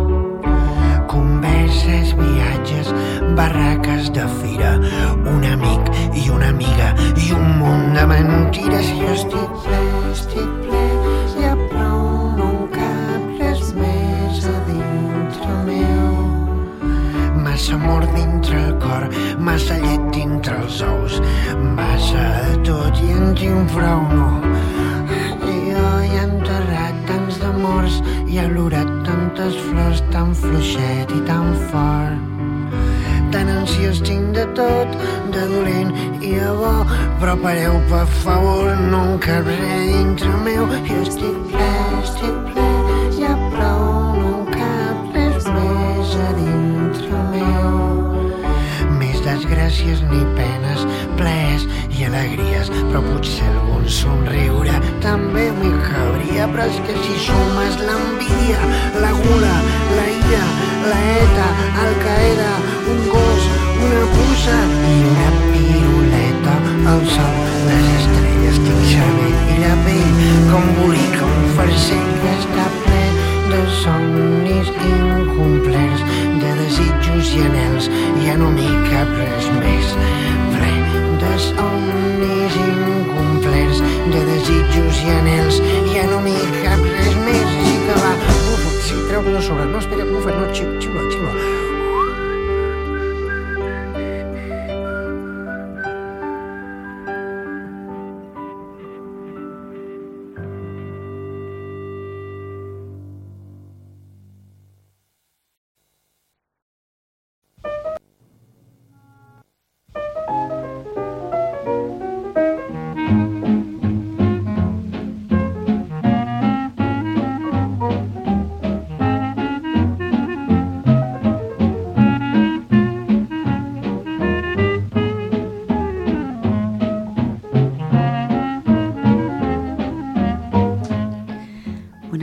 converses, viatges, barraques de fira, un amic i una amiga i un munt de mentires, i jo estic ple, estic ple, ja prou, no em cap res més a dintre meu. Massa amor dintre el cor, massa llet dintre els ous, massa de tot i en tinc prou, no. I jo hi he enterrat tants d'amors i he olorat tantes flors, tan fluixet i tan fort. Tan ansiós tinc de tot, de dolent i de bo, però pareu, per favor, no em cap res dintre meu. Jo estic ple, estic ple, ja prou, no em cap res més a dintre meu. Més desgràcies ni penes, plaers i alegries, però potser algun somriure també m'hi cabria. Però és que si sumes l'envídia, la gula, la ira, la ETA, Al-Qaeda, un gos, una puça i una piruleta, el sol, les estrelles, tinc cervell i la pell com bolic, un farcell que està ple de somnis incomplerts, de desitjos i anhels, ja no m'hi cap res més. Ple de somnis incomplerts, de desitjos i anhels, ja no m'hi cap res més. I que va, uf, si treu-lo de sobre, no, espera, bufa, no, xiula, xiula.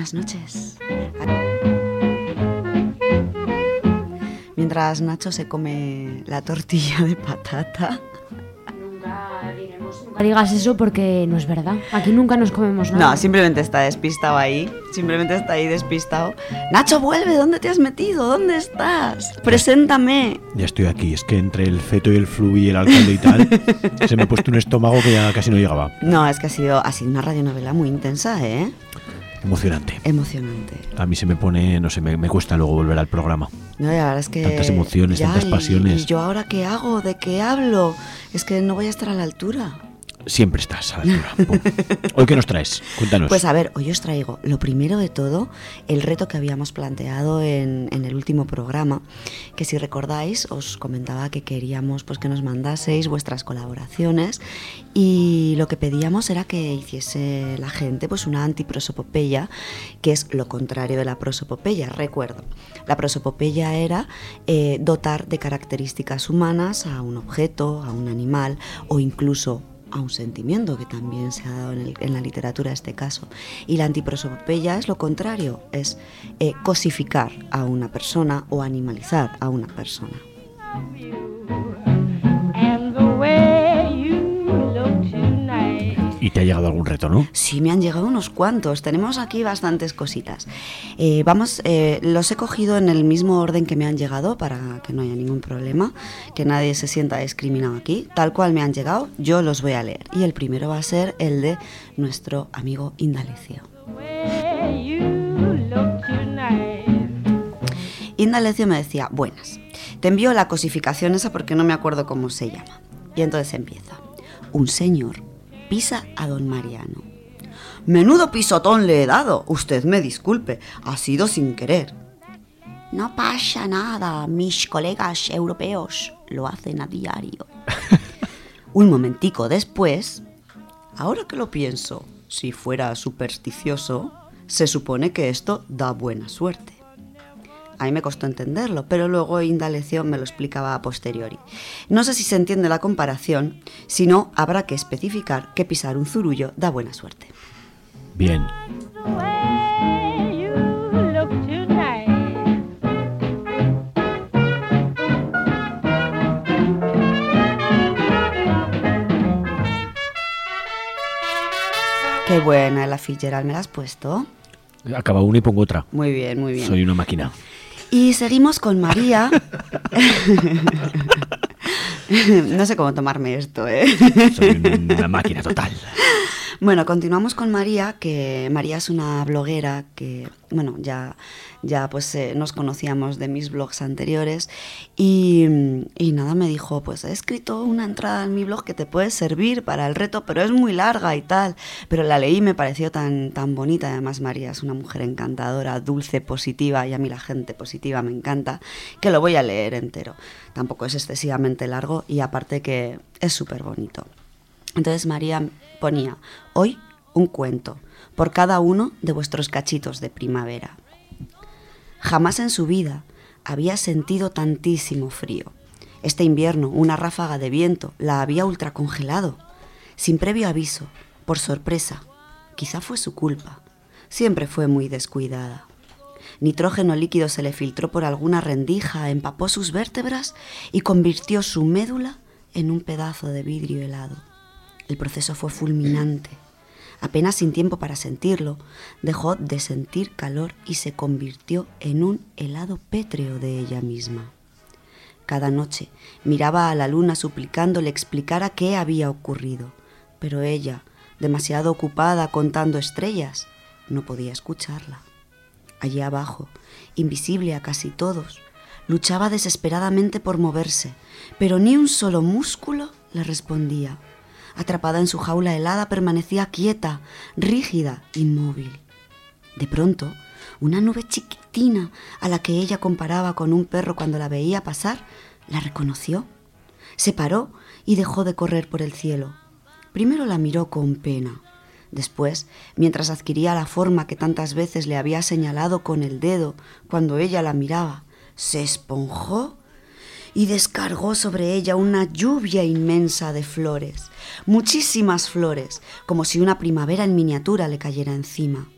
buenas noches. Mientras Nacho se come la tortilla de patata. No digas eso porque no es verdad. Aquí nunca nos comemos nada. No, simplemente está despistado ahí. Simplemente está ahí despistado. Nacho, vuelve, ¿dónde te has metido? ¿Dónde estás? Preséntame. Ya estoy aquí, es que entre el feto y el flu y el alcalde y tal, se me ha puesto un estómago que ya casi no llegaba. No, es que ha sido, ha sido una radionovela muy intensa, ¿eh? Emocionante. Emocionante. A mí se me pone, no sé, me, me cuesta luego volver al programa. No, la verdad es que... Tantas emociones, ya, tantas y, pasiones. ¿Y yo ahora qué hago? ¿De qué hablo? Es que no voy a estar a la altura. Siempre estás a la altura. ¿Hoy qué nos traes? Cuéntanos. Pues a ver, hoy os traigo, lo primero de todo, el reto que habíamos planteado en, en el último programa, que si recordáis os comentaba que queríamos pues que nos mandaseis vuestras colaboraciones y lo que pedíamos era que hiciese la gente pues una antiprosopopeya, que es lo contrario de la prosopopeya. Recuerdo, la prosopopeya era eh, dotar de características humanas a un objeto, a un animal o incluso a un sentimiento, que también se ha dado en, el, en la literatura este caso. Y la antiprosopopeya es lo contrario, es eh, cosificar a una persona o animalizar a una persona. ¿Y te ha llegado algún reto, no? Sí, me han llegado unos cuantos. Tenemos aquí bastantes cositas. Eh, vamos, eh, los he cogido en el mismo orden que me han llegado para que no haya ningún problema, que nadie se sienta discriminado aquí. Tal cual me han llegado, yo los voy a leer. Y el primero va a ser el de nuestro amigo Indalecio. Indalecio me decía, buenas, te envío la cosificación esa porque no me acuerdo cómo se llama. Y entonces empieza. Un señor pisa a don Mariano. Menudo pisotón le he dado. Usted me disculpe, ha sido sin querer. No pasa nada, mis colegas europeos lo hacen a diario. Un momentico después, ahora que lo pienso, si fuera supersticioso, se supone que esto da buena suerte. A mí me costó entenderlo, pero luego Indalecio me lo explicaba a posteriori. No sé si se entiende la comparación, si no, habrá que especificar que pisar un zurullo da buena suerte. Bien. Qué buena la Fitzgerald, ¿me la has puesto? Acaba una y pongo otra. Muy bien, muy bien. Soy una máquina. Y seguimos con María. No sé cómo tomarme esto, ¿eh? Soy una máquina total. Bueno, continuamos con María, que María es una bloguera que, bueno, ya, ya pues eh, nos conocíamos de mis blogs anteriores y, y nada, me dijo, pues he escrito una entrada en mi blog que te puede servir para el reto, pero es muy larga y tal, pero la leí y me pareció tan, tan bonita. Además María es una mujer encantadora, dulce, positiva, y a mí la gente positiva me encanta, que lo voy a leer entero. Tampoco es excesivamente largo y aparte que es súper bonito. Entonces María ponía, hoy un cuento, por cada uno de vuestros cachitos de primavera. Jamás en su vida había sentido tantísimo frío. Este invierno una ráfaga de viento la había ultracongelado. Sin previo aviso, por sorpresa, quizá fue su culpa. Siempre fue muy descuidada. Nitrógeno líquido se le filtró por alguna rendija, empapó sus vértebras y convirtió su médula en un pedazo de vidrio helado. El proceso fue fulminante. Apenas sin tiempo para sentirlo, dejó de sentir calor y se convirtió en un helado pétreo de ella misma. Cada noche miraba a la luna suplicando le explicara qué había ocurrido, pero ella, demasiado ocupada contando estrellas, no podía escucharla. Allí abajo, invisible a casi todos, luchaba desesperadamente por moverse, pero ni un solo músculo le respondía. Atrapada en su jaula helada, permanecía quieta, rígida, inmóvil. De pronto, una nube chiquitina, a la que ella comparaba con un perro cuando la veía pasar, la reconoció. Se paró y dejó de correr por el cielo. Primero la miró con pena. Después, mientras adquiría la forma que tantas veces le había señalado con el dedo cuando ella la miraba, se esponjó y descargó sobre ella una lluvia inmensa de flores, muchísimas flores, como si una primavera en miniatura le cayera encima.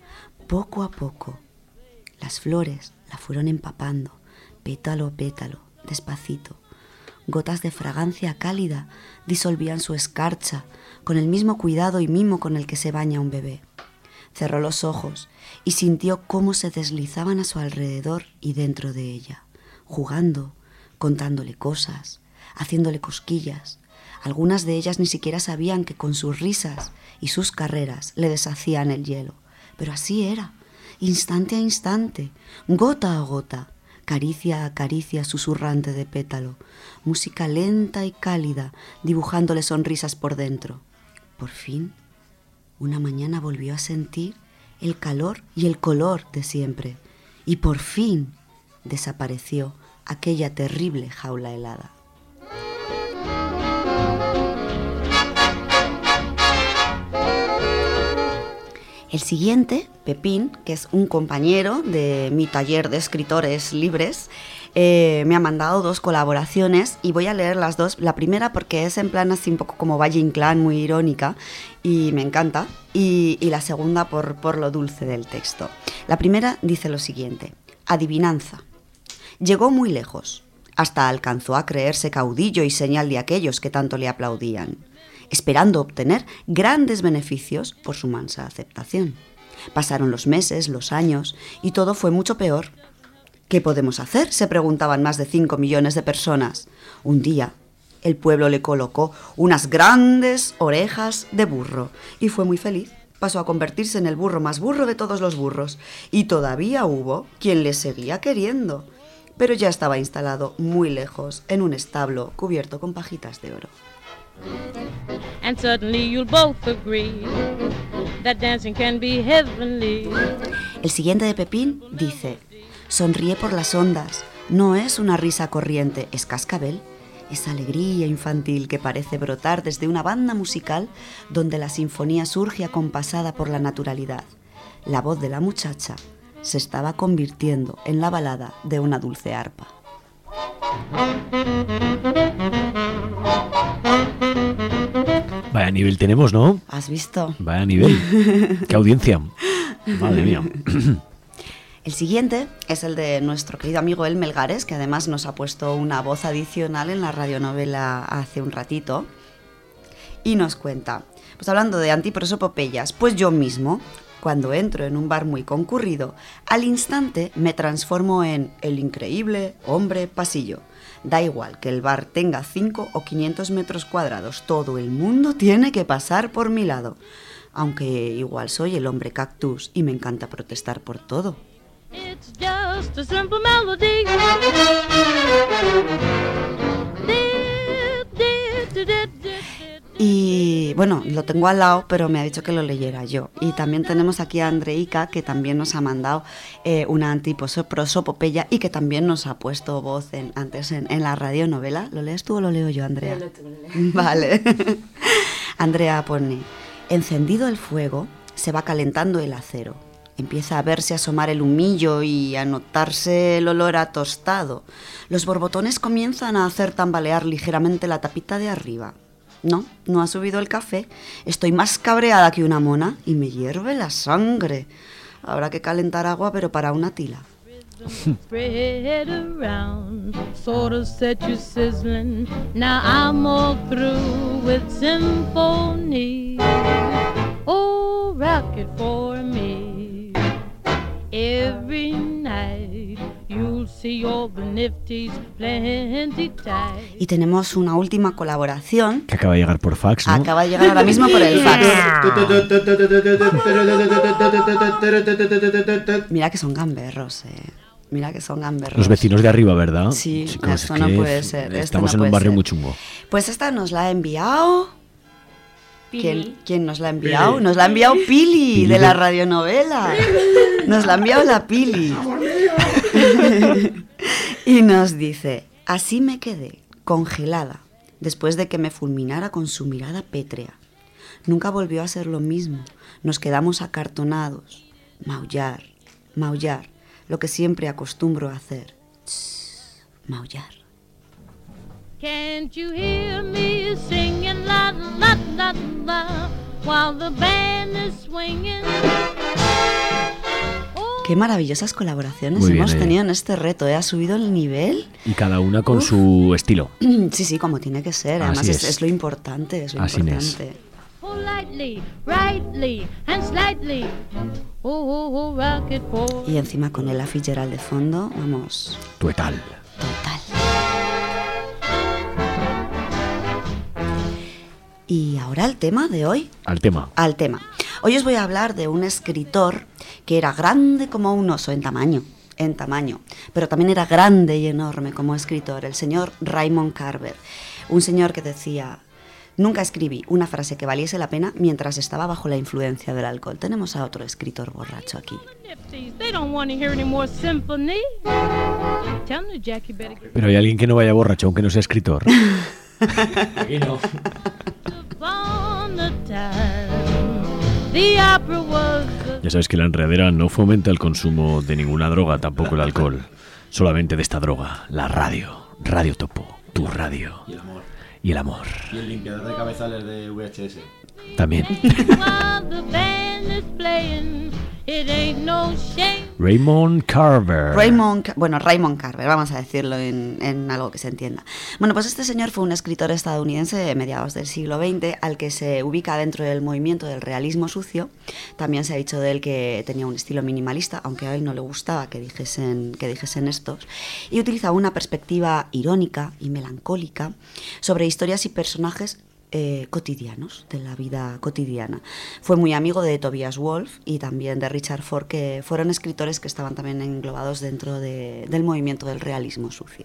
poco a poco las flores la fueron empapando, pétalo a pétalo, despacito. Gotas de fragancia cálida disolvían su escarcha con el mismo cuidado y mimo con el que se baña un bebé. Cerró los ojos y sintió cómo se deslizaban a su alrededor y dentro de ella, jugando, contándole cosas, haciéndole cosquillas. Algunas de ellas ni siquiera sabían que con sus risas y sus carreras le deshacían el hielo. Pero así era, instante a instante, gota a gota, caricia a caricia susurrante de pétalo, música lenta y cálida, dibujándole sonrisas por dentro. Por fin, una mañana volvió a sentir el calor y el color de siempre, y por fin desapareció aquella terrible jaula helada. El siguiente, Pepín, que es un compañero de mi taller de escritores libres, eh, me ha mandado dos colaboraciones y voy a leer las dos. La primera porque es en plan así un poco como Valle Inclán, muy irónica, y me encanta. Y, y la segunda por, por lo dulce del texto. La primera dice lo siguiente: adivinanza. Llegó muy lejos, hasta alcanzó a creerse caudillo y señal de aquellos que tanto le aplaudían, esperando obtener grandes beneficios por su mansa aceptación. Pasaron los meses, los años, y todo fue mucho peor. ¿Qué podemos hacer?, se preguntaban más de cinco millones de personas. Un día, el pueblo le colocó unas grandes orejas de burro, y fue muy feliz. Pasó a convertirse en el burro más burro de todos los burros, y todavía hubo quien le seguía queriendo, pero ya estaba instalado muy lejos, en un establo cubierto con pajitas de oro. And suddenly you'll both agree that dancing can be heavenly. El siguiente de Pepín dice: sonríe por las ondas, no es una risa corriente, es cascabel, es alegría infantil que parece brotar desde una banda musical donde la sinfonía surge acompasada por la naturalidad. La voz de la muchacha se estaba convirtiendo en la balada de una dulce arpa. Vaya nivel tenemos, ¿no? ¿Has visto? Vaya nivel. ¡Qué audiencia! Madre mía. El siguiente es el de nuestro querido amigo El Melgares, que además nos ha puesto una voz adicional en la radionovela hace un ratito. Y nos cuenta, pues hablando de antiprosopopeyas, pues yo mismo, cuando entro en un bar muy concurrido, al instante me transformo en el increíble hombre pasillo. Da igual que el bar tenga cinco o quinientos metros cuadrados, todo el mundo tiene que pasar por mi lado. Aunque igual soy el hombre cactus y me encanta protestar por todo. It's just a simple melody. Y bueno, lo tengo al lado, pero me ha dicho que lo leyera yo. Y también tenemos aquí a Andreica, que también nos ha mandado eh, una antiprosopopeya y que también nos ha puesto voz en, antes en, en la radionovela. ¿Lo lees tú o lo leo yo, Andrea? Lo leo tú, lo leo. Vale. Andrea pone: encendido el fuego, se va calentando el acero. Empieza a verse asomar el humillo y a notarse el olor a tostado. Los borbotones comienzan a hacer tambalear ligeramente la tapita de arriba. No, no ha subido el café. Estoy más cabreada que una mona y me hierve la sangre. Habrá que calentar agua, pero para una tila. Spread around, sort of set you sizzling. Now I'm all through with symphony. Oh, rock it for me. Every night you'll see all the nifties plenty tight. Y tenemos una última colaboración que acaba de llegar por fax, ¿no? Acaba de llegar ahora mismo por el fax. Mira que son gamberros, eh. Mira que son gamberros. Los vecinos de arriba, ¿verdad? Sí, chicos, esto es no que puede ser. Estamos esto no en un puede barrio ser. muy chungo. Pues esta nos la ha enviado... ¿Quién, Pili. ¿Quién nos la ha enviado? Pili. Nos la ha enviado Pili, Pili de de- la radionovela. Nos la ha enviado la Pili. Y nos dice: así me quedé, congelada, después de que me fulminara con su mirada pétrea. Nunca volvió a ser lo mismo. Nos quedamos acartonados. Maullar, maullar, lo que siempre acostumbro a hacer. Tss, maullar. Can't you hear me singing la la la la while the band is swinging? Qué maravillosas colaboraciones Muy bien, hemos ella. tenido en este reto. ¿eh? Ha subido el nivel. Y cada una con Uf. su estilo. Sí, sí, como tiene que ser. Además Así es. es. es lo importante, es lo Así es. importante. Politely, rightly, and slightly. Oh, oh, oh, rock it for. Y encima con el Ella Fitzgerald de fondo, vamos. Tuetal. Y ahora el tema de hoy. Al tema. Al tema. Hoy os voy a hablar de un escritor que era grande como un oso en tamaño, en tamaño, pero también era grande y enorme como escritor, el señor Raymond Carver. Un señor que decía: nunca escribí una frase que valiese la pena mientras estaba bajo la influencia del alcohol. Tenemos a otro escritor borracho aquí. They don't want to hear any more symphony. Tell me, Jackie, better get Pero hay alguien que no vaya borracho, aunque no sea escritor. Aquí no. on the time. The opera was the Ya sabes que la enredadera no fomenta el consumo de ninguna droga, tampoco el alcohol. Solamente de esta droga, la radio. Radio Topo, tu radio. Y el amor. Y el amor. Y el limpiador de cabezales de V H S. También. while the band is playing. It ain't no shame. Raymond Carver. Raymond, Ca- bueno, Raymond Carver, vamos a decirlo en, en algo que se entienda. Bueno, pues este señor fue un escritor estadounidense de mediados del siglo veinte, al que se ubica dentro del movimiento del realismo sucio. También se ha dicho de él que tenía un estilo minimalista, aunque a él no le gustaba que dijesen, que dijesen estos, y utilizaba una perspectiva irónica y melancólica sobre historias y personajes Eh, cotidianos, de la vida cotidiana. Fue muy amigo de Tobias Wolff y también de Richard Ford, que fueron escritores que estaban también englobados dentro de, del movimiento del realismo sucio.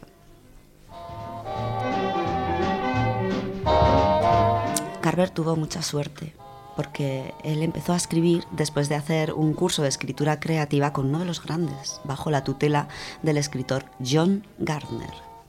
Carver tuvo mucha suerte, porque él empezó a escribir después de hacer un curso de escritura creativa con uno de los grandes, bajo la tutela del escritor John Gardner.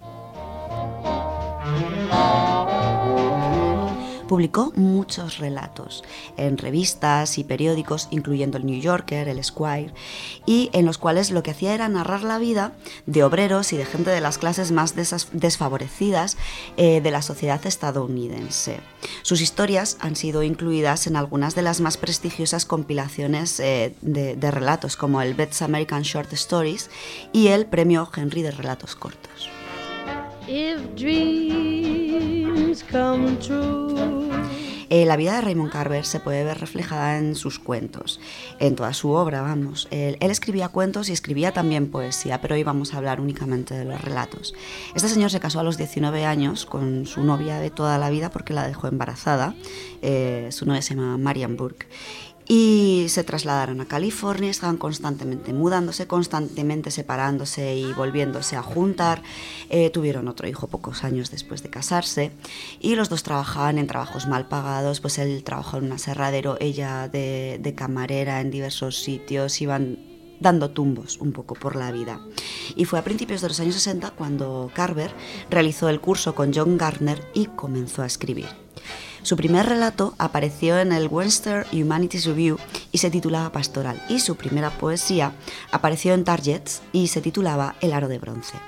Publicó muchos relatos en revistas y periódicos, incluyendo el New Yorker, el Esquire, y en los cuales lo que hacía era narrar la vida de obreros y de gente de las clases más desas- desfavorecidas eh, de la sociedad estadounidense. Sus historias han sido incluidas en algunas de las más prestigiosas compilaciones eh, de, de relatos, como el Best American Short Stories y el Premio Henry de Relatos Cortos. If dreams come true. Eh, la vida de Raymond Carver se puede ver reflejada en sus cuentos, en toda su obra, vamos. Él, él escribía cuentos y escribía también poesía, pero hoy vamos a hablar únicamente de los relatos. Este señor se casó a los diecinueve años con su novia de toda la vida porque la dejó embarazada. Eh, su novia se llama Marian Burke. Y se trasladaron a California, estaban constantemente mudándose, constantemente separándose y volviéndose a juntar. Eh, tuvieron otro hijo pocos años después de casarse y los dos trabajaban en trabajos mal pagados, pues él trabajó en un aserradero, ella de, de camarera en diversos sitios, iban dando tumbos un poco por la vida. Y fue a principios de los años sesenta cuando Carver realizó el curso con John Gardner y comenzó a escribir. Su primer relato apareció en el Western Humanities Review y se titulaba Pastoral, y su primera poesía apareció en Targets y se titulaba El aro de bronce.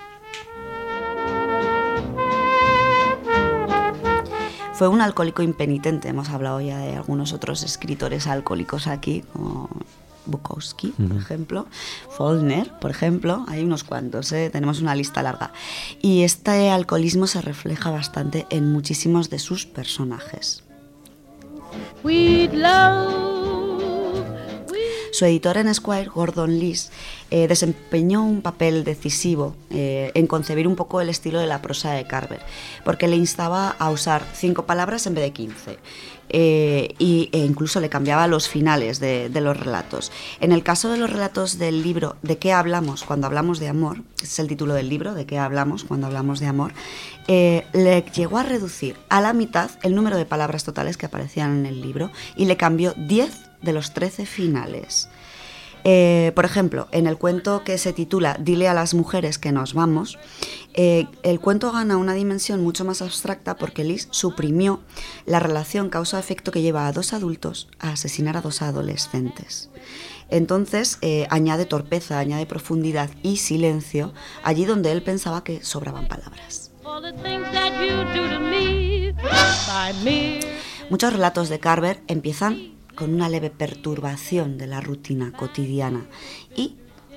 Fue un alcohólico impenitente, hemos hablado ya de algunos otros escritores alcohólicos aquí, como Bukowski, por Ujú. ejemplo, Faulkner, por ejemplo, hay unos cuantos, ¿eh? Tenemos una lista larga. Y este alcoholismo se refleja bastante en muchísimos de sus personajes. We'd love. Su editor en Esquire, Gordon Lees, eh, desempeñó un papel decisivo eh, en concebir un poco el estilo de la prosa de Carver, porque le instaba a usar cinco palabras en vez de quince. Eh, y, e incluso le cambiaba los finales de, de los relatos. En el caso de los relatos del libro ¿De qué hablamos cuando hablamos de amor?, ese es el título del libro, ¿De qué hablamos cuando hablamos de amor?, eh, le llegó a reducir a la mitad el número de palabras totales que aparecían en el libro y le cambió diez de los trece finales. Eh, por ejemplo, en el cuento que se titula Dile a las mujeres que nos vamos, eh, el cuento gana una dimensión mucho más abstracta porque Lees suprimió la relación causa-efecto que lleva a dos adultos a asesinar a dos adolescentes. Entonces eh, añade torpeza, añade profundidad y silencio allí donde él pensaba que sobraban palabras. For the things that you do to me, by me. Muchos relatos de Carver empiezan con una leve perturbación de la rutina cotidiana y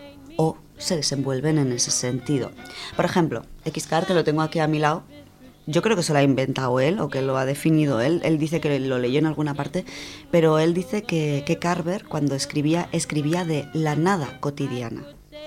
o se desenvuelven en ese sentido. Por ejemplo, Xcar, que lo tengo aquí a mi lado, yo creo que se lo ha inventado él o que lo ha definido él. Él dice que lo leyó en alguna parte, pero él dice que, que Carver, cuando escribía, escribía de la nada cotidiana.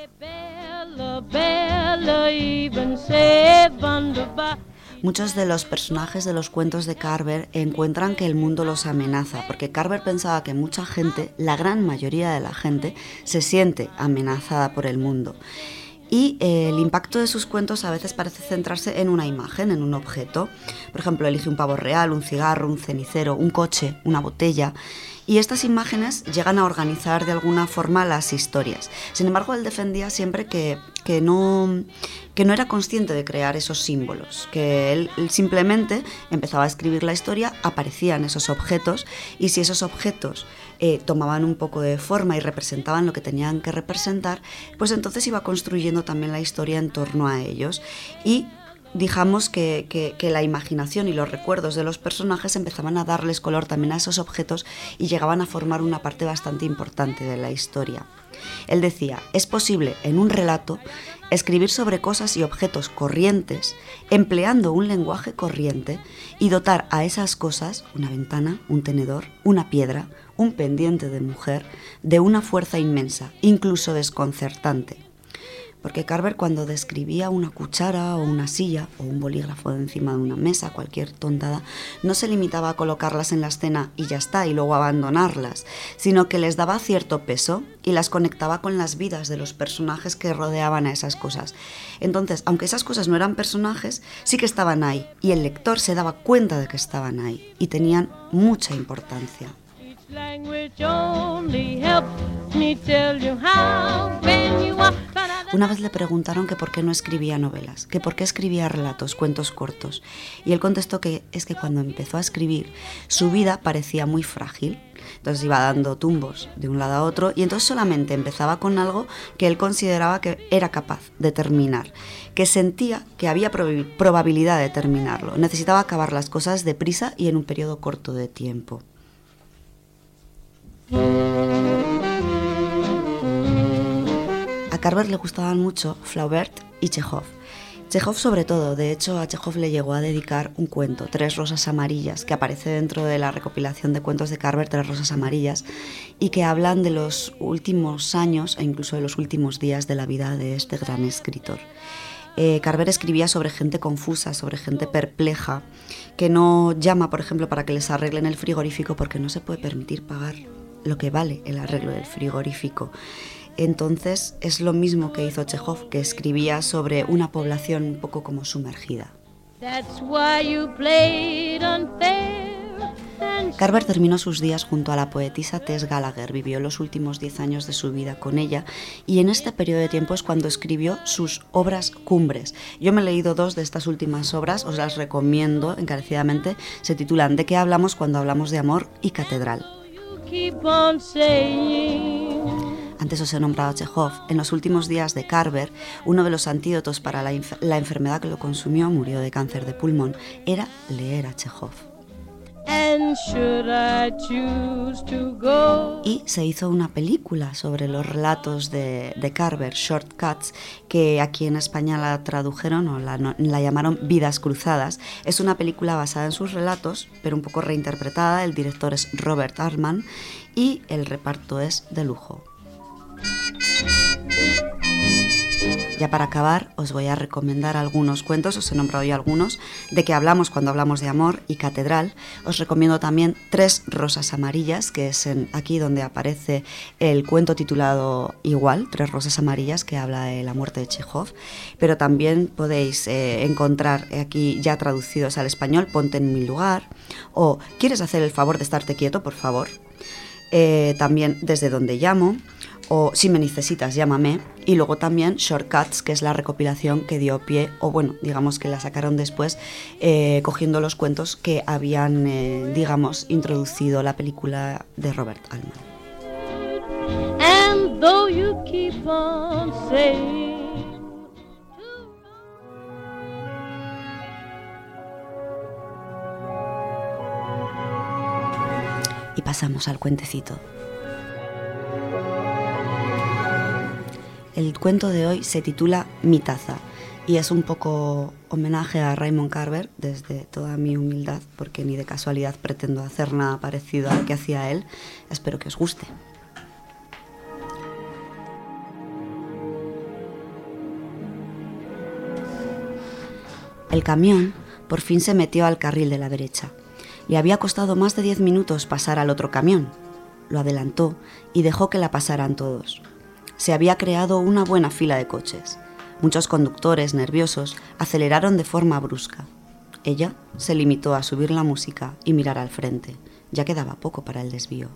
Muchos de los personajes de los cuentos de Carver encuentran que el mundo los amenaza, porque Carver pensaba que mucha gente, la gran mayoría de la gente, se siente amenazada por el mundo. Y eh, el impacto de sus cuentos a veces parece centrarse en una imagen, en un objeto. Por ejemplo, elige un pavo real, un cigarro, un cenicero, un coche, una botella. Y estas imágenes llegan a organizar de alguna forma las historias. Sin embargo, él defendía siempre que, que, no, que no era consciente de crear esos símbolos, que él, él simplemente empezaba a escribir la historia, aparecían esos objetos, y si esos objetos eh, tomaban un poco de forma y representaban lo que tenían que representar, pues entonces iba construyendo también la historia en torno a ellos. Y digamos que, que, que la imaginación y los recuerdos de los personajes empezaban a darles color también a esos objetos y llegaban a formar una parte bastante importante de la historia. Él decía, es posible en un relato escribir sobre cosas y objetos corrientes, empleando un lenguaje corriente y dotar a esas cosas, una ventana, un tenedor, una piedra, un pendiente de mujer, de una fuerza inmensa, incluso desconcertante. Porque Carver, cuando describía una cuchara o una silla o un bolígrafo encima de una mesa, cualquier tontada, no se limitaba a colocarlas en la escena y ya está, y luego abandonarlas, sino que les daba cierto peso y las conectaba con las vidas de los personajes que rodeaban a esas cosas. Entonces, aunque esas cosas no eran personajes, sí que estaban ahí, y el lector se daba cuenta de que estaban ahí, y tenían mucha importancia. Una vez le preguntaron que por qué no escribía novelas, que por qué escribía relatos, cuentos cortos, y él contestó que es que cuando empezó a escribir su vida parecía muy frágil, entonces iba dando tumbos de un lado a otro y entonces solamente empezaba con algo que él consideraba que era capaz de terminar, que sentía que había prob- probabilidad de terminarlo, necesitaba acabar las cosas deprisa y en un periodo corto de tiempo. A Carver le gustaban mucho Flaubert y Chekhov. Chekhov sobre todo, de hecho a Chekhov le llegó a dedicar un cuento, Tres rosas amarillas, que aparece dentro de la recopilación de cuentos de Carver, Tres rosas amarillas, y que hablan de los últimos años e incluso de los últimos días de la vida de este gran escritor. Eh, Carver escribía sobre gente confusa, sobre gente perpleja, que no llama, por ejemplo, para que les arreglen el frigorífico porque no se puede permitir pagar lo que vale el arreglo del frigorífico. Entonces es lo mismo que hizo Chekhov, que escribía sobre una población un poco como sumergida. Carver terminó sus días junto a la poetisa Tess Gallagher, vivió los últimos diez años de su vida con ella y en este periodo de tiempo es cuando escribió sus obras cumbres. Yo me he leído dos de estas últimas obras, os las recomiendo encarecidamente, se titulan ¿De qué hablamos cuando hablamos de amor? Y Catedral. Antes os he nombrado a Chekhov. En los últimos días de Carver, uno de los antídotos para la, inf- la enfermedad que lo consumió, murió de cáncer de pulmón, era leer a Chekhov. Y se hizo una película sobre los relatos de, de Carver, Shortcuts, que aquí en España la tradujeron o la, no, la llamaron Vidas Cruzadas. Es una película basada en sus relatos, pero un poco reinterpretada. El director es Robert Altman y el reparto es de lujo. Ya para acabar, os voy a recomendar algunos cuentos, os he nombrado ya algunos, de que hablamos cuando hablamos de amor y Catedral. Os recomiendo también Tres rosas amarillas, que es en, aquí donde aparece el cuento titulado igual, Tres rosas amarillas, que habla de la muerte de Chekhov. Pero también podéis eh, encontrar aquí ya traducidos al español, Ponte en mi lugar, o ¿Quieres hacer el favor de estarte quieto, por favor? Eh, también Desde donde llamo, o Si me necesitas, llámame, y luego también Shortcuts, que es la recopilación que dio pie, o bueno, digamos que la sacaron después, eh, cogiendo los cuentos que habían, eh, digamos, introducido la película de Robert Altman. And though you keep on saying... Y pasamos al cuentecito. El cuento de hoy se titula Mi taza y es un poco homenaje a Raymond Carver desde toda mi humildad, porque ni de casualidad pretendo hacer nada parecido a lo que hacía él. Espero que os guste. El camión por fin se metió al carril de la derecha. Le había costado más de diez minutos pasar al otro camión. Lo adelantó y dejó que la pasaran todos. Se había creado una buena fila de coches. Muchos conductores, nerviosos, aceleraron de forma brusca. Ella se limitó a subir la música y mirar al frente. Ya quedaba poco para el desvío.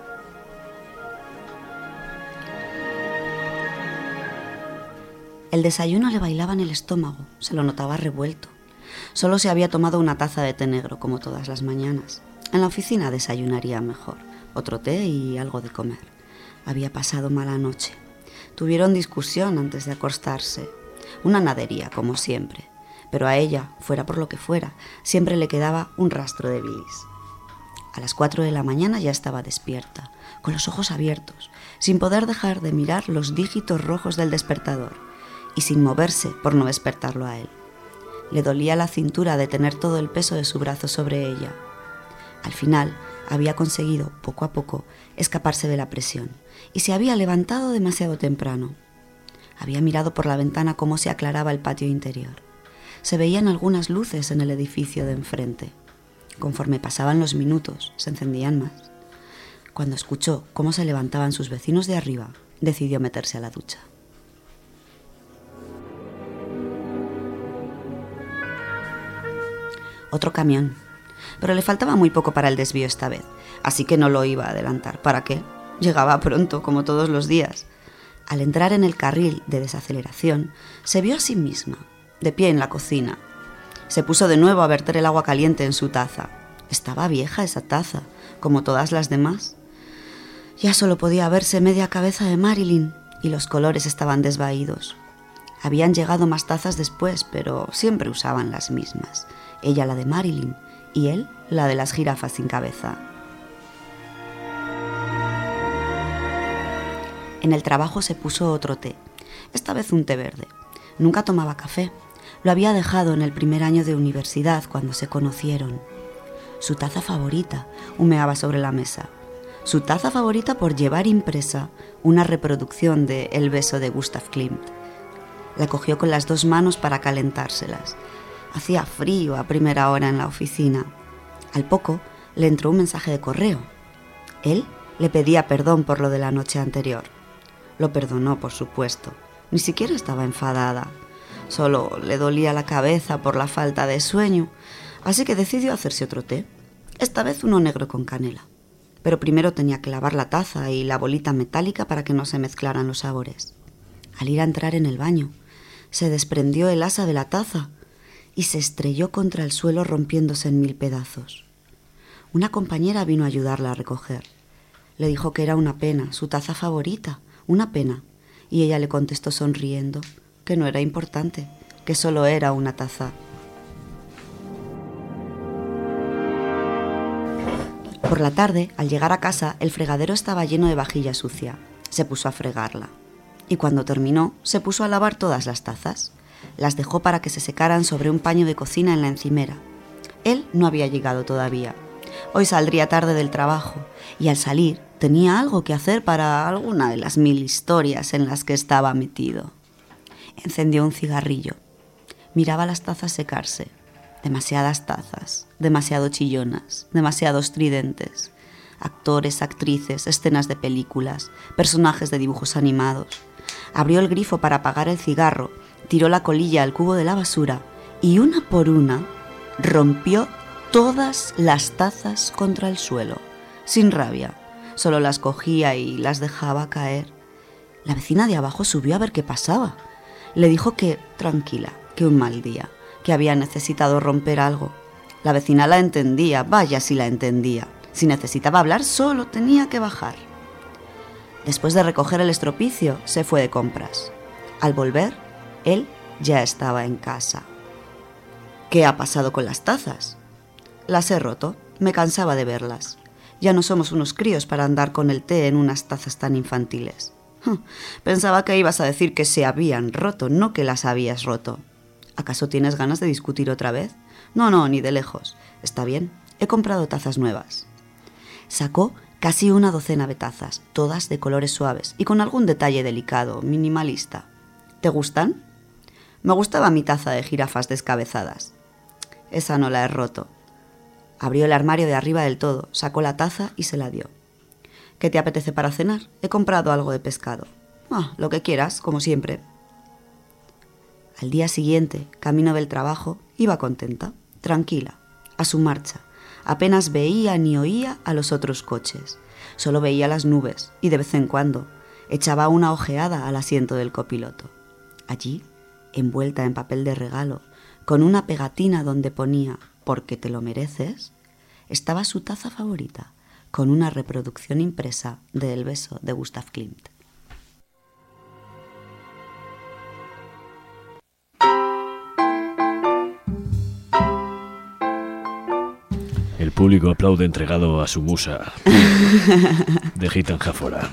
El desayuno le bailaba en el estómago, se lo notaba revuelto. Solo se había tomado una taza de té negro, como todas las mañanas. En la oficina desayunaría mejor, otro té y algo de comer. Había pasado mala noche. Tuvieron discusión antes de acostarse. Una nadería, como siempre. Pero a ella, fuera por lo que fuera, siempre le quedaba un rastro de bilis. A las cuatro de la mañana ya estaba despierta, con los ojos abiertos, sin poder dejar de mirar los dígitos rojos del despertador, y sin moverse por no despertarlo a él. Le dolía la cintura de tener todo el peso de su brazo sobre ella. Al final, había conseguido, poco a poco, escaparse de la presión, y se había levantado demasiado temprano. Había mirado por la ventana cómo se aclaraba el patio interior. Se veían algunas luces en el edificio de enfrente. Conforme pasaban los minutos, se encendían más. Cuando escuchó cómo se levantaban sus vecinos de arriba, decidió meterse a la ducha. Otro camión, pero le faltaba muy poco para el desvío esta vez, así que no lo iba a adelantar. ¿Para qué? Llegaba pronto, como todos los días. Al entrar en el carril de desaceleración, se vio a sí misma, de pie en la cocina. Se puso de nuevo a verter el agua caliente en su taza. Estaba vieja esa taza, como todas las demás. Ya solo podía verse media cabeza de Marilyn, y los colores estaban desvaídos. Habían llegado más tazas después, pero siempre usaban las mismas. Ella la de Marilyn y él la de las jirafas sin cabeza. En el trabajo se puso otro té, esta vez un té verde. Nunca tomaba café. Lo había dejado en el primer año de universidad cuando se conocieron. Su taza favorita humeaba sobre la mesa. Su taza favorita por llevar impresa una reproducción de El beso de Gustav Klimt. La cogió con las dos manos para calentárselas. Hacía frío a primera hora en la oficina. Al poco le entró un mensaje de correo. Él le pedía perdón por lo de la noche anterior. Lo perdonó, por supuesto. Ni siquiera estaba enfadada. Solo le dolía la cabeza por la falta de sueño, así que decidió hacerse otro té. Esta vez uno negro con canela. Pero primero tenía que lavar la taza y la bolita metálica para que no se mezclaran los sabores. Al ir a entrar en el baño, se desprendió el asa de la taza y se estrelló contra el suelo rompiéndose en mil pedazos. Una compañera vino a ayudarla a recoger. Le dijo que era una pena, su taza favorita, una pena, y ella le contestó sonriendo que no era importante, que solo era una taza. Por la tarde, al llegar a casa, el fregadero estaba lleno de vajilla sucia. Se puso a fregarla. Y cuando terminó, se puso a lavar todas las tazas. Las dejó para que se secaran sobre un paño de cocina en la encimera. Él no había llegado todavía. Hoy saldría tarde del trabajo, y al salir tenía algo que hacer para alguna de las mil historias en las que estaba metido. Encendió un cigarrillo. Miraba las tazas secarse. Demasiadas tazas, demasiado chillonas, demasiado estridentes. Actores, actrices, escenas de películas, personajes de dibujos animados. Abrió el grifo para apagar el cigarro, tiró la colilla al cubo de la basura y una por una rompió todas las tazas contra el suelo, sin rabia. Solo las cogía y las dejaba caer. La vecina de abajo subió a ver qué pasaba. Le dijo que, tranquila, que un mal día, que había necesitado romper algo. La vecina la entendía, vaya si la entendía. Si necesitaba hablar, solo tenía que bajar. Después de recoger el estropicio, se fue de compras. Al volver, él ya estaba en casa. ¿Qué ha pasado con las tazas? Las he roto, me cansaba de verlas. Ya no somos unos críos para andar con el té en unas tazas tan infantiles. Pensaba que ibas a decir que se habían roto, no que las habías roto. ¿Acaso tienes ganas de discutir otra vez? No, no, ni de lejos. Está bien, he comprado tazas nuevas. Sacó casi una docena de tazas, todas de colores suaves y con algún detalle delicado, minimalista. ¿Te gustan? Me gustaba mi taza de jirafas descabezadas. Esa no la he roto. Abrió el armario de arriba del todo, sacó la taza y se la dio. ¿Qué te apetece para cenar? He comprado algo de pescado. Ah, lo que quieras, como siempre. Al día siguiente, camino del trabajo, iba contenta, tranquila, a su marcha. Apenas veía ni oía a los otros coches. Solo veía las nubes y de vez en cuando echaba una ojeada al asiento del copiloto. Allí, envuelta en papel de regalo, con una pegatina donde ponía «Porque te lo mereces», estaba su taza favorita, con una reproducción impresa de El beso de Gustav Klimt. El público aplaude entregado a su musa de Gitan Jáfora.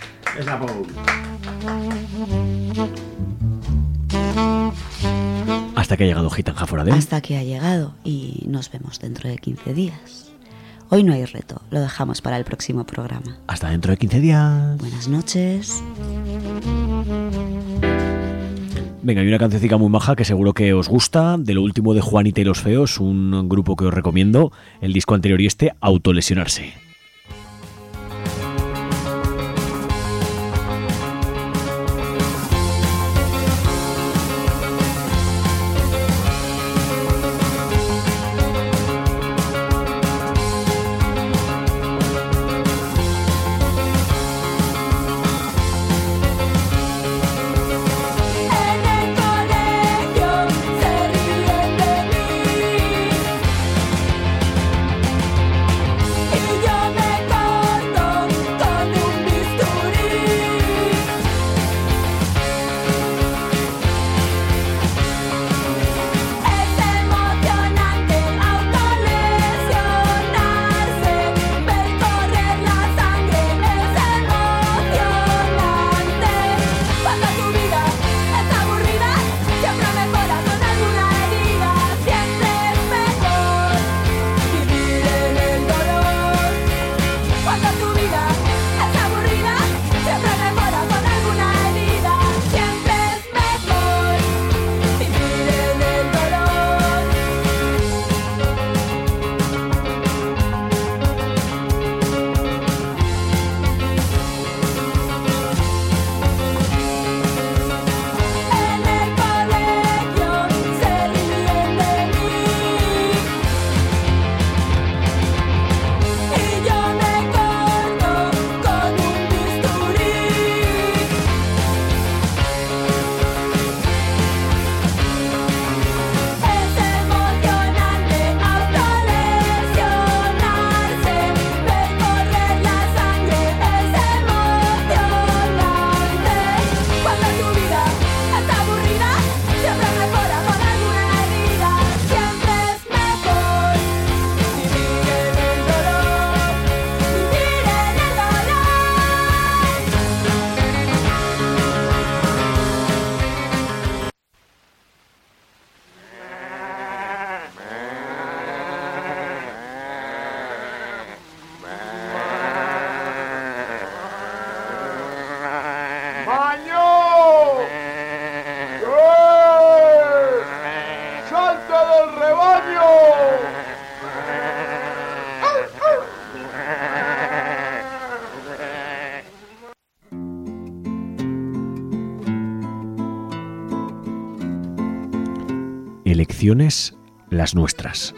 Hasta que ha llegado Gitan Jáfora de... Hasta que ha llegado y nos vemos dentro de quince días. Hoy no hay reto, lo dejamos para el próximo programa. Hasta dentro de quince días. Buenas noches. Venga, hay una cancioncita muy maja que seguro que os gusta, de lo último de Juanita y los Feos, un grupo que os recomiendo, el disco anterior y este, Autolesionarse. Elecciones las nuestras.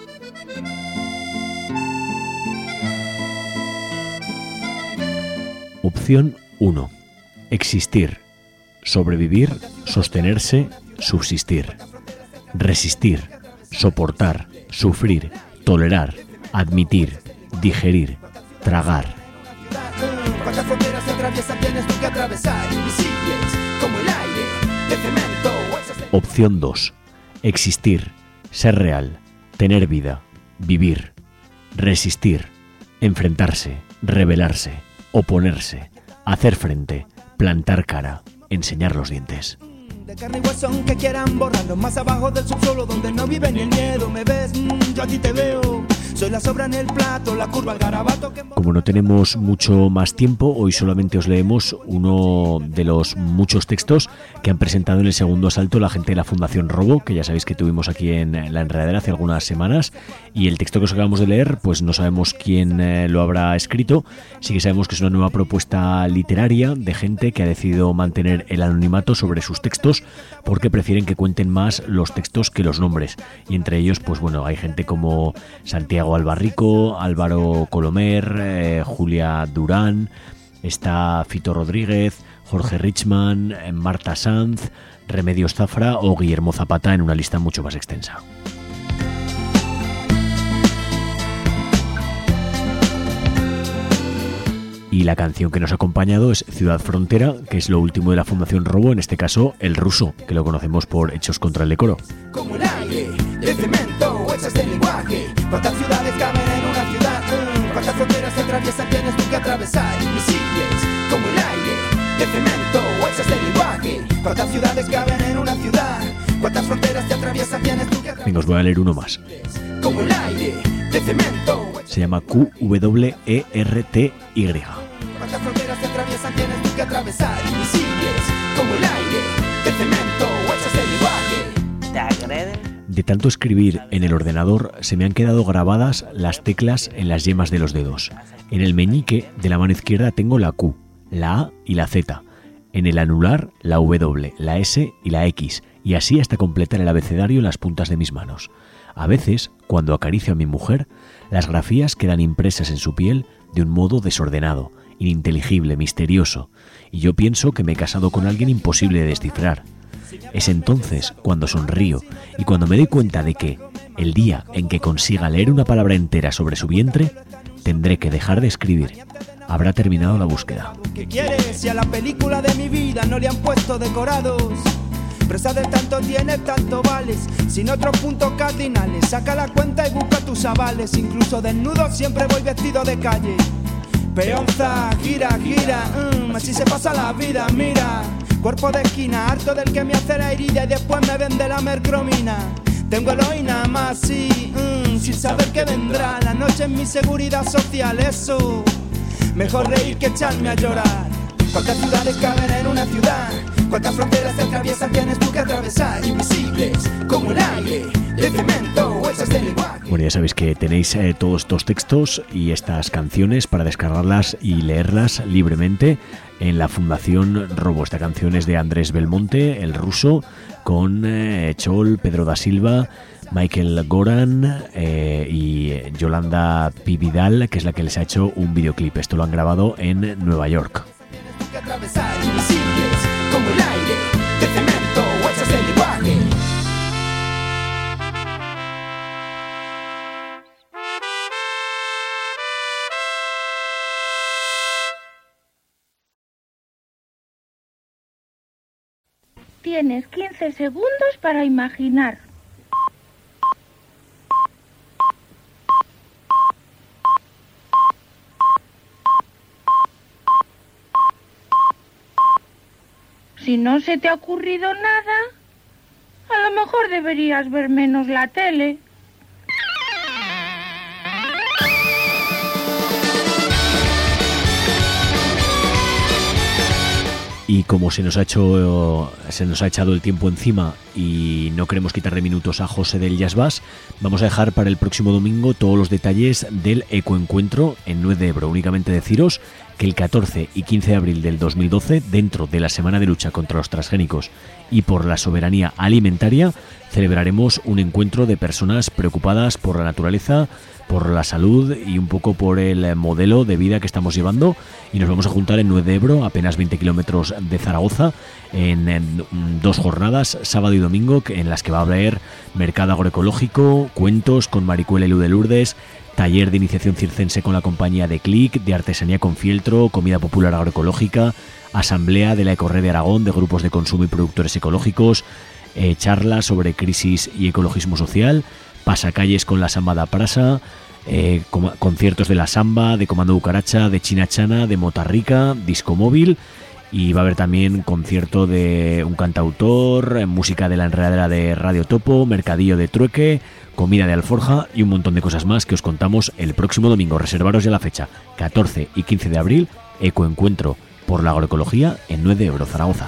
Opción uno. Existir, sobrevivir, sostenerse, subsistir. Resistir, soportar, sufrir, tolerar, admitir, digerir, tragar. ¿Cuántas fronteras se atraviesan? Tienes tú que atravesar, invisibles como el aire de cemento. Opción dos. Existir, ser real, tener vida, vivir, resistir, enfrentarse, rebelarse, oponerse, hacer frente, plantar cara, enseñar los dientes. De carne y hueso que quieran borrarlo más abajo del subsuelo donde no vive ni el miedo. Me ves, mm, yo a ti te veo. Soy la sobra en el plato, la curva, el garabato que... Como no tenemos mucho más tiempo, hoy solamente os leemos uno de los muchos textos que han presentado en el segundo asalto la gente de la Fundación Robo, que ya sabéis que tuvimos aquí en La Enredadera hace algunas semanas, y el texto que os acabamos de leer, pues no sabemos quién eh, lo habrá escrito. Sí que sabemos que es una nueva propuesta literaria de gente que ha decidido mantener el anonimato sobre sus textos porque prefieren que cuenten más los textos que los nombres, y entre ellos, pues bueno, hay gente como Santiago Albarrico, Álvaro Colomer, eh, Julia Durán, está Fito Rodríguez, Jorge Richman, eh, Marta Sanz, Remedios Zafra o Guillermo Zapata, en una lista mucho más extensa. Y la canción que nos ha acompañado es Ciudad Frontera, que es lo último de la Fundación Robo, en este caso El Ruso, que lo conocemos por Hechos contra el Decoro. Como el aire de cemento, hechas de lenguaje. ¿Cuántas ciudades caben en una ciudad? Mm, ¿Cuántas fronteras se atraviesan? Tienes tú que atravesar. Invisibles, como el aire de cemento, hechas de lenguaje. ¿Cuántas ciudades caben en una ciudad? ¿Cuántas fronteras se atraviesan? Tienes tú que atravesar. Venga, os voy a leer uno más. Como el aire de cemento. Se llama Q W E R T Y. ¿Cuántas fronteras se atraviesan? Tienes tú que atravesar. Invisibles, como el aire de cemento, hechas de lenguaje. ¿Te agreden? De tanto escribir en el ordenador se me han quedado grabadas las teclas en las yemas de los dedos. En el meñique de la mano izquierda tengo la Q, la A y la Z. En el anular la W, la S y la X, y así hasta completar el abecedario en las puntas de mis manos. A veces, cuando acaricio a mi mujer, las grafías quedan impresas en su piel de un modo desordenado, ininteligible, misterioso, y yo pienso que me he casado con alguien imposible de descifrar. Es entonces cuando sonrío y cuando me doy cuenta de que, el día en que consiga leer una palabra entera sobre su vientre, tendré que dejar de escribir. Habrá terminado la búsqueda. ¿Qué quieres? Si a la película de mi vida no le han puesto decorados. Presa de tanto tiene, tanto vales, sin otros puntos cardinales. Saca la cuenta y busca tus avales. Incluso desnudo siempre voy vestido de calle. Peonza, gira, gira, mm, así se pasa la vida, mira. Cuerpo de esquina, harto del que me hace la herida y después me vende la mercromina. Tengo heroína más, sí, mm, sin saber que vendrá. La noche es mi seguridad social, eso. Mejor reír que echarme a llorar. ¿Cuántas ciudades caben en una ciudad? ¿Cuántas fronteras se atraviesan? Tienes tú que atravesar. Invisibles, como el aire de cemento, hechas de lenguaje. Bueno, ya sabéis que tenéis eh, todos estos textos y estas canciones para descargarlas y leerlas libremente en la Fundación Robo. Esta canción es de Andrés Belmonte, El Ruso, con eh, Chol, Pedro da Silva, Michael Goran eh, y Yolanda Pividal, que es la que les ha hecho un videoclip. Esto lo han grabado en Nueva York. Que atravesar, invisibles, como el aire de cemento, hechas de lenguaje. Tienes quince segundos para imaginar. Si no se te ha ocurrido nada, a lo mejor deberías ver menos la tele. Y como se nos ha hecho se nos ha echado el tiempo encima y no queremos quitarle minutos a José del Jazz Bass, vamos a dejar para el próximo domingo todos los detalles del Ecoencuentro en Nuez de Ebro. Únicamente deciros que el catorce y quince de abril del dos mil doce, dentro de la Semana de Lucha contra los Transgénicos y por la Soberanía Alimentaria, celebraremos un encuentro de personas preocupadas por la naturaleza, por la salud y un poco por el modelo de vida que estamos llevando, y nos vamos a juntar en Nuez de Ebro, apenas veinte kilómetros de Zaragoza, en, en dos jornadas, sábado y domingo, en las que va a haber mercado agroecológico, cuentos con Maricuela y Lu de Lourdes, taller de iniciación circense con la compañía de Clic, de artesanía con fieltro, comida popular agroecológica, asamblea de la Ecorred de Aragón de grupos de consumo y productores ecológicos, eh, charlas sobre crisis y ecologismo social, pasacalles con la samba da Prasa, eh, conciertos de la samba, de Comando Cucaracha, de China Chana, de Motarrica, disco móvil Y va a haber también concierto de un cantautor, música de la enredadera de Radio Topo, mercadillo de trueque, comida de alforja y un montón de cosas más que os contamos el próximo domingo. Reservaros ya la fecha, catorce y quince de abril, Ecoencuentro por la agroecología en nueve de Ebro, Zaragoza.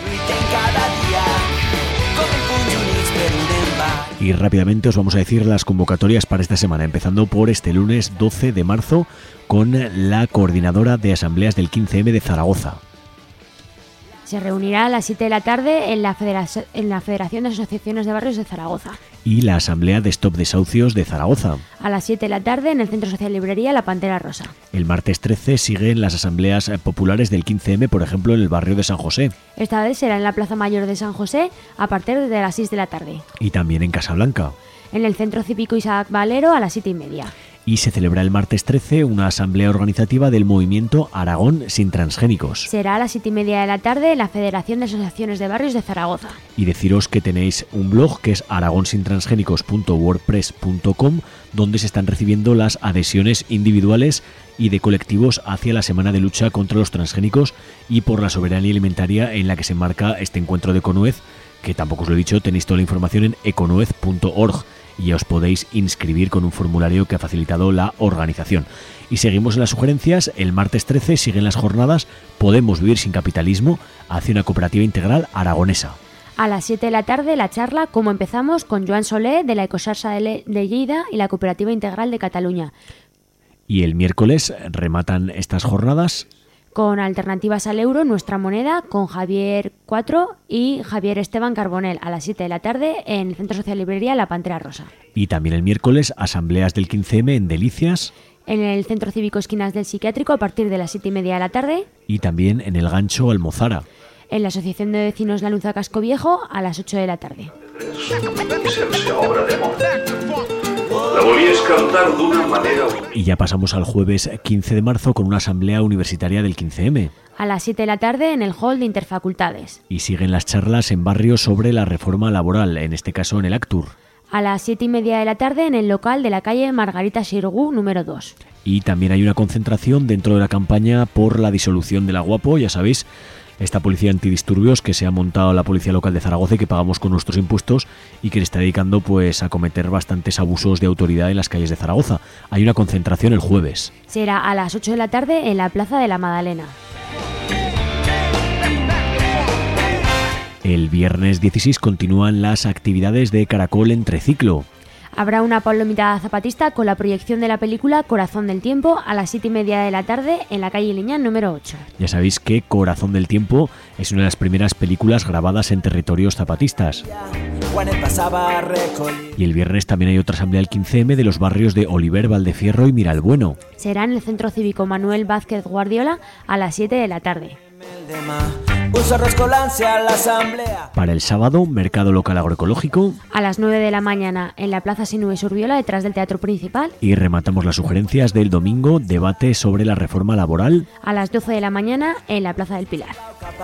Y rápidamente os vamos a decir las convocatorias para esta semana, empezando por este lunes doce de marzo con la coordinadora de asambleas del quince eme de Zaragoza. Se reunirá a las siete de la tarde en la, Federac- en la Federación de Asociaciones de Barrios de Zaragoza. Y la asamblea de Stop Desahucios de Zaragoza. A las siete de la tarde en el Centro Social Librería La Pantera Rosa. El martes trece siguen las asambleas populares del quince eme, por ejemplo, en el barrio de San José. Esta vez será en la Plaza Mayor de San José a partir de las seis de la tarde. Y también en Casablanca. En el Centro Cívico Isaac Valero a las siete y media. Y se celebra el martes trece una asamblea organizativa del movimiento Aragón sin transgénicos. Será a las siete y media de la tarde en la Federación de Asociaciones de Barrios de Zaragoza. Y deciros que tenéis un blog que es aragonsintransgénicos punto wordpress punto com, donde se están recibiendo las adhesiones individuales y de colectivos hacia la semana de lucha contra los transgénicos y por la soberanía alimentaria, en la que se enmarca este encuentro de Econuez, que tampoco os lo he dicho, tenéis toda la información en econuez punto org. Y os podéis inscribir con un formulario que ha facilitado la organización. Y seguimos en las sugerencias. El martes trece siguen las jornadas Podemos vivir sin capitalismo hacia una cooperativa integral aragonesa. A las siete de la tarde la charla Cómo empezamos con Joan Solé de la Ecosarsa de, Le- de Lleida y la Cooperativa Integral de Cataluña. Y el miércoles rematan estas jornadas con Alternativas al Euro, Nuestra Moneda, con Javier cuatro y Javier Esteban Carbonell a las siete de la tarde en el Centro Social Librería La Pantera Rosa. Y también el miércoles asambleas del quince eme en Delicias. En el Centro Cívico Esquinas del Psiquiátrico a partir de las siete y media de la tarde. Y también en el Gancho Almozara. En la Asociación de Vecinos La Luza Casco Viejo a las ocho de la tarde. La volies cantar d'una manera... Y ya pasamos al jueves quince de marzo con una asamblea universitaria del quince eme. A las siete de la tarde en el hall de Interfacultades. Y siguen las charlas en barrios sobre la reforma laboral, en este caso en el Actur. A las siete y media de la tarde en el local de la calle Margarita Xirgu, número dos. Y también hay una concentración dentro de la campaña por la disolución de la Guapo, ya sabéis, esta policía antidisturbios que se ha montado la policía local de Zaragoza y que pagamos con nuestros impuestos y que le está dedicando pues a cometer bastantes abusos de autoridad en las calles de Zaragoza. Hay una concentración el jueves. Será a las ocho de la tarde en la Plaza de la Madalena. El viernes dieciséis continúan las actividades de Caracol en Treciclo. Habrá una palomita zapatista con la proyección de la película Corazón del Tiempo a las siete y media de la tarde en la calle Liñán número ocho. Ya sabéis que Corazón del Tiempo es una de las primeras películas grabadas en territorios zapatistas. Y el viernes también hay otra asamblea del quince eme de los barrios de Oliver, Valdefierro y Miralbueno. Será en el Centro Cívico Manuel Vázquez Guardiola a las siete de la tarde. Para el sábado, mercado local agroecológico. A las nueve de la mañana en la Plaza Sinúe Urbiola, detrás del Teatro Principal. Y rematamos las sugerencias del domingo, debate sobre la reforma laboral. A las doce de la mañana en la Plaza del Pilar.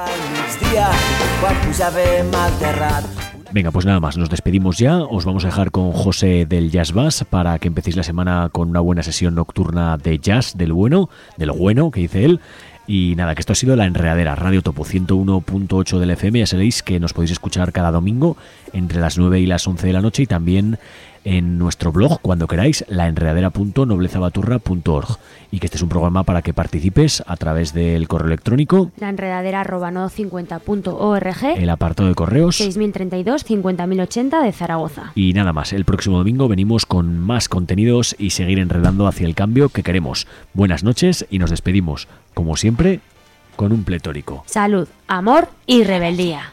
Venga, pues nada más, nos despedimos ya. Os vamos a dejar con José del Jazz Bass para que empecéis la semana con una buena sesión nocturna de jazz, del bueno, del bueno, que dice él. Y nada, que esto ha sido La Enredadera, Radio Topo ciento uno punto ocho del F M. Ya sabéis que nos podéis escuchar cada domingo entre las nueve y las once de la noche y también en nuestro blog cuando queráis, laenredadera punto noblezabaturra punto org. Y que este es un programa para que participes a través del correo electrónico laenredadera arroba no cincuenta punto org, el apartado de correos seis mil treinta y dos cincuenta mil ochenta de Zaragoza. Y nada más, el próximo domingo venimos con más contenidos y seguir enredando hacia el cambio que queremos. Buenas noches y nos despedimos, como siempre, con un pletórico. Salud, amor y rebeldía.